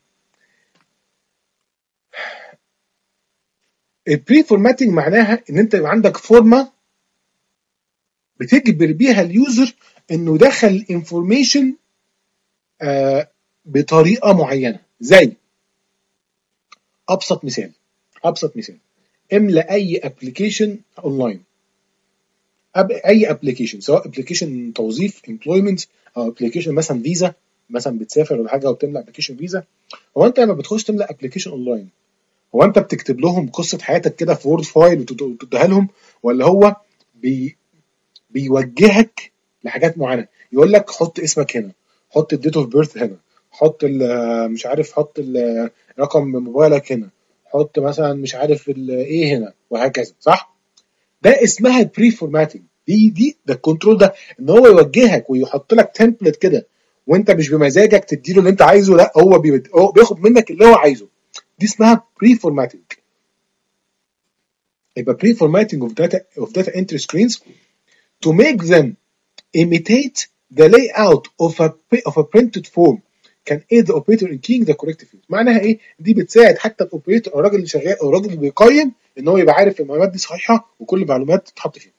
S1: البري فورماتنج معناها ان انت يبقى عندك فورمه بتجبر بيها اليوزر انه يدخل انفورميشن آه بطريقه معينه. زي ابسط مثال، ابسط مثال املا اي ابلكيشن اونلاين، اي ابلكيشن، سواء ابلكيشن توظيف امبلويمنت او ابلكيشن مثلا فيزا، مثلا بتسافر ولا حاجه وبتملى ابلكيشن فيزا. هو انت لما بتخش تملى ابلكيشن اونلاين، هو انت بتكتب لهم قصه حياتك كده في وورد فايل وتديها لهم، ولا هو بي بيوجهك لحاجات معينه؟ يقول لك حط اسمك هنا، حط الديت اوف بيرث هنا، حط مش عارف، حط رقم موبايلك هنا، حط مثلا مش عارف ايه هنا، وهكذا، صح؟ ده اسمها بري فورماتنج. دي دي ده الكنترول، ده ان هو يوجهك ويحط لك تمبلت كده، وانت مش بمزاجك تديله اللي انت عايزه، لا هو بياخد منك اللي هو عايزه. دي اسمها بري فورماتنج. يبقى بري فورماتنج اوف داتا اوف داتا انتري سكرينز to make them imitate the layout of a of a printed form can aid the operator in keying the correct field. معناها ايه؟ دي بتساعد حتى الاوبريتور او الراجل اللي شغال او الراجل اللي بيقيم ان هو يبقى عارف المعلومات دي صحيحه وكل المعلومات تتحط فيها.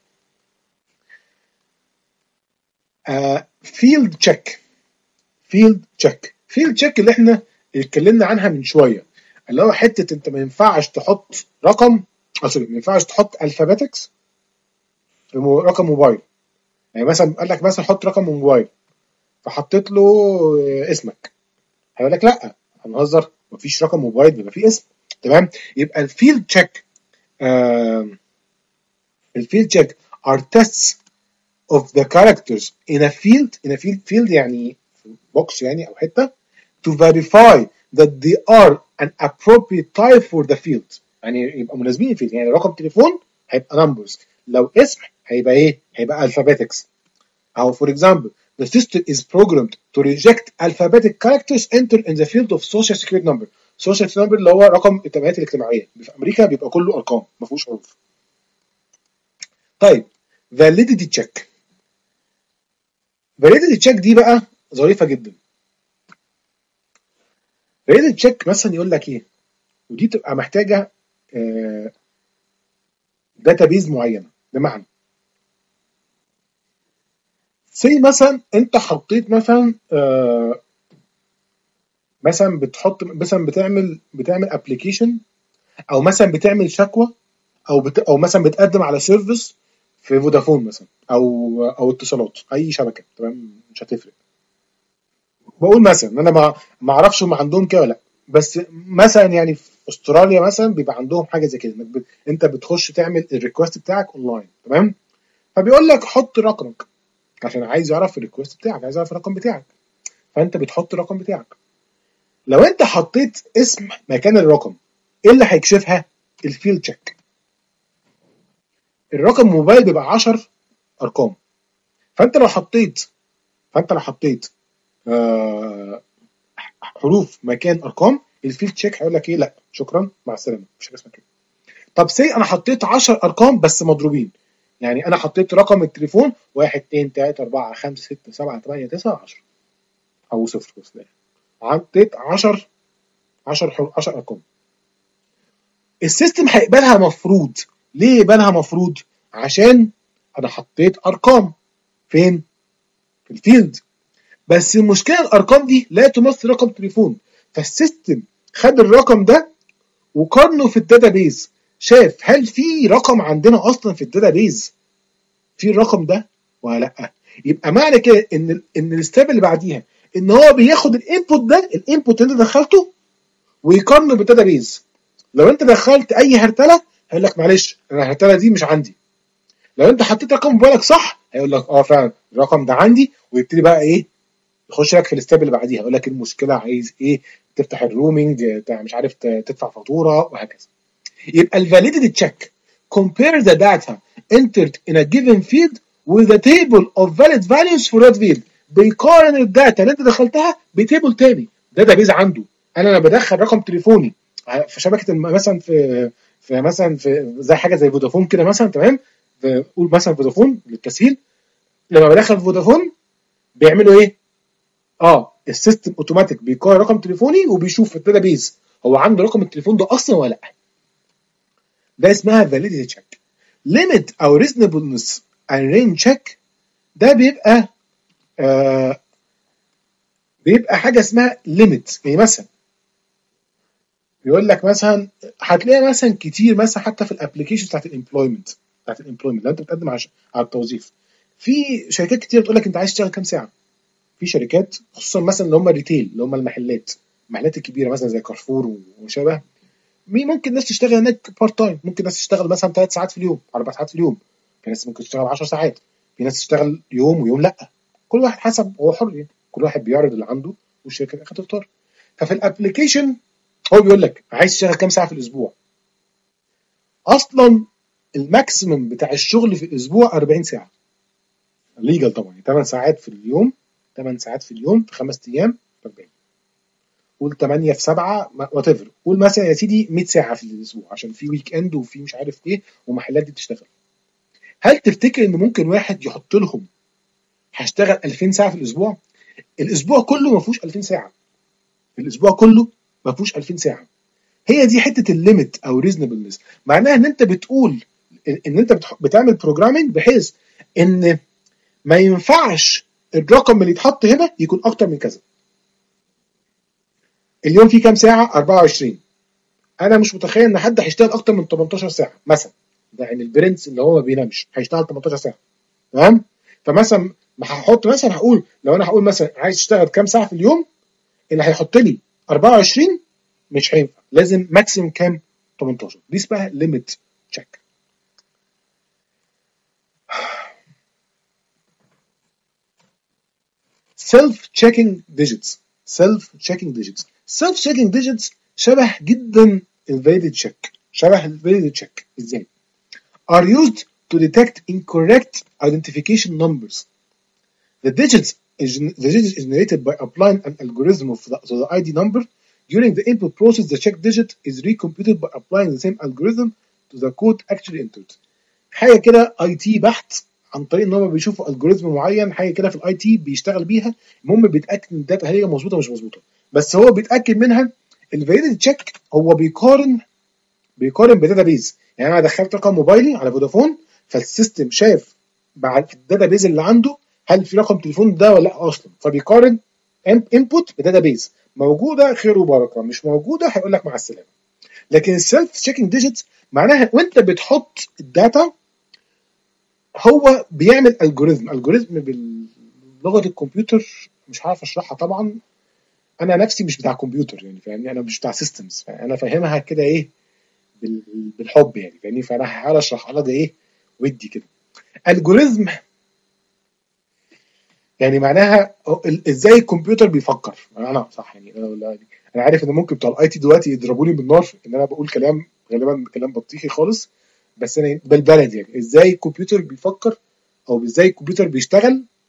S1: فيلد تشيك. فيلد تشيك فيلد تشيك اللي احنا اتكلمنا عنها من شويه، اللي هو حته انت ما ينفعش تحط رقم، سوري ما ينفعش تحط الفابيتكس في رقم موبايل. يعني مثلا قال لك مثلا حط رقم موبايل، فحطيت له اسمك، هيقول لك لا هنهزر، مفيش رقم موبايل بيبقى فيه اسم، تمام؟ يبقى الفيلد تشيك آه الفيلد تشيك are tests of the characters in a field in a field field يعني بوكس يعني او حته to verify that they are an appropriate type for the field. يعني يبقى مناسبين الفيلد. يعني رقم تليفون هيبقى numbers، لو اسم هيبقى ايه؟ هيبقى alphabetics. أو for example the system is programmed to reject alphabetic characters entered in the field of social security number. social security number اللي هو رقم التبعات الاجتماعيه، في امريكا بيبقى كله ارقام ما فيهوش حروف. طيب validity check. validity check دي بقى ظريفه جدا. validity check مثلا يقول لك ايه، ودي تبقى محتاجه داتابيز معينه. بمعنى زي مثلا انت حطيت مثلا آه مثلا بتحط مثلا بتعمل بتعمل ابلكيشن، او مثلا بتعمل شكوى، او بت... او مثلا بتقدم على سيرفيس في فودافون مثلا، او او اتصالات، اي شبكه، تمام؟ مش هتفرق. بقول مثلا انا ما ما اعرفش هم عندهم كده ولا لا، بس مثلا يعني في استراليا مثلا بيبقى عندهم حاجه زي كده، انك ب... انت بتخش تعمل الريكوست بتاعك اونلاين، تمام؟ فبيقول لك حط رقمك عشان عايز يعرف الريكوست بتاعك، عايز يعرف الرقم بتاعك، فانت بتحط الرقم بتاعك. لو انت حطيت اسم مكان الرقم، ايه اللي هيكشفها؟ الفيلد تشيك. الرقم موبايل بيبقى عشر ارقام، فانت لو حطيت فانت لو حطيت آه حروف مكان ارقام، الفيلد تشيك هيقول لك ايه؟ لا شكرا مع السلامه، مش حاجه اسمها كده. طب سي انا حطيت عشر ارقام بس مضروبين، يعني انا حطيت رقم التليفون واحد اتنين تلاته اربعه خمسه سته سبعه تمانيه تسعه عشره او صفر بس، حطيت عشرة عشرة عشرة ارقام. السيستم هيقبلها مفروض. ليه يقبلها مفروض؟ عشان انا حطيت ارقام فين؟ في الفيلد. بس المشكله الارقام دي لا تمثل رقم تليفون، فالسيستم خد الرقم ده وقارنه في الداتابيز، شاف هل في رقم عندنا اصلا في الداتابيز في الرقم ده ولا لا. يبقى معنى كده ان ان الستيب اللي بعديها ان هو بياخد الانبوت ده، الانبوت اللي انت دخلته، ويقارنه بالداتابيز. لو انت دخلت اي هرتله هيقول لك معلش انا الهرتله دي مش عندي. لو انت حطيت رقم موبايلك صح هيقول لك اه فعلا الرقم ده عندي، ويبتدي بقى ايه يخش لك في الستيب اللي بعديها، يقول لك المشكله عايز ايه، تفتح الرومينج، مش عارف تدفع فاتوره وهكذا. يبقى الفاليديتي تشيك compare the data entered in a given field with a table of valid values for that field. بيقارن الداتا اللي انت دخلتها بتيبل تاني، داتا بيز عنده. انا انا بدخل رقم تليفوني في شبكه مثلا في في مثلا في زي حاجه زي فودافون كده مثلا، تمام؟ قول مثلا فودافون للتسهيل. لما بدخل فودافون بيعملوا ايه؟ اه السيستم اوتوماتيك بيقارن رقم تليفوني وبيشوف في الداتا بيز هو عنده رقم التليفون ده اصلا ولا لا. ده اسمها validity check. limit او reasonableness and range check ده بيبقى آه بيبقى حاجه اسمها limit. يعني مثلا بيقول لك مثلا هتلاقي مثلا كتير مثلا حتى في الابلكيشن بتاعت الامبلويمنت بتاعت الامبلويمنت لو انت بتقدم على على التوظيف، في شركات كتير بتقول لك انت عايز تشتغل كام ساعه. في شركات خصوصا مثلا اللي هم الريتيل، اللي هم المحلات المحلات الكبيره مثلا زي كارفور وشبه، مين ممكن ناس تشتغل هناك بارت تايم، ممكن ناس تشتغل مثلا ثلاث ساعات في اليوم، اربع ساعات في اليوم، في ناس ممكن تشتغل عشر ساعات، في ناس تشتغل يوم ويوم لا. كل واحد حسب، هو حر يعني، كل واحد بيعرض اللي عنده والشركه الاخر تختار. ففي الابلكيشن هو بيقول لك عايز تشتغل كام ساعه في الاسبوع. اصلا الماكسيمم بتاع الشغل في الاسبوع اربعين ساعه ليجل طبعا، ثمان ساعات في اليوم، ثمان ساعات في اليوم في خمس ايام اربعين. قول ثمانية في سبعة وات ايفر، قول مثلا يا سيدي مية ساعه في الاسبوع عشان في ويك اند وفي مش عارف ايه ومحلات دي بتشتغل. هل تفتكر ان ممكن واحد يحط لهم هشتغل ألفين ساعه في الاسبوع؟ الاسبوع كله ما فيهوش ألفين ساعه، الاسبوع كله ما فيهوش ألفين ساعه. هي دي حته الليميت او ريزونبلنس، معناها ان انت بتقول ان انت بتعمل بروجرامنج بحيث ان ما ينفعش الرقم اللي يتحط هنا يكون اكتر من كذا. اليوم فيه كام ساعه؟ اربعة وعشرين. انا مش متخيل ان حد هيشتغل اكتر من تمنتاشر ساعه مثلا، ده يعني البرنس اللي هو ما بينامش هيشتغل تمنتاشر ساعه، تمام؟ فمثلا ما هحط مثلا، هقول لو انا هقول مثلا عايز تشتغل كام ساعه في اليوم، اللي هيحط لي اربعة وعشرين مش هينفع، لازم ماكسيمم كام؟ تمنتاشر. دي اسمها ليميت تشيك. سيلف تشيكينج ديجيتس. سيلف تشيكينج ديجيتس سيلف تشيكينج ديجيتس شبه جدا الفاليديتي تشيك. شبه الفاليديتي تشيك ازاي؟ are used to detect incorrect identification numbers. The digits is, the digit is generated by applying an algorithm of the, to the I D number. During the input process, the check digit is recomputed by applying the same algorithm to the code actually entered. حاجه كده اي تي بحت، عن طريق ان هم بيشوفوا الجوريزم معين، حاجه كده في الاي تي بيشتغل بيها. المهم بيتاكد ان الداتا هي مظبوطه مش مظبوطه، بس هو بيتاكد منها. الفاليديتي تشيك هو بيقارن بيقارن بداتا بيز. يعني انا دخلت رقم موبايلي على فودافون، فالسيستم شاف بعد في الداتا بيز اللي عنده هل في رقم تليفون ده ولا لا اصلا، فبيقارن انبوت بداتا بيز موجوده خير وبركه، مش موجوده هيقول لك مع السلامه. لكن السيلف تشيكينج ديجيتس معناها وانت بتحط الداتا هو بيعمل الجوريزم. الجوريزم باللغه الكمبيوتر مش عارف اشرحها طبعا، انا نفسي مش بتاع كمبيوتر يعني، فاهمني؟ انا مش بتاع سيستمز، انا فاهمها كده ايه بالحب يعني، فاهمني؟ فانا هحاول اشرحها لك ايه ودي كده. الجوريزم يعني معناها ازاي الكمبيوتر بيفكر. انا صح يعني، انا انا عارف ان ممكن بتوع الاي تي دلوقتي يضربوني بالنار ان انا بقول كلام غالبا كلام بطيخي خالص، بس انا بالبلد يعني ازاي الكمبيوتر بيفكر او ازاي الكمبيوتر بيشتغل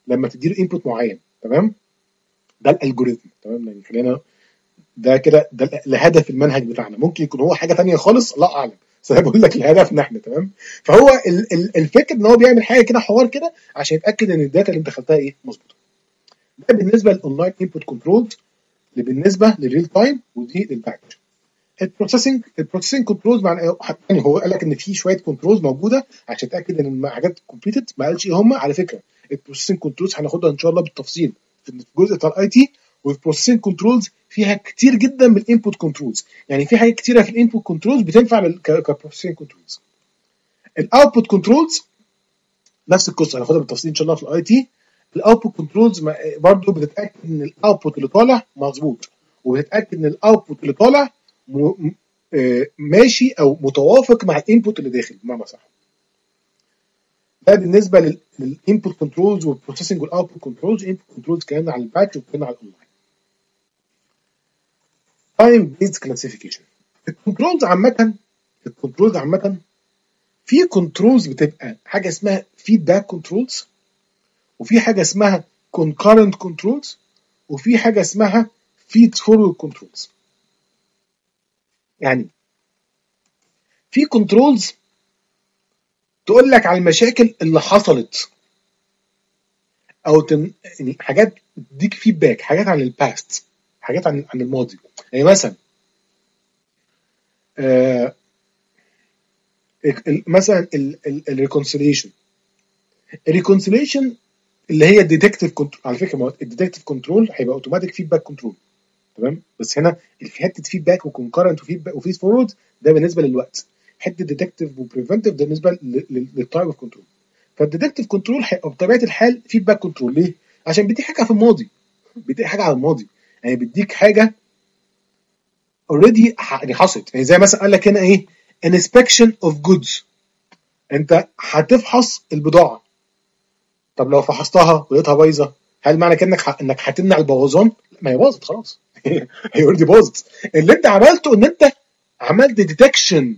S1: لما تديله انبوت معين. تمام، ده الالجوريثم. تمام، يعني خلينا ده كده ده الهدف المنهج بتاعنا. ممكن يكون هو حاجه ثانيه خالص، الله اعلم، بس انا بقول لك الهدف احنا. تمام، فهو ال- ال- الفكر ان هو بيعمل حاجه كده، حوار كده، عشان يتاكد ان الداتا اللي انت دخلتها ايه مظبوطه. ده بالنسبه للاونلاين انبوت كنترول، اللي بالنسبه للريل تايم، ودي للباتش. البروسيسنج البروسيسنج كنترولز معنى يعني هو قال لك ان في شويه كنترولز موجوده عشان تتاكد ان الحاجات كومبليتد. ما قالش ايه هم على فكره. البروسيسنج كنترولز هناخدها ان شاء الله بالتفصيل في الجزء بتاع الاي تي. والبروسيسنج كنترولز فيها كتير جدا من الانبوت كنترولز، يعني في حاجات كتيره في الانبوت كنترولز بتنفع كبروسيسنج كنترولز. الاوتبوت كنترولز نفس القصه، هناخدها بالتفصيل ان شاء الله في الاي تي. الاوتبوت كنترولز برضه بتتاكد ان الاوتبوت اللي طالع مظبوط، وبتتاكد ان الاوتبوت اللي طالع م... آه ماشي او متوافق مع الانبوت اللي داخل بمعنى صح. ده بالنسبه للانبوت كنترولز والبروسيسنج والاوتبوت كنترولز. الانبوت كنترولز اتكلمنا على الباتش واتكلمنا على الاونلاين. تايم بيزد كلاسيفيكيشن. الكنترولز عامه الكنترولز عامه في كنترولز بتبقى حاجه اسمها فيدباك كنترولز، وفي حاجه اسمها concurrent controls، وفي حاجه اسمها feed forward controls. يعني في كنترولز تقول لك على المشاكل اللي حصلت، او تن... يعني حاجات تديك فيدباك، حاجات عن الباست، حاجات عن عن الماضي. يعني مثلا آه مثلا الريكونسيليشن الريكونسيليشن اللي هي الديتكتيف كنترول. على فكره الديتكتيف كنترول هيبقى اوتوماتيك فيدباك كنترول. تمام، بس هنا في حته فيدباك وكونكرنت وفيدباك وفيد فورورد، ده بالنسبه للوقت. حته ديتكتيف وبريفنتيف ده بالنسبه للتايب اوف كنترول. فالديتكتيف كنترول هيبقى بطبيعه الحال فيدباك كنترول. ليه؟ عشان بيديك حاجه في الماضي، بيديك حاجه على الماضي، يعني بيديك حاجه اوريدي يعني حصلت. يعني زي مثلا قال لك هنا ايه؟ انسبكشن اوف جودز. انت هتفحص البضاعه، طب لو فحصتها ولقيتها بايظه، هل معنى كده انك ح... انك هتمنع البوظان؟ ما هي باظت خلاص. هي اوريدي باظت. اللي انت عملته ان انت عملت ديتكشن،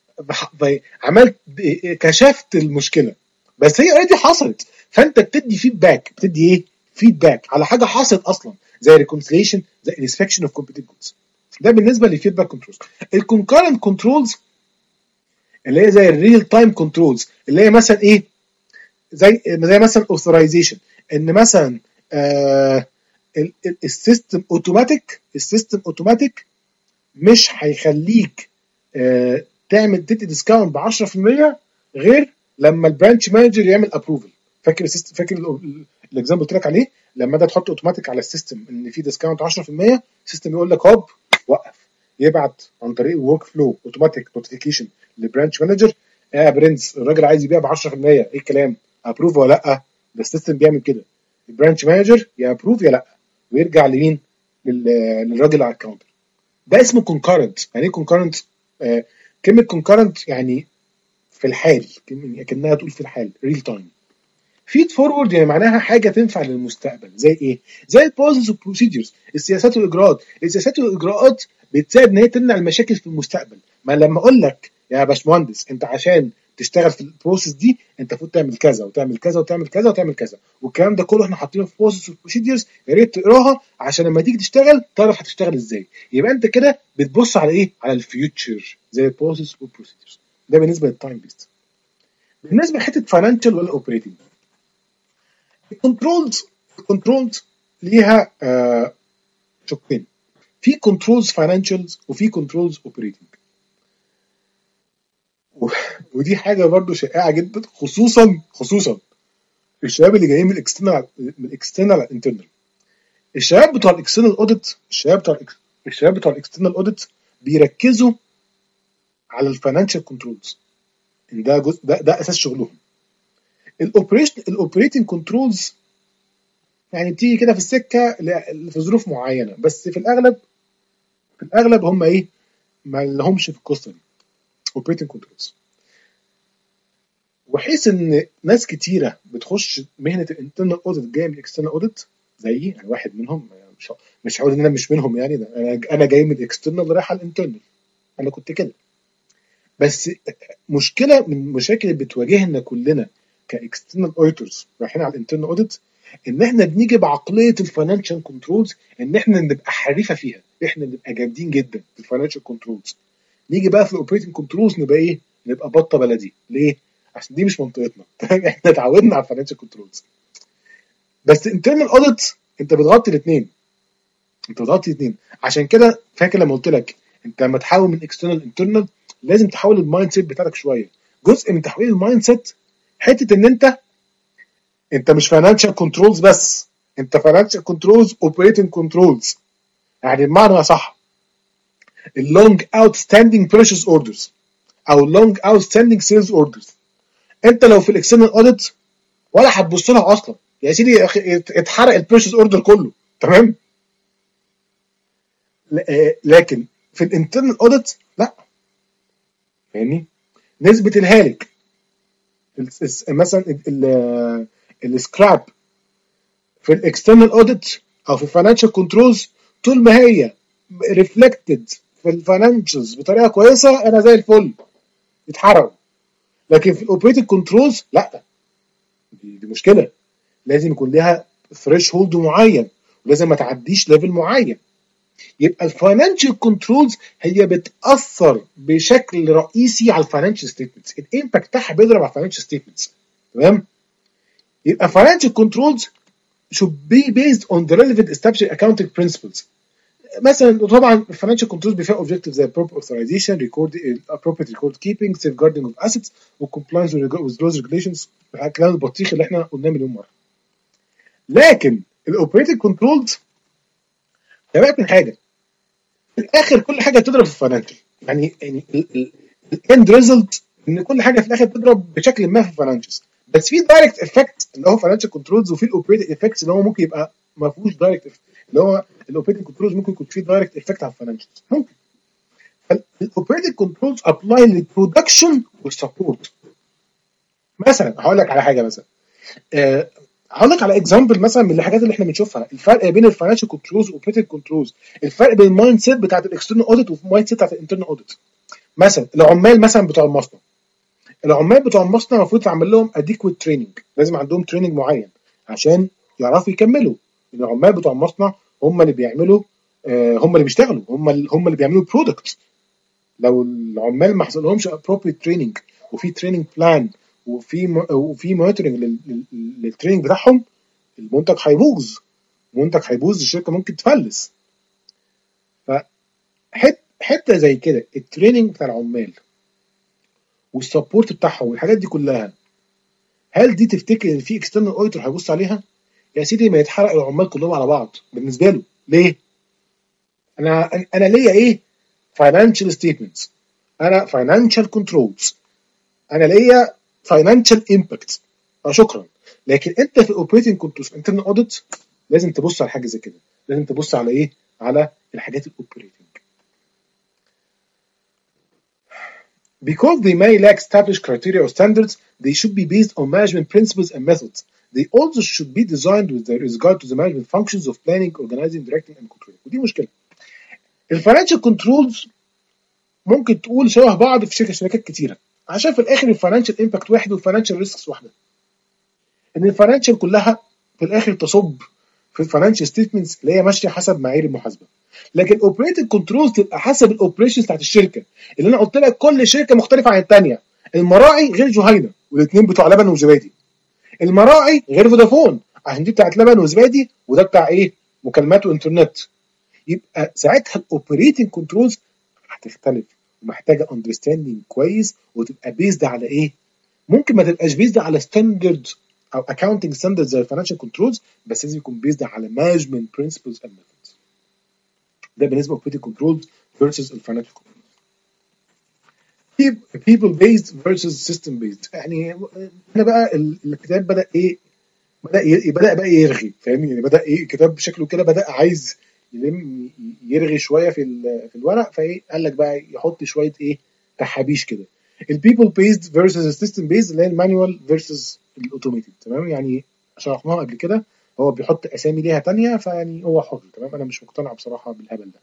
S1: عملت كشفت المشكله، بس هي اوريدي حصلت. فانت بتدي فيدباك، بتدي ايه؟ فيدباك على حاجه حصلت اصلا، زي ريكونسيليشن، زي انسبكشن اوف كومبيتنت جودز. ده بالنسبه للفيدباك كنترولز. الكونكرنت كنترولز اللي هي زي الريل تايم كنترولز، اللي هي مثلا ايه؟ زي زي مثلا اوثرايزيشن، ان مثلا آه السيستم اوتوماتيك السيستم اوتوماتيك مش هيخليك آه تعمل تدي ديسكاونت ب عشرة في المية غير لما البرانش مانجر يعمل ابروفل. فاكر السيستم، فاكر الاكزامبل قلت لك عليه؟ لما ده تحط اوتوماتيك على السيستم ان في ديسكاونت عشرة في المية، السيستم يقول لك هوب وقف، يبعت عن طريق الورك فلو اوتوماتيك نوتيفيكيشن للبرانش مانجر: يا برنس الراجل عايز يبيع ب عشرة في المية، ايه الكلام؟ ابروف ولا لا؟ ده السيستم بيعمل كده. البرانش مانجر يا ابروف يا لا، ويرجع لمين؟ للراجل على الكاونتر. ده اسمه كونكرنت. يعني ايه كونكرنت؟ آه كلمه كونكرنت يعني في الحال، كأنها تقول في الحال ريل تايم. فيد فورورد يعني معناها حاجه تنفع للمستقبل. زي ايه؟ زي البروسيس والبروسيدجرز، السياسات والاجراءات. السياسات والاجراءات بتساعد ان هي تمنع المشاكل في المستقبل. ما لما اقول لك يا باشمهندس انت عشان تشتغل في البروسيس دي انت المفروض تعمل كذا وتعمل كذا وتعمل كذا وتعمل كذا، والكلام ده كله احنا حاطينه في بروسيس والبروسيدجرز، يا ريت تقراها عشان لما تيجي تشتغل تعرف هتشتغل ازاي. يبقى انت كده بتبص على ايه؟ على الفيوتشر، زي البروسيس والبروسيدجرز. ده بالنسبه للتايم بيست. بالنسبه لحته فاينانشال ولا اوبريتنج، الكنترولز الكنترولز ليها آه شقين: في كنترولز فاينانشالز وفي كنترولز اوبريتنج. ودي حاجه برضو شائعه جدا، خصوصا خصوصا الشباب اللي جايين من الاكسترنال من الاكسترنال انترنال. الشباب بتوع الاكسترنال اوديت الشباب بتوع الشباب بتوع الاكسترنال اوديت بيركزوا على الفاينانشال كنترولز، ان ده جزء ده, ده اساس شغلهم. الاوبريشن الاوبريتنج كنترولز يعني بتيجي كده في السكه في ظروف معينه، بس في الاغلب في الاغلب هم ايه؟ ما لهمش في القصه دي اوبريتنج كنترولز. وحيث ان ناس كتيره بتخش مهنه الانترنال اوديت جايه من الاكسترنال اوديت زيي، يعني واحد منهم، مش مش هقول ان انا مش منهم، يعني ده انا انا جاي من الاكسترنال رايح على الانترنال، انا كنت كده. بس مشكله من المشاكل اللي بتواجهنا كلنا كاكسترنال اوديتورز رايحين على الانترنال اوديت، ان احنا بنيجي بعقليه الفاينانشال كنترولز ان احنا نبقى حريفه فيها، احنا نبقى جامدين جدا في الفاينانشال كنترولز. نيجي بقى في الاوبريتنج كنترولز نبقى ايه؟ نبقى بطه بلدي. ليه؟ عشان دي مش منطقتنا. احنا اتعودنا على الفاينانشال كنترولز. بس انترنال اوديت انت بتغطي الاثنين، انت بتغطي الاثنين. عشان كده فاكر لما قلت لك انت لما تحول من اكسترنال انترنال لازم تحول المايند سيت بتاعتك شويه. جزء من تحويل المايند سيت حته ان انت انت مش فاينانشال كنترولز بس، انت فاينانشال كنترولز اوبريتنج كنترولز. يعني بمعنى صح اللونج اوت ستاندينج بيرشيز اوردرز او اللونج اوت ستاندينج سيلز اوردرز، انت لو في الاكسترنال اوديت ولا هتبص لها اصلا يا سيدي، يا اخي اتحرق البيرشيز اوردر كله، تمام. لكن في الانترنال اوديت لا، فاهمني؟ نسبه الهالك مثلا السكراب في الاكسترنال اوديت او في الفاينانشال كنترولز طول ما هي ريفلكتد في الفاينانشالز بطريقه كويسه انا زي الفل، يتحرقوا. لكن في الاوبريتنج كنترولز لا، دي, دي مشكله. لازم يكون لها ثريش هولد معين، ولازم ما تعديش ليفل معين. يبقى الفاينانشال كنترولز هي بتاثر بشكل رئيسي على الفاينانشال ستيتمنتس، الامباكت بتاعها بيضرب على الفاينانشال ستيتمنتس، تمام. يبقى financial controls should be based on the relevant established accounting principles. مثلا طبعا الفاينانشال كنترولز بيبقى فيها اوبجكتيف زي proper authorization, record appropriate record keeping, safeguarding of assets, وcompliance with laws regulations، الكلام البطيخ اللي احنا قلناه مليون مره. لكن الاوبريتنج كنترولز خلي من حاجه، في الاخر كل حاجه بتضرب في الفاينانشال. يعني يعني الاند ريزلت ان كل حاجه في الاخر بتضرب بشكل ما في الفاينانشالز، بس في دايركت افكت اللي هو فاينانشال كنترولز، وفي الاوبريتنج افكتس اللي هو ممكن يبقى ما فيهوش دايركت، اللي هو الاوبريتنج كنترولز ممكن يكون فيه دايركت افكت على الفاينانشالز ممكن. الاوبريتنج كنترولز ابلاي للبرودكشن والسبورت. مثلا هقول لك على حاجه، مثلا أه هقول لك على اكزامبل مثلا من الحاجات اللي احنا بنشوفها، الفرق بين الفاينانشال كنترولز والاوبريتنج كنترولز، الفرق بين المايند سيت بتاعت الاكسترنال اوديت والمايند سيت بتاعت الانترنال اوديت. مثلا العمال مثلا بتوع المصنع، العمال بتوع المصنع المفروض تعمل لهم اديكويت تريننج، لازم عندهم تريننج معين عشان يعرفوا يكملوا. العمال بتوع المصنع هم اللي بيعملوا، هم اللي بيشتغلوا، هم اللي هم اللي بيعملوا برودكت. لو العمال ما حصلهمش appropriate تريننج وفي تريننج بلان وفي وفي مونيتورنج للتريننج بتاعهم، المنتج هيبوظ، المنتج هيبوظ، الشركه ممكن تفلس. فحته زي كده التريننج بتاع العمال والسبورت بتاعهم والحاجات دي كلها، هل دي تفتكر ان في اكسترنال اوديتور هيبص عليها؟ يا سيدي ما يتحرق العمال كلهم على بعض بالنسبه له. ليه؟ انا انا ليا ايه؟ فاينانشال ستيتمنتس، انا فاينانشال كنترولز، انا ليا فاينانشال امباكت، اه شكرا. لكن انت في الاوبريتنج كنترولز انترنال اوديت لازم تبص على حاجه زي كده، لازم تبص على ايه؟ على الحاجات الاوبريتنج. Because they may lack established criteria or standards, they should be based on management principles and methods. They also should be designed with regard to the management functions of planning, organizing, directing, and controlling. ودي مشكلة. الفاينانشال كنترولز ممكن تقول شبه بعض في شركة شركات كتيرة، عشان في الآخر الفاينانشال امباكت واحد والفاينانشال ريسكس واحدة. إن الفاينانشال كلها في الآخر تصب في الفاينانشال ستيتمنتس اللي هي ماشية حسب معايير المحاسبة. لكن الاوبريتنج كنترولز تبقى حسب الاوبريشنز بتاعت الشركه، اللي انا قلت لك كل شركه مختلفه عن الثانيه. المراعي غير جهينه والاثنين بتوع لبن وزبادي، المراعي غير فودافون عشان دي بتاعت لبن وزبادي وده بتاع ايه؟ مكالمات وانترنت. يبقى ساعتها الاوبريتنج كنترولز هتختلف ومحتاجه اندرستاندينج كويس، وتبقى بيزد على ايه؟ ممكن ما تبقاش بيزد على ستاندرد او اكاونتنج ستاندرد زي الفاينانشال كنترولز، بس لازم يكون بيزد على مانجمنت برنسبلز اند ميثودز. ده بالنسبه للاوبريتنج كنترولز versus الفاينانشال كنترول. people based versus system based. يعني هنا بقى الكتاب بدا ايه؟ بدا ي... بدا بقى يرغي، فاهمني؟ يعني بدا ايه الكتاب شكله كده، بدا عايز يلم يرغي شويه في ال... في الورق، فايه قال لك بقى يحط شويه ايه؟ تحابيش كده. البيبل بيزد versus السيستم بيزد اللي هي المانيوال versus الاوتوميتد، تمام؟ يعني شرحناها قبل كده، هو بيحط اسامي ليها تانية، فيعني هو حر، تمام؟ انا مش مقتنع بصراحه بالهبل ده.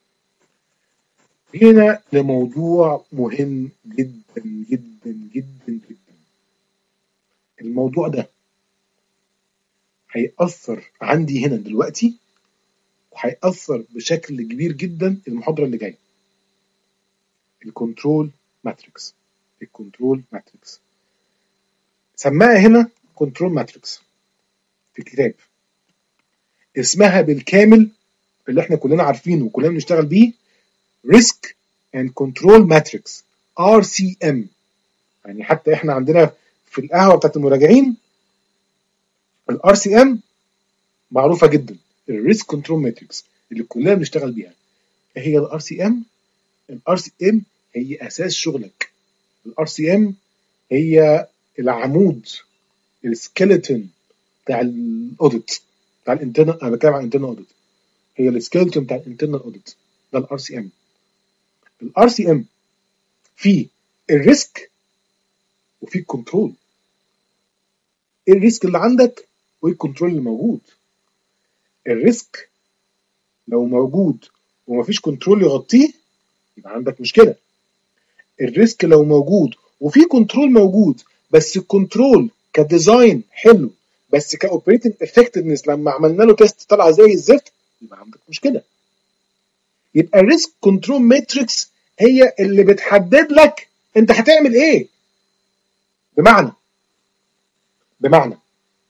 S1: هنا لموضوع مهم جدا جدا جدا جدا. الموضوع ده هيأثر عندي هنا دلوقتي، وهيأثر بشكل كبير جدا المحاضرة اللي جاية. الكنترول ماتريكس. الكنترول ماتريكس سماها هنا كنترول ماتريكس في الكتاب، اسمها بالكامل اللي احنا كلنا عارفينه وكلنا بنشتغل بيه Risk and Control Matrix آر سي إم. يعني حتى احنا عندنا في القهوة بتاعت المراجعين ال آر سي إم معروفة جدا، ال Risk Control Matrix اللي كلنا بنشتغل بيها. ايه هي ال آر سي إم؟ ال آر سي إم هي أساس شغلك. ال آر سي إم هي العمود، السكيلتون بتاع الاوديت، بتاع الانترنال. انا بتكلم عن الانترنال اوديت، هي السكيلتون بتاع الانترنال اوديت، ده الار سي ام. الار سي ام فيه الريسك وفيه الكنترول. ايه الريسك اللي عندك وايه الكنترول اللي موجود؟ الريسك لو موجود ومفيش كنترول يغطيه يبقى عندك مشكله. الريسك لو موجود وفي كنترول موجود بس الكنترول كديزاين حلو بس كاوبريتنج افكتفنس لما عملنا له تيست طلع زي الزفت، يبقى عندك مشكله. يبقى الريسك كنترول ماتريكس هي اللي بتحدد لك انت هتعمل ايه. بمعنى بمعنى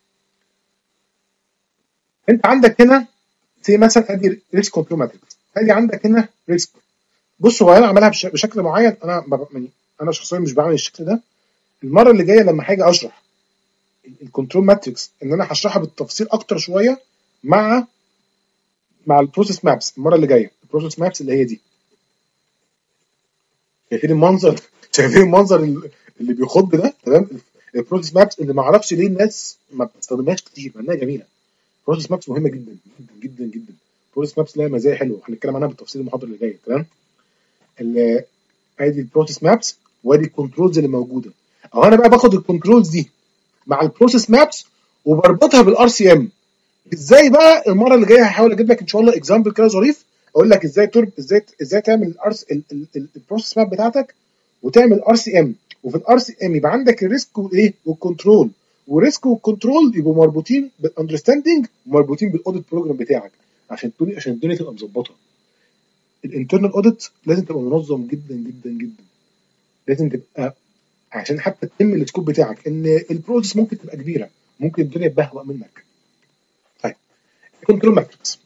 S1: انت عندك هنا زي مثلا ادي ريسك كنترول ماتريكس، ادي عندك هنا ريسك. بص هو انا عملها بش- بشكل معين، انا ب- انا شخصيا مش بعمل الشكل ده. المره اللي جايه لما هاجي اشرح الكنترول ماتريكس ان انا هشرحها بالتفصيل اكتر شويه مع مع البروسيس مابس. المره اللي جايه البروسيس مابس اللي هي دي، شايفين المنظر؟ شايفين المنظر اللي بيخض ده؟ تمام. البروسيس مابس اللي ما اعرفش ليه الناس ما بتستخدمهاش كتير مع انها جميله. البروسيس مابس مهمه جدا جدا جدا جدا. البروسيس مابس لها مزايا حلوه هنتكلم عنها بالتفصيل المحاضره اللي جايه. تمام. ال- ادي البروسيس مابس وادي الكنترولز اللي موجوده. او انا بقى باخد الكنترولز دي مع البروسيس مابس وبربطها بالار سي ام. ازاي بقى؟ المره اللي جايه هحاول اجيب لك ان شاء الله اكزامبل كده ظريف اقول لك ازاي ترب ازاي ازاي تعمل الارس البروسيس ماب بتاعتك وتعمل ار سي ام. وفي الار سي ام يبقى عندك الريسك والايه والكنترول، والريسك والكنترول يبقوا مربوطين بالاندرستاندنج ومربوطين بالاوديت بروجرام بتاعك عشان تقولي عشان الدنيا تبقى مظبطه. الانترنال اوديت لازم تبقى منظم جدا جدا جدا، لازم تبقى عشان حتى تتم السكوب بتاعك. ان البروسيس ممكن تبقى كبيره، ممكن الدنيا تبهوأ منك. طيب كنترول ماتريكس.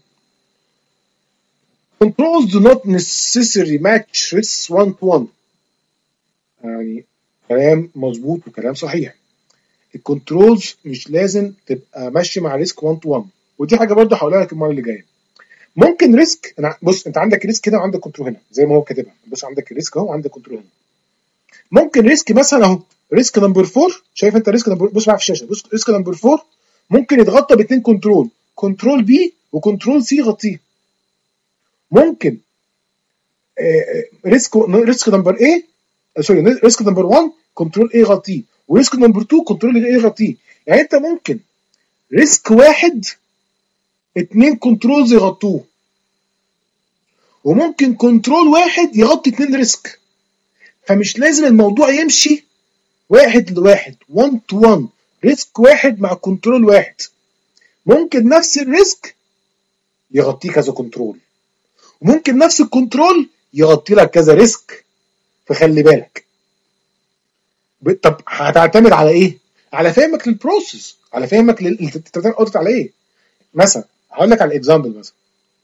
S1: Controls do not necessarily match risks one to one. يعني كلام مظبوط وكلام صحيح. الكنترولز مش لازم تبقى ماشيه مع ريسك واحد تو واحد، ودي حاجه برضه هقولها لك المره اللي جايه. ممكن ريسك، انا بص انت عندك ريسك هنا وعندك كنترول هنا زي ما هو كاتبها. بص عندك الريسك اهو وعندك كنترول هنا. ممكن ريسك مثلا اهو ريسك نمبر أربعة، شايف انت ريسك نمبر، بص معايا في الشاشه، بص ريسك نمبر أربعة ممكن يتغطى باثنين كنترول، كنترول بي وكنترول سي يغطيه. ممكن ريسك ريسك نمبر ايه سوري ريسك نمبر واحد كنترول ايه يغطيه، وريسك نمبر اتنين كنترول ايه يغطيه. يعني انت ممكن ريسك واحد اتنين كنترولز يغطوه، وممكن كنترول واحد يغطي اتنين ريسك. فمش لازم الموضوع يمشي واحد لواحد واحد تو واحد، ريسك واحد مع كنترول واحد. ممكن نفس الريسك يغطيه كذا كنترول، وممكن نفس الكنترول يغطي لك كذا ريسك. فخلي بالك. طب هتعتمد على ايه؟ على فهمك للبروسيس، على فهمك لل انت بتعمل اوديت على ايه. مثلا هقول لك على اكزامبل. مثلا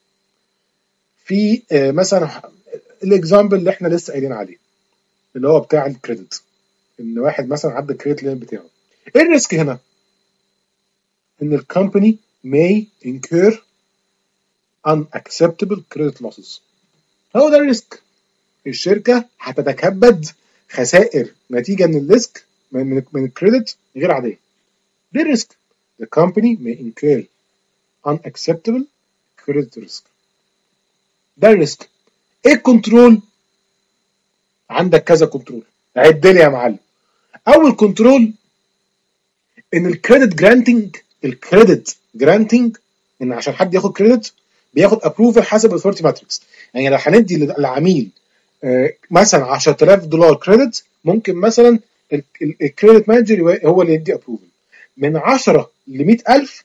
S1: في آه مثلا الاكزامبل اللي احنا لسه قايلين عليه اللي هو بتاع الكريدت، ان واحد مثلا عدى الكريدت ليميت بتاعه. ايه الريسك هنا؟ ان الكومباني may incur unacceptable credit losses. هو ده الريسك. الشركه هتتكبد خسائر نتيجه من الريسك من من الكريدت غير عاديه. ده الريسك. The company may incur unacceptable credit risk. ده الريسك. ايه الكنترول؟ عندك كذا كنترول، عد لي يا معلم. اول كنترول ان الكريدت جرانتنج، الكريدت جرانتنج ان عشان حد ياخد كريدت بياخد ابروفل حسب الثورتي ماتريكس. يعني لو هندي للعميل مثلا عشرة آلاف دولار كريدت، ممكن مثلا الكريدت مانجر هو اللي يدي ابروفل. من عشرة ل مية ألف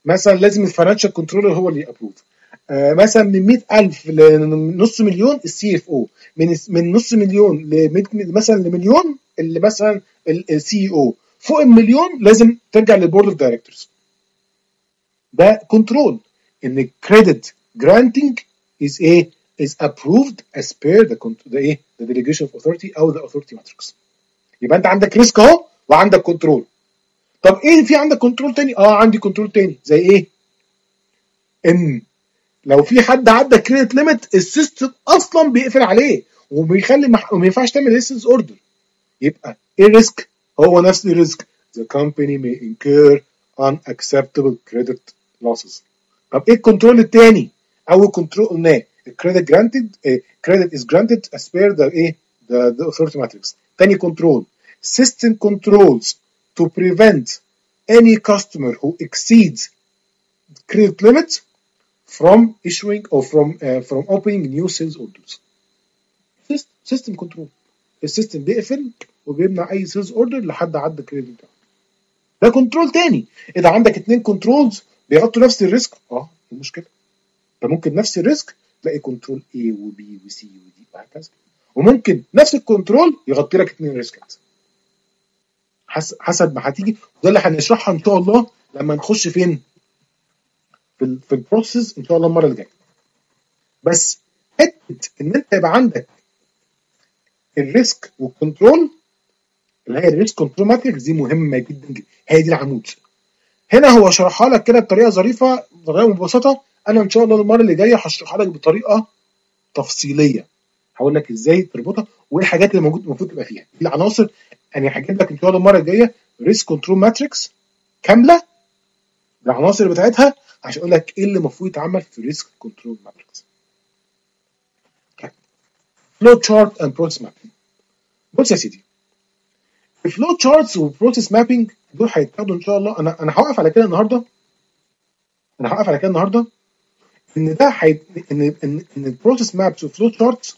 S1: مثلا لازم الفاينانشال كنترولر هو اللي يابروف. آه مثلا من مية ألف لنص مليون السي اف او، من من نص مليون مثلا لمليون اللي مثلا السي او، فوق المليون لازم ترجع للبورد اوف دايركتورز. ده كنترول ان كريدت جرانتنج is ايه is approved as per the the ايه the delegation of authority او the authority matrix. يبقى انت عندك ريسك اهو وعندك كنترول. طب ايه في عندك كنترول تاني؟ اه عندي كنترول تاني زي ايه؟ ان لو في حد عدى كريدت ليميت السيستم اصلا بيقفل عليه وبيخلي مح... وما ينفعش تعمل ليسنس اوردر. يبقى ايه الريسك؟ هو نفس الريسك the company may incur unacceptable credit losses. طب ايه الكنترول التاني؟ اول كنترول قلناه الكريدت جرانتد كريدت از جرانتد as per the ايه the, the authority matrix. تاني كنترول system controls to prevent any customer who exceeds credit limit from issuing or from uh, from opening new sales orders. system control. السيستم بيقفل وبيمنع اي سيلز اوردر لحد عدى الكريدت بتاعه. ده كنترول تاني. اذا عندك اتنين كنترولز بيغطوا نفس الريسك اه المشكله. فممكن نفس الريسك تلاقي كنترول A وB وC وD وهكذا، وممكن نفس الكنترول يغطي لك اتنين ريسكات حسب ما هتيجي. وده اللي هنشرحها ان شاء الله لما نخش فين في ال في البروسيس ان شاء الله المره اللي جايه. بس حته ان انت يبقى عندك الريسك والكنترول اللي هي الريسك كنترول ماتريكس دي مهمه جدا جدا، هي دي العمود. هنا هو شرحها لك كده بطريقه ظريفه بطريقه مبسطه. انا ان شاء الله المره اللي جايه هشرحها لك بطريقه تفصيليه، هقول لك ازاي تربطها وايه الحاجات اللي موجود المفروض تبقى فيها العناصر. يعني هجيب لك ان شاء الله المره الجايه ريسك كنترول ماتريكس كامله العناصر بتاعتها عشان اقول لك ايه اللي المفروض يتعمل في ريسك كنترول ماتريكس. فلو تشارت اند بروسيس مابينج. بص يا سيدي، الفلو تشارتس والبروسيس مابينج دول هيتاخدوا ان شاء الله. انا انا هوقف على كده النهارده انا هوقف على كده النهارده ان ده حي... ان ان ان البروسيس مابس والفلو تشارتس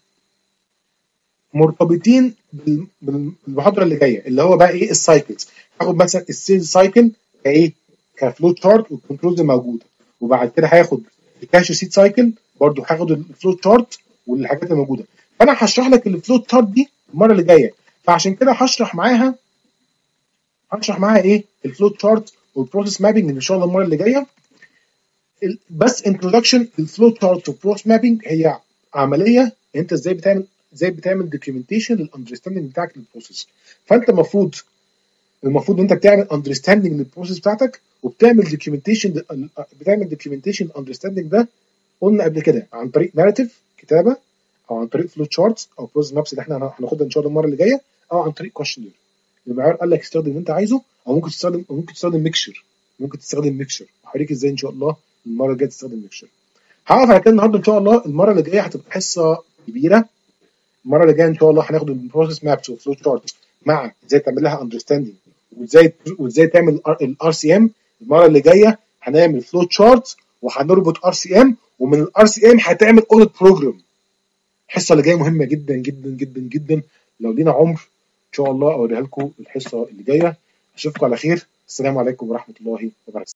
S1: مرتبطين بال... بالمحاضره اللي جايه اللي هو بقى ايه السايكلز. هاخد مثلا السيلز سايكل كايه كفلو تشارت والكنترولز الموجوده، وبعد كده هاخد الكاش سيت سايكل برضو هاخد الفلو تشارت والحاجات الموجوده. فانا هشرح لك الفلو تشارت دي المره اللي جايه، فعشان كده هشرح معاها هشرح معاها ايه الفلو تشارت والبروسيس مابينج ان شاء الله المره اللي جايه. بس انتروداكشن الفلو تشارت والبروسيس مابينج هي عمليه انت ازاي بتعمل ازاي بتعمل دوكيومنتيشن للاندرستاندنج بتاعك للبروسيس. فانت المفروض المفروض ان انت بتعمل اندرستاندنج للبروسيس بتاعتك وبتعمل دوكيومنتيشن بتعمل دوكيومنتيشن اندرستاندنج ده قلنا قبل كده عن طريق ناريتيف كتابه او عن طريق فلو تشارتس او بروسيس مابس اللي احنا هناخدها ان شاء الله المره اللي جايه او عن طريق كويشنير. المعيار قال لك استخدم اللي انت عايزه او ممكن تستخدم أو ممكن تستخدم ميكشر ممكن تستخدم ميكشر هوريك ازاي ان شاء الله المره الجايه تستخدم ميكشر. هقف على كده النهارده ان شاء الله. المره اللي جايه هتبقى حصه كبيره. المره اللي جايه ان شاء الله هناخد البروسيس مابس والفلو تشارت مع ازاي تعمل لها اندرستاندينج وازاي وازاي تعمل الار سي ام. المره اللي جايه هنعمل فلو تشارت وهنربط ار سي ام، ومن الار سي ام هتعمل اوديت بروجرام. الحصه اللي جايه مهمه جدا جدا جدا جدا. لو لينا عمر ان شاء الله اوريها لكم الحصه اللي جايه. اشوفكم على خير. السلام عليكم ورحمه الله وبركاته.